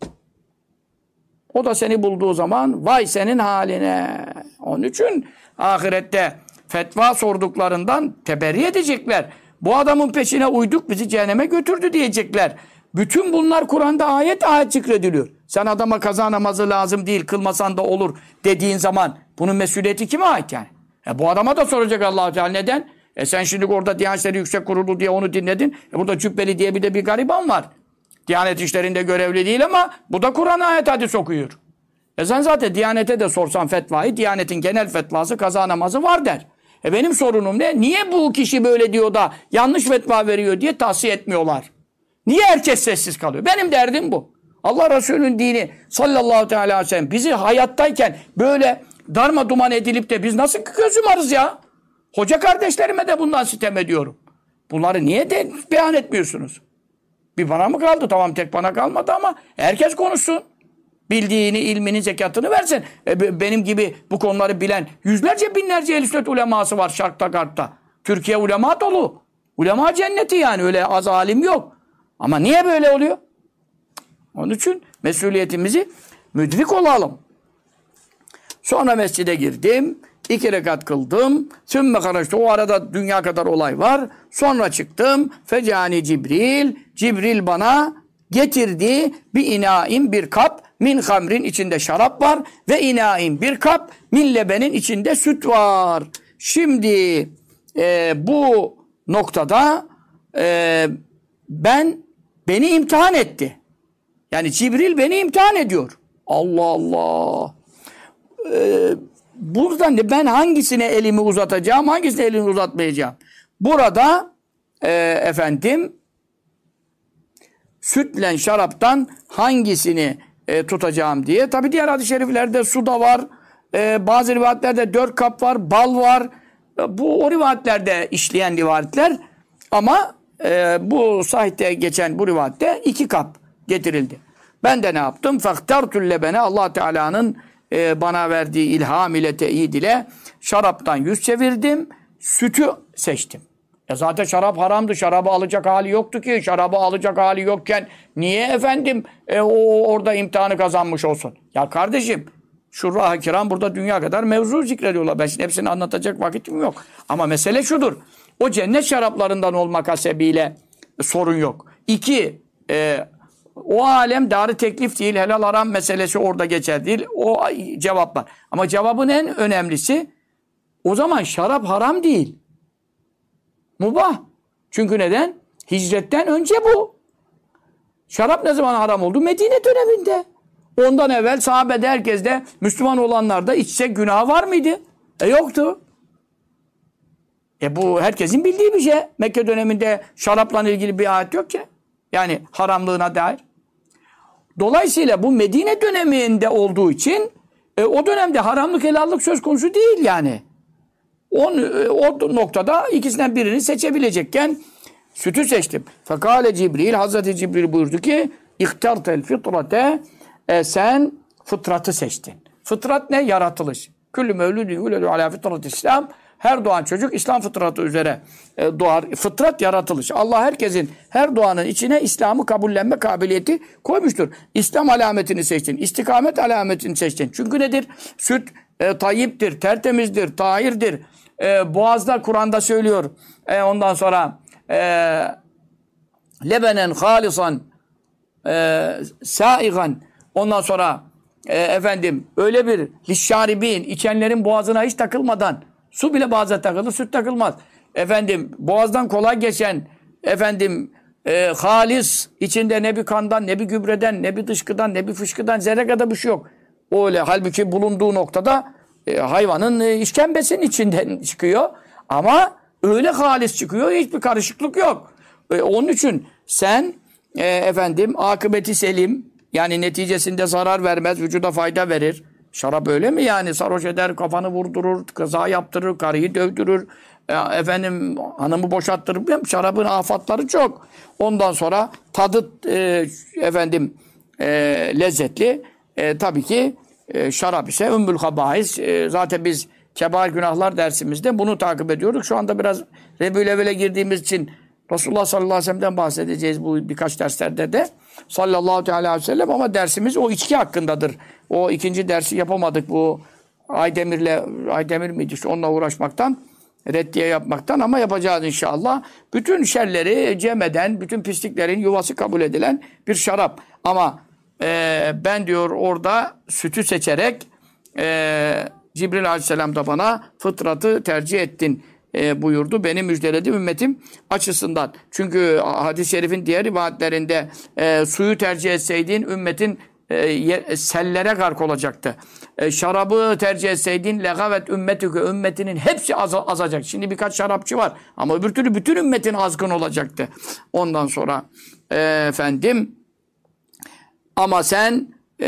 O da seni bulduğu zaman vay senin haline. Onun için ahirette fetva sorduklarından teberri edecekler. Bu adamın peşine uyduk bizi cehenneme götürdü diyecekler. Bütün bunlar Kur'an'da ayet zikrediliyor. Sen adama kaza namazı lazım değil kılmasan da olur dediğin zaman bunun mesuliyeti kime ait yani? Bu adama da soracak Allah-u Teala neden? Sen şimdi orada Diyanet İşleri Yüksek Kurulu diye onu dinledin. Burada Cübbeli diye bir gariban var. Diyanet işlerinde görevli değil ama bu da Kur'an ayet hadis okuyor. Sen zaten Diyanete de sorsan fetvayı, Diyanet'in genel fetvası kaza namazı var der. Benim sorunum ne? Niye bu kişi böyle diyor da yanlış fetva veriyor diye tavsiye etmiyorlar? Niye herkes sessiz kalıyor? Benim derdim bu. Allah Resulü'nün dini sallallahu teala aleyhi ve sellem bizi hayattayken böyle darma duman edilip de biz nasıl göz yumarız ya? Hoca kardeşlerime de bundan sitem ediyorum. Bunları niye de beyan etmiyorsunuz? Bir bana mı kaldı? Tamam, tek bana kalmadı ama herkes konuşsun. Bildiğini, ilmini, zekatını versin. Benim gibi bu konuları bilen yüzlerce, binlerce ehl-i sünnet uleması var Şark'ta, Garp'ta. Türkiye ulema dolu. Ulema cenneti yani. Öyle az alim yok. Ama niye böyle oluyor? Onun için mesuliyetimizi müdrik olalım. Sonra mescide girdim. 2 rekat kıldım. Sümme karaçtı. O arada dünya kadar olay var. Sonra çıktım. Fecani Cibril. Cibril bana getirdi. Bir inain, bir kap. Min hamrin, içinde şarap var. Ve inain, bir kap. Min lebenin, içinde süt var. Şimdi bu noktada beni imtihan etti. Yani Cibril beni imtihan ediyor. Allah Allah. Buradan ben hangisine elimi uzatacağım, hangisine elimi uzatmayacağım? Burada sütle şaraptan hangisini tutacağım diye. Tabi diğer hadis-i şeriflerde su da var. Bazı rivayetlerde 4 kap var, bal var. Bu o rivayetlerde işleyen rivayetler. Ama bu sahihte geçen bu rivayette 2 kap getirildi. Ben de ne yaptım? Faktartul lebene, Allah Teala'nın bana verdiği ilham ile, teyit ile şaraptan yüz çevirdim. Sütü seçtim. Zaten şarap haramdı. Şarabı alacak hali yoktu ki. Şarabı alacak hali yokken niye o orada imtihanı kazanmış olsun? Ya kardeşim, şurra-ı kiram burada dünya kadar mevzu zikrediyorlar. Ben şimdi hepsini anlatacak vakitim yok. Ama mesele şudur. O cennet şaraplarından olmak hasebiyle sorun yok. 2, o alem darı teklif değil, helal haram meselesi orada geçer değil. O cevap var. Ama cevabın en önemlisi, o zaman şarap haram değil. Mubah. Çünkü neden? Hicretten önce bu. Şarap ne zaman haram oldu? Medine döneminde. Ondan evvel sahabede, herkes de, Müslüman olanlar da içse günah var mıydı? Yoktu. Bu herkesin bildiği bir şey. Mekke döneminde şarapla ilgili bir ayet yok ki. Yani haramlığına dair. Dolayısıyla bu Medine döneminde olduğu için o dönemde haramlık, helallık söz konusu değil yani. O noktada ikisinden birini seçebilecekken sütü seçtim. Fekale Cibril, Hazreti Cibril buyurdu ki İhtartel fitrate, sen fıtratı seçtin. Fıtrat ne? Yaratılış. Küllü mevludin yuledu ala fıtrat İslam. Her doğan çocuk İslam fıtratı üzere doğar. Fıtrat yaratılış. Allah herkesin, her doğanın içine İslam'ı kabullenme kabiliyeti koymuştur. İslam alametini seçtin. İstikamet alametini seçtin. Çünkü nedir? Süt tayyiptir, tertemizdir, tahirdir. Boğazda Kur'an'da söylüyor. Ondan sonra lebenen halisan saigan. Ondan sonra öyle bir lişşaribin, içenlerin boğazına hiç takılmadan, su bile boğaza takılır, süt takılmaz. Boğazdan kolay geçen, halis, içinde ne bir kandan, ne bir gübreden, ne bir dışkıdan, ne bir fışkıdan, zerre kadar bir şey yok. Öyle. Halbuki bulunduğu noktada hayvanın işkembesinin içinden çıkıyor. Ama öyle halis çıkıyor, hiçbir karışıklık yok. Onun için sen akıbeti selim, yani neticesinde zarar vermez, vücuda fayda verir. Şarap öyle mi yani? Sarhoş eder, kafanı vurdurur, kaza yaptırır, karıyı dövdürür, hanımı boşalttırır. Şarabın afatları çok. Ondan sonra tadı lezzetli. Tabii ki şarap ise ümmül habais. Zaten biz kebair günahlar dersimizde bunu takip ediyoruz. Şu anda biraz Rebül-i girdiğimiz için Resulullah sallallahu aleyhi ve sellem'den bahsedeceğiz bu birkaç derslerde de. Sallallahu aleyhi ve sellem, ama dersimiz o içki hakkındadır. O ikinci dersi yapamadık bu Aydemir miydi işte, onunla uğraşmaktan, reddiye yapmaktan, ama yapacağız inşallah. Bütün şerleri cem eden, bütün pisliklerin yuvası kabul edilen bir şarap. Ama ben diyor orada sütü seçerek Cibril aleyhisselam da bana fıtratı tercih ettin buyurdu. Beni müjdeledi ümmetim açısından. Çünkü hadis-i şerifin diğer rivayetlerinde suyu tercih etseydin ümmetin sellere gark olacaktı. Şarabı tercih etseydin legavet ümmetükü, ümmetinin hepsi azacak. Şimdi birkaç şarapçı var ama öbür türlü bütün ümmetin azgın olacaktı. Ondan sonra efendim ama sen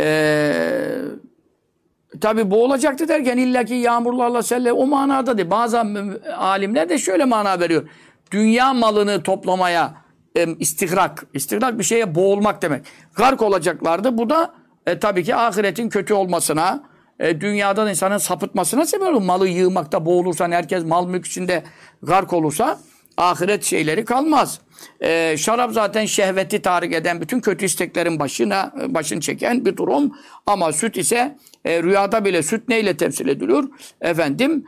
tabi bu olacaktı derken illaki yağmurlarla selle o manada değil. Bazı alimler de şöyle mana veriyor. Dünya malını toplamaya istigrak bir şeye boğulmak demek. Gark olacaklardı. Bu da tabii ki ahiretin kötü olmasına, dünyadan insanın sapıtmasına sebep olur. Malı yığmakta boğulursan, herkes mal mülk içinde gark olursa ahiret şeyleri kalmaz. Şarap zaten şehveti tahrik eden, bütün kötü isteklerin başını çeken bir durum. Ama süt ise rüyada bile süt neyle temsil ediliyor? Efendim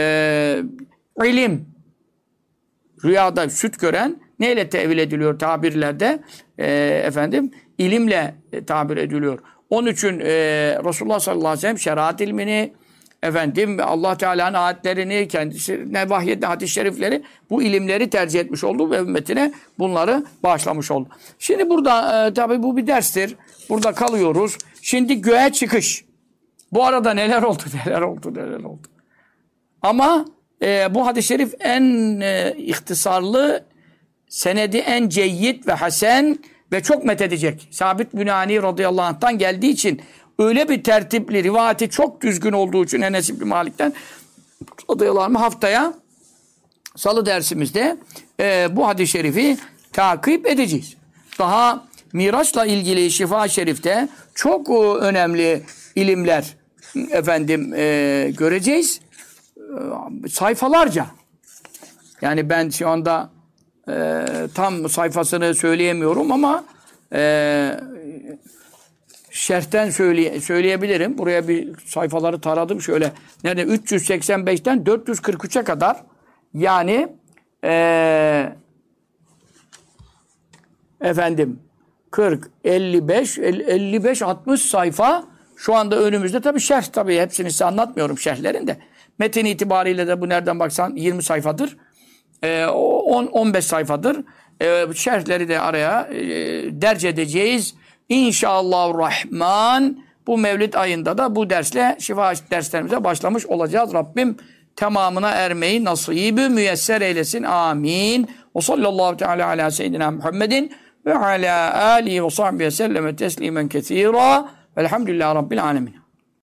ilim. Rüyada süt gören neyle tevil ediliyor tabirlerde? Efendim ilimle tabir ediliyor. Onun için Resulullah sallallahu aleyhi ve sellem şeriat ilmini, efendim Allah Teala'nın ayetlerini, kendisine vahyettiği hadis-i şerifleri, bu ilimleri tercih etmiş oldu ve ümmetine bunları bağışlamış oldu. Şimdi burada tabii bu bir derstir. Burada kalıyoruz. Şimdi göğe çıkış. Bu arada neler oldu, neler oldu, neler oldu. Ama bu hadis-i şerif en ihtisarlı, senedi en ceyyid ve hasen ve çok methedecek. Sabit Bünani radıyallahu anh'tan geldiği için, öyle bir tertipli, rivayeti çok düzgün olduğu için Enes İbni Malik'ten radıyallahu anh haftaya salı dersimizde bu hadis-i şerifi takip edeceğiz. Daha Miraç'la ilgili Şifa-i Şerif'te çok önemli ilimler efendim göreceğiz. Sayfalarca. Yani ben şu anda tam sayfasını söyleyemiyorum ama şerhten söyleyebilirim. Buraya bir sayfaları taradım şöyle. Nerede? 385'ten 443'e kadar. Yani efendim 40, 55, 60 sayfa şu anda önümüzde. Tabii şerh, tabii hepsini size anlatmıyorum şerhlerin de. Metin itibariyle de bu nereden baksan 20 sayfadır. 10-15 sayfadır. Şerhleri de araya derc edeceğiz. İnşallahurrahman bu Mevlid ayında da bu dersle şifa derslerimize başlamış olacağız. Rabbim tamamına ermeyi nasibü müyesser eylesin. Amin. Ve sallallahu teala ala seyyidina Muhammedin ve ala alihi ve sahbihi selleme teslimen kethira. Velhamdülillahi Rabbil alemin.